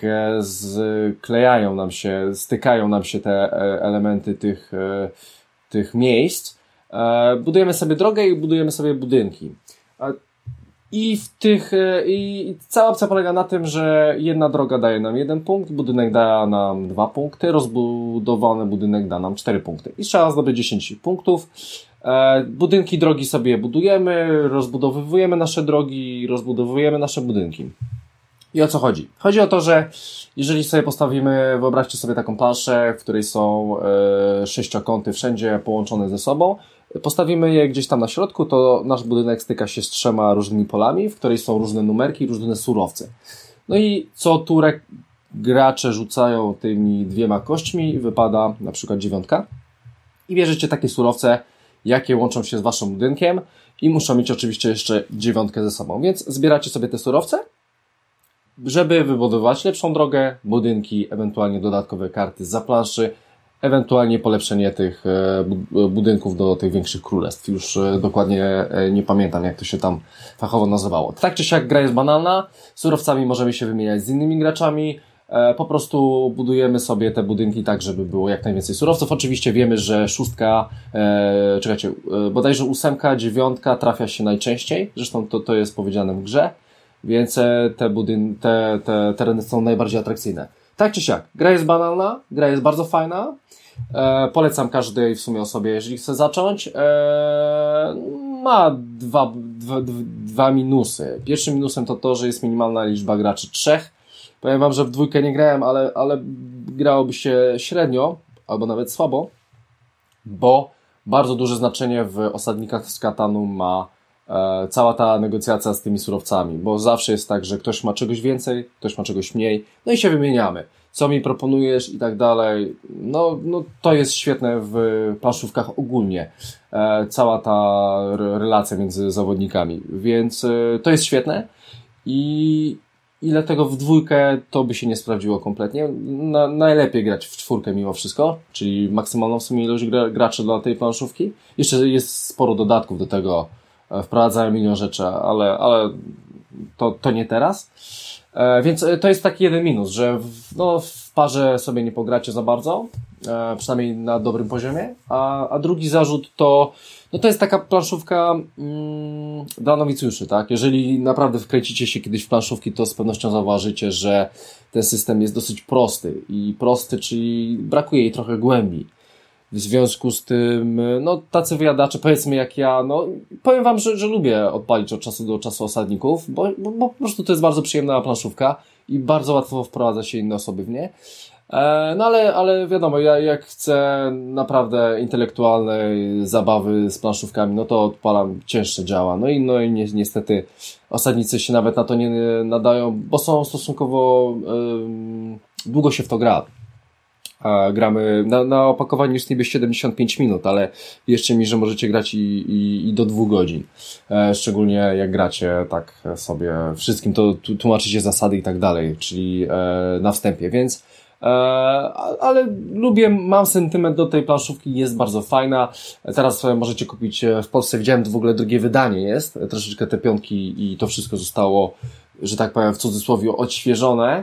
stykają nam się te elementy tych miejsc, budujemy sobie drogę i budujemy sobie budynki. I cała opcja polega na tym, że jedna droga daje nam 1 punkt, budynek da nam 2 punkty, rozbudowany budynek da nam 4 punkty. I trzeba zdobyć 10 punktów. Budynki, drogi sobie budujemy, rozbudowujemy nasze drogi, rozbudowujemy nasze budynki. I o co chodzi? Chodzi o to, że jeżeli sobie postawimy, wyobraźcie sobie taką planszę, w której są sześciokąty wszędzie połączone ze sobą, postawimy je gdzieś tam na środku, to nasz budynek styka się z 3 różnymi polami, w której są różne numerki, różne surowce. No i co turę gracze rzucają tymi 2 kośćmi, wypada na przykład 9 i bierzecie takie surowce, jakie łączą się z waszym budynkiem i muszą mieć oczywiście jeszcze 9 ze sobą, więc zbieracie sobie te surowce, żeby wybudować lepszą drogę, budynki, ewentualnie dodatkowe karty z zaplanszy, ewentualnie polepszenie tych budynków do tych większych królestw. Już dokładnie nie pamiętam, jak to się tam fachowo nazywało. Tak czy siak gra jest banalna, surowcami możemy się wymieniać z innymi graczami, po prostu budujemy sobie te budynki tak, żeby było jak najwięcej surowców. Oczywiście wiemy, że 6, bodajże 8, 9 trafia się najczęściej, zresztą to jest powiedziane w grze, więc te tereny są najbardziej atrakcyjne. Tak czy siak, gra jest banalna, gra jest bardzo fajna, polecam każdej w sumie osobie, jeżeli chce zacząć. Ma dwa minusy. Pierwszym minusem to, że jest minimalna liczba graczy 3. Powiem wam, że w 2 nie grałem, ale grałoby się średnio, albo nawet słabo, bo bardzo duże znaczenie w Osadnikach z Katanu ma cała ta negocjacja z tymi surowcami, bo zawsze jest tak, że ktoś ma czegoś więcej, ktoś ma czegoś mniej, no i się wymieniamy. Co mi proponujesz i tak dalej. No to jest świetne w planszówkach ogólnie. Cała ta relacja między zawodnikami, więc to jest świetne i dlatego w 2 to by się nie sprawdziło kompletnie. Najlepiej grać w 4 mimo wszystko, czyli maksymalną w sumie ilość graczy dla tej planszówki. Jeszcze jest sporo dodatków do tego, wprowadzają milion rzeczy, ale to nie teraz. Więc to jest taki jeden minus, że w parze sobie nie pogracie za bardzo, przynajmniej na dobrym poziomie, a drugi zarzut to jest taka planszówka dla nowicjuszy, tak? Jeżeli naprawdę wkręcicie się kiedyś w planszówki, to z pewnością zauważycie, że ten system jest dosyć prosty, czyli brakuje jej trochę głębi. W związku z tym, tacy wyjadacze, powiedzmy jak ja, powiem wam, że lubię odpalić od czasu do czasu Osadników, bo po prostu to jest bardzo przyjemna planszówka i bardzo łatwo wprowadza się inne osoby w nie. Ale wiadomo, ja jak chcę naprawdę intelektualnej zabawy z planszówkami, to odpalam cięższe działa. No i niestety Osadnicy się nawet na to nie nadają, bo są stosunkowo długo się w to gra. Gramy na opakowaniu jest niby 75 minut, ale wierzcie mi, że możecie grać i do 2 godzin. Szczególnie jak gracie tak sobie wszystkim, to tłumaczycie zasady i tak dalej, czyli na wstępie, więc ale mam sentyment do tej planszówki, jest bardzo fajna. Teraz możecie kupić w Polsce, widziałem w ogóle drugie wydanie jest, troszeczkę te 5 i to wszystko zostało, że tak powiem w cudzysłowie, odświeżone.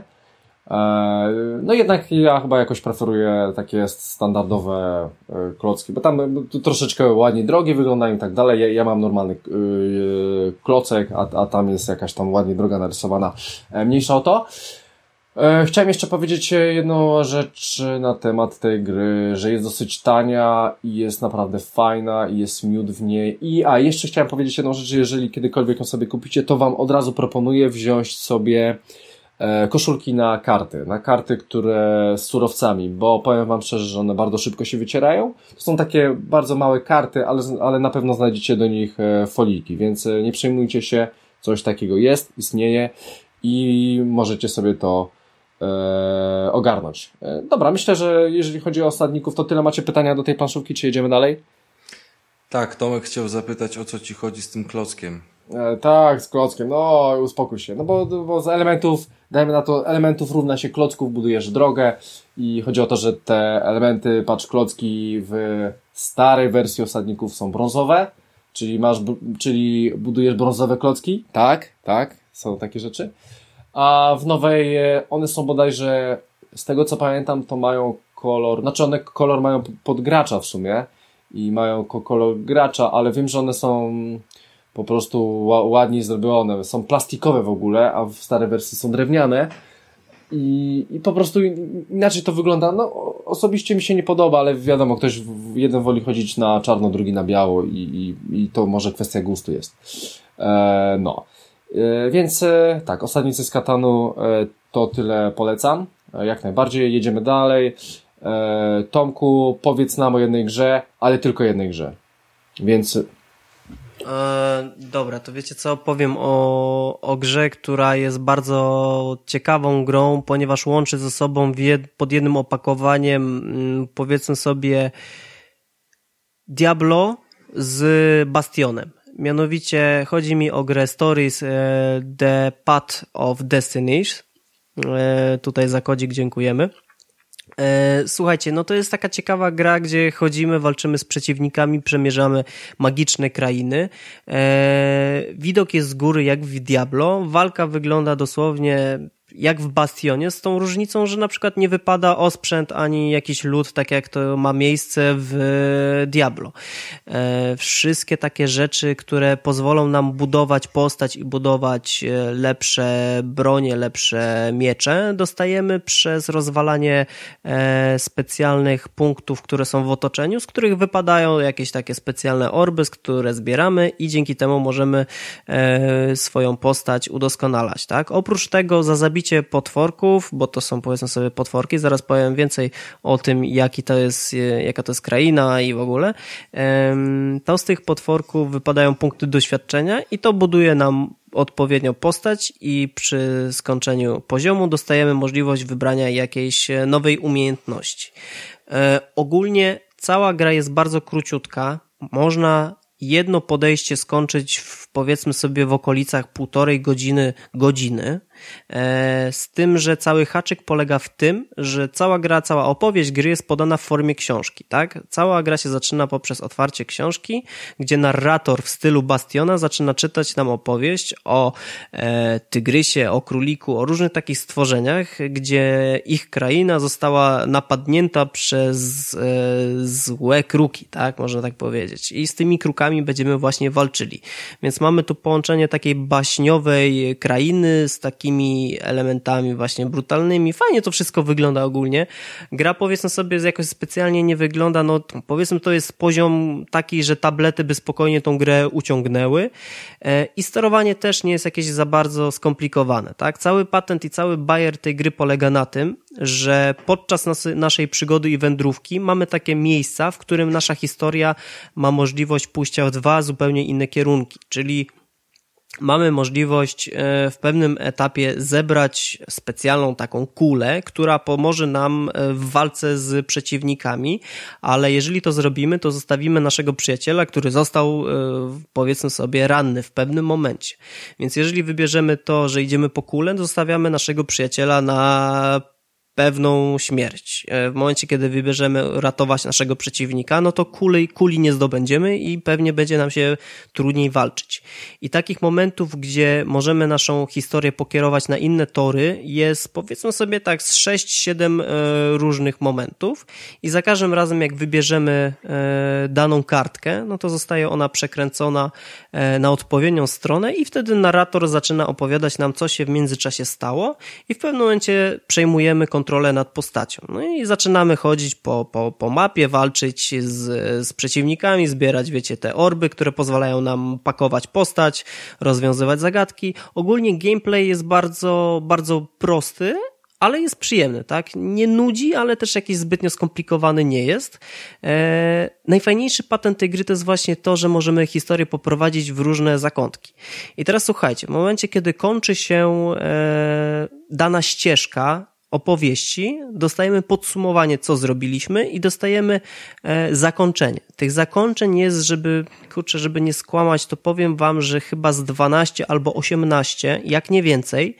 Jednak ja chyba jakoś preferuję takie standardowe klocki, bo tam troszeczkę ładnie drogie wyglądają i tak dalej. Ja mam normalny klocek, a tam jest jakaś tam ładnie droga narysowana, mniejsza o to. Chciałem jeszcze powiedzieć jedną rzecz na temat tej gry, że jest dosyć tania i jest naprawdę fajna i jest miód w niej. Jeszcze chciałem powiedzieć jedną rzecz, że jeżeli kiedykolwiek ją sobie kupicie, to wam od razu proponuję wziąć sobie koszulki na karty, które z surowcami, bo powiem wam szczerze, że one bardzo szybko się wycierają. To są takie bardzo małe karty, ale na pewno znajdziecie do nich folijki, więc nie przejmujcie się, coś takiego istnieje i możecie sobie to ogarnąć. Dobra, myślę, że jeżeli chodzi o Osadników, to tyle. Macie pytania do tej planszówki, czy jedziemy dalej? Tak, Tomek chciał zapytać, o co ci chodzi z tym klockiem. Tak, z klockiem, uspokój się, bo z elementów, dajmy na to, elementów równa się klocków, budujesz drogę i chodzi o to, że te elementy, klocki w starej wersji Osadników są brązowe, czyli budujesz brązowe klocki, tak, są takie rzeczy. a w nowej one są bodajże, z tego co pamiętam, to mają kolor, znaczy one kolor mają pod gracza w sumie i mają kolor gracza, ale wiem, że one są po prostu ładniej zrobione, są plastikowe w ogóle, a w starej wersji są drewniane i po prostu inaczej to wygląda. No osobiście mi się nie podoba, ale wiadomo, ktoś jeden woli chodzić na czarno, drugi na biało i to może kwestia gustu jest. Więc tak, Osadnicy z Katanu to tyle polecam, jak najbardziej. Jedziemy dalej. Tomku, powiedz nam o jednej grze, ale tylko jednej grze. Więc dobra, to wiecie co, powiem o grze, która jest bardzo ciekawą grą, ponieważ łączy ze sobą pod jednym opakowaniem, powiedzmy sobie, Diablo z Bastionem. Mianowicie chodzi mi o grę Stories The Path of Destinies. Tutaj za kodzik dziękujemy. Słuchajcie, no to jest taka ciekawa gra, gdzie chodzimy, walczymy z przeciwnikami, przemierzamy magiczne krainy. Widok jest z góry jak w Diablo. Walka wygląda dosłownie jak w Bastionie, z tą różnicą, że na przykład nie wypada osprzęt ani jakiś lód, tak jak to ma miejsce w Diablo. Wszystkie takie rzeczy, które pozwolą nam budować postać i budować lepsze bronie, lepsze miecze, dostajemy przez rozwalanie specjalnych punktów, które są w otoczeniu, z których wypadają jakieś takie specjalne orby, z które zbieramy i dzięki temu możemy swoją postać udoskonalać, tak? Oprócz tego za zabicie potworków, bo to są powiedzmy sobie potworki, zaraz powiem więcej o tym, jaka to jest kraina i w ogóle, to z tych potworków wypadają punkty doświadczenia i to buduje nam odpowiednio postać i przy skończeniu poziomu dostajemy możliwość wybrania jakiejś nowej umiejętności. Ogólnie cała gra jest bardzo króciutka, można jedno podejście skończyć powiedzmy sobie w okolicach 1,5 godziny, z tym, że cały haczyk polega w tym, że cała opowieść gry jest podana w formie książki, tak? Cała gra się zaczyna poprzez otwarcie książki, gdzie narrator w stylu Bastiona zaczyna czytać nam opowieść o tygrysie, o króliku, o różnych takich stworzeniach, gdzie ich kraina została napadnięta przez złe kruki, tak? Można tak powiedzieć. I z tymi krukami będziemy właśnie walczyli. Więc mamy tu połączenie takiej baśniowej krainy z takimi elementami właśnie brutalnymi. Fajnie to wszystko wygląda ogólnie. Gra powiedzmy sobie jakoś specjalnie nie wygląda, no powiedzmy to jest poziom taki, że tablety by spokojnie tą grę uciągnęły i sterowanie też nie jest jakieś za bardzo skomplikowane, tak? Cały patent i cały bajer tej gry polega na tym, że podczas naszej przygody i wędrówki mamy takie miejsca, w którym nasza historia ma możliwość pójścia w 2 zupełnie inne kierunki, czyli mamy możliwość w pewnym etapie zebrać specjalną taką kulę, która pomoże nam w walce z przeciwnikami, ale jeżeli to zrobimy, to zostawimy naszego przyjaciela, który został powiedzmy sobie ranny w pewnym momencie. Więc jeżeli wybierzemy to, że idziemy po kulę, zostawiamy naszego przyjaciela na pewną śmierć. W momencie, kiedy wybierzemy ratować naszego przeciwnika, no to kuli nie zdobędziemy i pewnie będzie nam się trudniej walczyć. I takich momentów, gdzie możemy naszą historię pokierować na inne tory, jest powiedzmy sobie tak z 6-7 różnych momentów i za każdym razem jak wybierzemy daną kartkę, no to zostaje ona przekręcona na odpowiednią stronę i wtedy narrator zaczyna opowiadać nam, co się w międzyczasie stało i w pewnym momencie przejmujemy kontrolę nad postacią. No i zaczynamy chodzić po mapie, walczyć z przeciwnikami, zbierać, wiecie, te orby, które pozwalają nam pakować postać, rozwiązywać zagadki. Ogólnie gameplay jest bardzo, bardzo prosty, ale jest przyjemny, tak? Nie nudzi, ale też jakiś zbytnio skomplikowany nie jest. Najfajniejszy patent tej gry to jest właśnie to, że możemy historię poprowadzić w różne zakątki. I teraz słuchajcie, w momencie, kiedy kończy się dana ścieżka opowieści, dostajemy podsumowanie, co zrobiliśmy i dostajemy zakończenie. Tych zakończeń jest, żeby nie skłamać, to powiem wam, że chyba z 12 albo 18, jak nie więcej,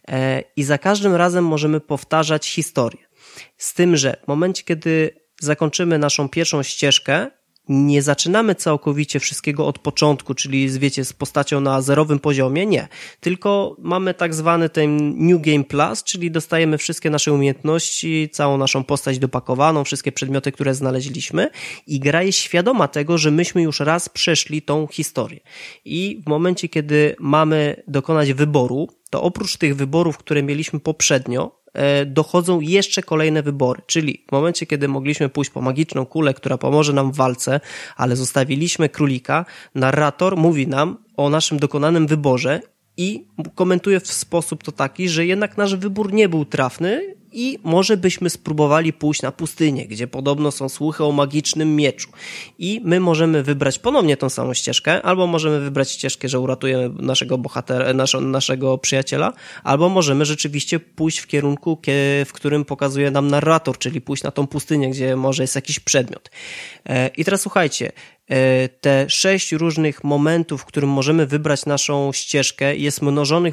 i za każdym razem możemy powtarzać historię. Z tym, że w momencie, kiedy zakończymy naszą pierwszą ścieżkę, nie zaczynamy całkowicie wszystkiego od początku, czyli wiecie, z postacią na zerowym poziomie, nie. Tylko mamy tak zwany ten New Game Plus, czyli dostajemy wszystkie nasze umiejętności, całą naszą postać dopakowaną, wszystkie przedmioty, które znaleźliśmy i gra jest świadoma tego, że myśmy już raz przeszli tą historię. I w momencie, kiedy mamy dokonać wyboru, to oprócz tych wyborów, które mieliśmy poprzednio, dochodzą jeszcze kolejne wybory, czyli w momencie, kiedy mogliśmy pójść po magiczną kulę, która pomoże nam w walce, ale zostawiliśmy królika, narrator mówi nam o naszym dokonanym wyborze i komentuje w sposób to taki, że jednak nasz wybór nie był trafny i może byśmy spróbowali pójść na pustynię, gdzie podobno są słuchy o magicznym mieczu. I my możemy wybrać ponownie tą samą ścieżkę, albo możemy wybrać ścieżkę, że uratujemy naszego bohatera, naszego przyjaciela, albo możemy rzeczywiście pójść w kierunku, w którym pokazuje nam narrator, czyli pójść na tą pustynię, gdzie może jest jakiś przedmiot. I teraz słuchajcie, te 6 różnych momentów, w którym możemy wybrać naszą ścieżkę, jest mnożonych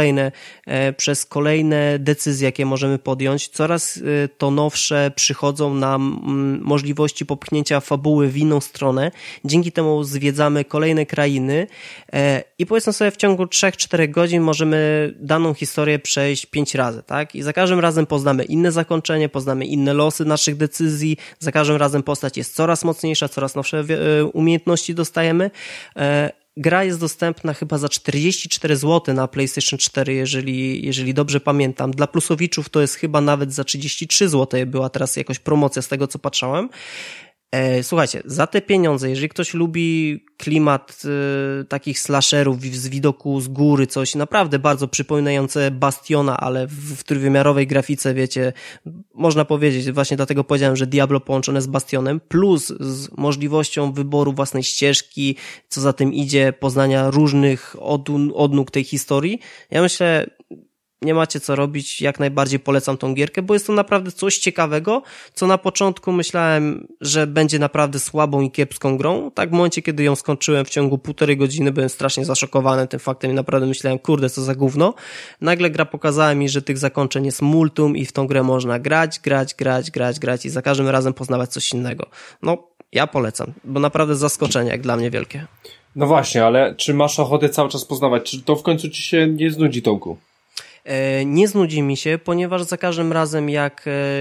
przez kolejne decyzje, jakie możemy podjąć. Coraz to nowsze przychodzą nam możliwości popchnięcia fabuły w inną stronę. Dzięki temu zwiedzamy kolejne krainy i powiedzmy sobie w ciągu 3-4 godzin możemy daną historię przejść 5 razy, tak? I za każdym razem poznamy inne zakończenie, poznamy inne losy naszych decyzji, za każdym razem postać jest coraz mocniejsza, coraz nowsze umiejętności dostajemy. Gra jest dostępna chyba za 44 zł na PlayStation 4, jeżeli dobrze pamiętam. Dla plusowiczów to jest chyba nawet za 33 zł, była teraz jakoś promocja z tego, co patrzałem. Słuchajcie, za te pieniądze, jeżeli ktoś lubi klimat takich slasherów z widoku z góry, coś naprawdę bardzo przypominające Bastiona, ale w trójwymiarowej grafice, wiecie, można powiedzieć, właśnie dlatego powiedziałem, że Diablo połączone z Bastionem, plus z możliwością wyboru własnej ścieżki, co za tym idzie, poznania różnych odnóg tej historii. Ja myślę, nie macie co robić, jak najbardziej polecam tą gierkę, bo jest to naprawdę coś ciekawego, co na początku myślałem, że będzie naprawdę słabą i kiepską grą. Tak w momencie, kiedy ją skończyłem w ciągu 1,5 godziny, byłem strasznie zaszokowany tym faktem i naprawdę myślałem, kurde, co za gówno. Nagle gra pokazała mi, że tych zakończeń jest multum i w tą grę można grać i za każdym razem poznawać coś innego. No, ja polecam, bo naprawdę zaskoczenie jak dla mnie wielkie. No właśnie, ale czy masz ochotę cały czas poznawać? Czy to w końcu ci się nie znudzi, Tomku? Nie znudzi mi się, ponieważ za każdym razem jak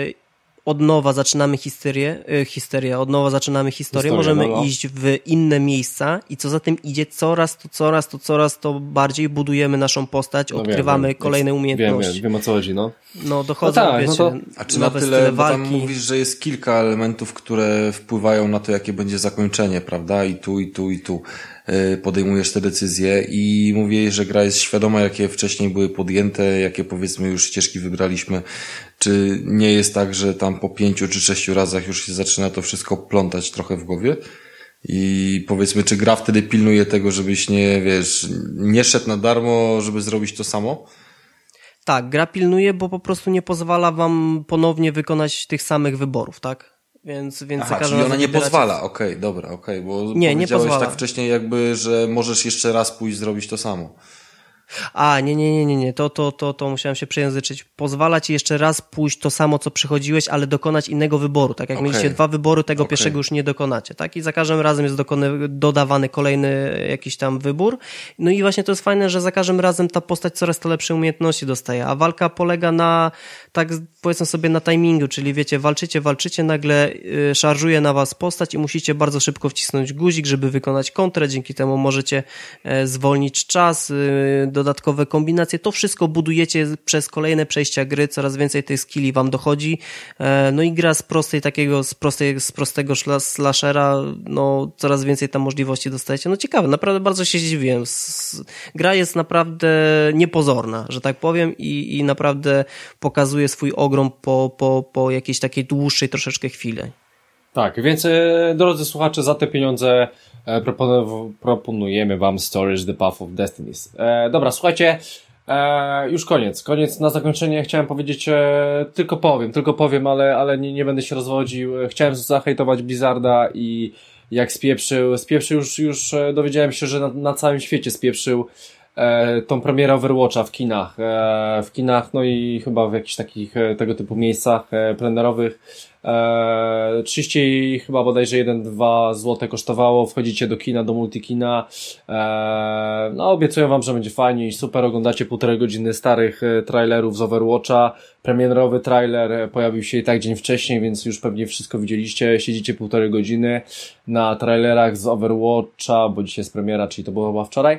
od nowa zaczynamy historię, możemy iść w inne miejsca i co za tym idzie, coraz to bardziej budujemy naszą postać, odkrywamy kolejne umiejętności. Wiem o co chodzi, no. No dochodzą, wiecie, a czy na tyle, bo tam mówisz, że jest kilka elementów, które wpływają na to, jakie będzie zakończenie, prawda? I tu podejmujesz te decyzje i mówię, że gra jest świadoma, jakie wcześniej były podjęte, jakie powiedzmy już ścieżki wybraliśmy. Czy nie jest tak, że tam po 5 czy 6 razach już się zaczyna to wszystko plątać trochę w głowie? I powiedzmy, czy gra wtedy pilnuje tego, żebyś nie szedł na darmo, żeby zrobić to samo? Tak, gra pilnuje, bo po prostu nie pozwala wam ponownie wykonać tych samych wyborów, tak? Więc czyli ona nie pozwala, okej, bo nie powiedziałeś pozwala. Tak wcześniej jakby, że możesz jeszcze raz pójść zrobić to samo. Nie, to musiałem się przejęzyczyć. Pozwala ci jeszcze raz pójść to samo, co przychodziłeś, ale dokonać innego wyboru. Tak jak mieliście 2 wybory, tego pierwszego już nie dokonacie, tak? I za każdym razem jest dodawany kolejny jakiś tam wybór. No i właśnie to jest fajne, że za każdym razem ta postać coraz to lepsze umiejętności dostaje, a walka polega na, tak powiedzmy sobie, na timingu, czyli wiecie, walczycie, nagle szarżuje na was postać i musicie bardzo szybko wcisnąć guzik, żeby wykonać kontrę, dzięki temu możecie zwolnić czas, dodatkowe kombinacje, to wszystko budujecie przez kolejne przejścia gry, coraz więcej tych skilli wam dochodzi, no i gra z prostego slashera, no coraz więcej tam możliwości dostajecie, no ciekawe, naprawdę bardzo się zdziwiłem, gra jest naprawdę niepozorna, że tak powiem i naprawdę pokazuje swój ogrom po jakiejś takiej dłuższej troszeczkę chwili. Tak, więc drodzy słuchacze, za te pieniądze proponujemy wam Stories The Path of Destinies. Dobra, słuchajcie, już koniec. Na zakończenie chciałem powiedzieć, tylko powiem, ale nie będę się rozwodził. Chciałem zahejtować Blizzarda i jak spieprzył już dowiedziałem się, że na całym świecie spieprzył tą premierę Overwatcha w kinach, no i chyba w jakichś takich tego typu miejscach plenerowych. 30 chyba bodajże 1-2 zł kosztowało, wchodzicie do kina, do multikina, no obiecuję wam, że będzie fajnie i super, oglądacie 1,5 godziny starych trailerów z Overwatcha, premierowy trailer pojawił się i tak dzień wcześniej, więc już pewnie wszystko widzieliście, siedzicie 1,5 godziny na trailerach z Overwatcha, bo dzisiaj jest premiera, czyli to było chyba wczoraj,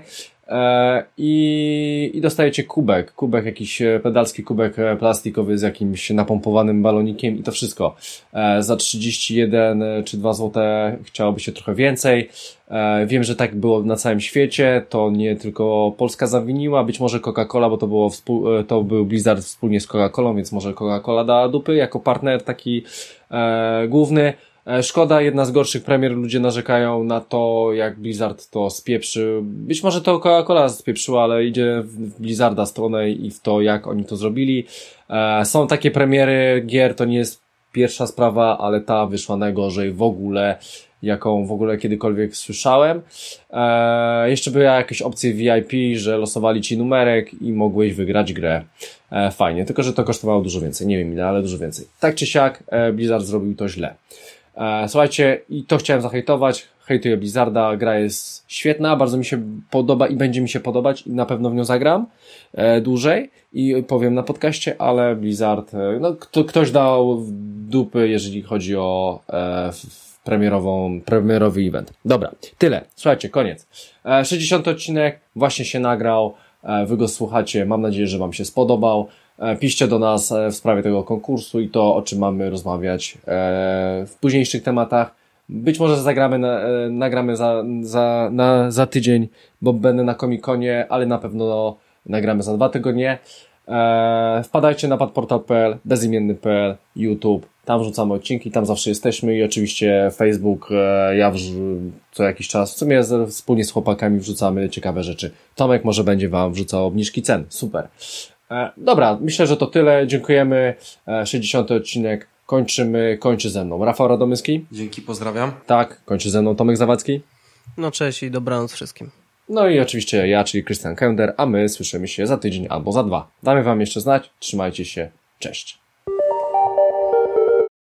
i dostajecie kubek, jakiś pedalski kubek plastikowy z jakimś napompowanym balonikiem i to wszystko. Za 31 czy 2 zł chciałoby się trochę więcej. Wiem, że tak było na całym świecie, to nie tylko Polska zawiniła, być może Coca-Cola, bo to był Blizzard wspólnie z Coca-Colą, więc może Coca-Cola dała dupy jako partner taki główny. Szkoda, jedna z gorszych premier, ludzie narzekają na to, jak Blizzard to spieprzy. Być może to Coca-Cola spieprzyła, ale idzie w Blizzarda stronę i w to, jak oni to zrobili. Są takie premiery gier, to nie jest pierwsza sprawa, ale ta wyszła najgorzej w ogóle, jaką w ogóle kiedykolwiek słyszałem. Jeszcze były jakieś opcje VIP, że losowali ci numerek i mogłeś wygrać grę. Fajnie, tylko że to kosztowało dużo więcej. Nie wiem ile, ale dużo więcej. Tak czy siak, Blizzard zrobił to źle. Słuchajcie, i to chciałem zahejtować. Hejtuję Blizzarda, gra jest świetna, bardzo mi się podoba i będzie mi się podobać i na pewno w nią zagram dłużej i powiem na podcaście, ale Blizzard, no ktoś dał dupy, jeżeli chodzi o premierowy event. Dobra, tyle. Słuchajcie, koniec. 60 odcinek właśnie się nagrał, wy go słuchacie, mam nadzieję, że wam się spodobał. Piszcie do nas w sprawie tego konkursu i to, o czym mamy rozmawiać w późniejszych tematach. Być może nagramy za tydzień, bo będę na Comic-Conie, ale na pewno nagramy za 2 tygodnie. Wpadajcie na padportal.pl, bezimienny.pl, YouTube, tam wrzucamy odcinki, tam zawsze jesteśmy i oczywiście Facebook, ja co jakiś czas, w sumie wspólnie z chłopakami wrzucamy ciekawe rzeczy. Tomek może będzie wam wrzucał obniżki cen, super. Dobra, myślę, że to tyle, dziękujemy, 60 odcinek, kończy ze mną Rafał Radomyski. Dzięki, pozdrawiam. Tak, kończy ze mną Tomek Zawadzki. No cześć i dobranoc wszystkim. No i oczywiście ja, czyli Krystian Kender, a my słyszymy się za tydzień albo za 2. Damy wam jeszcze znać, trzymajcie się, cześć.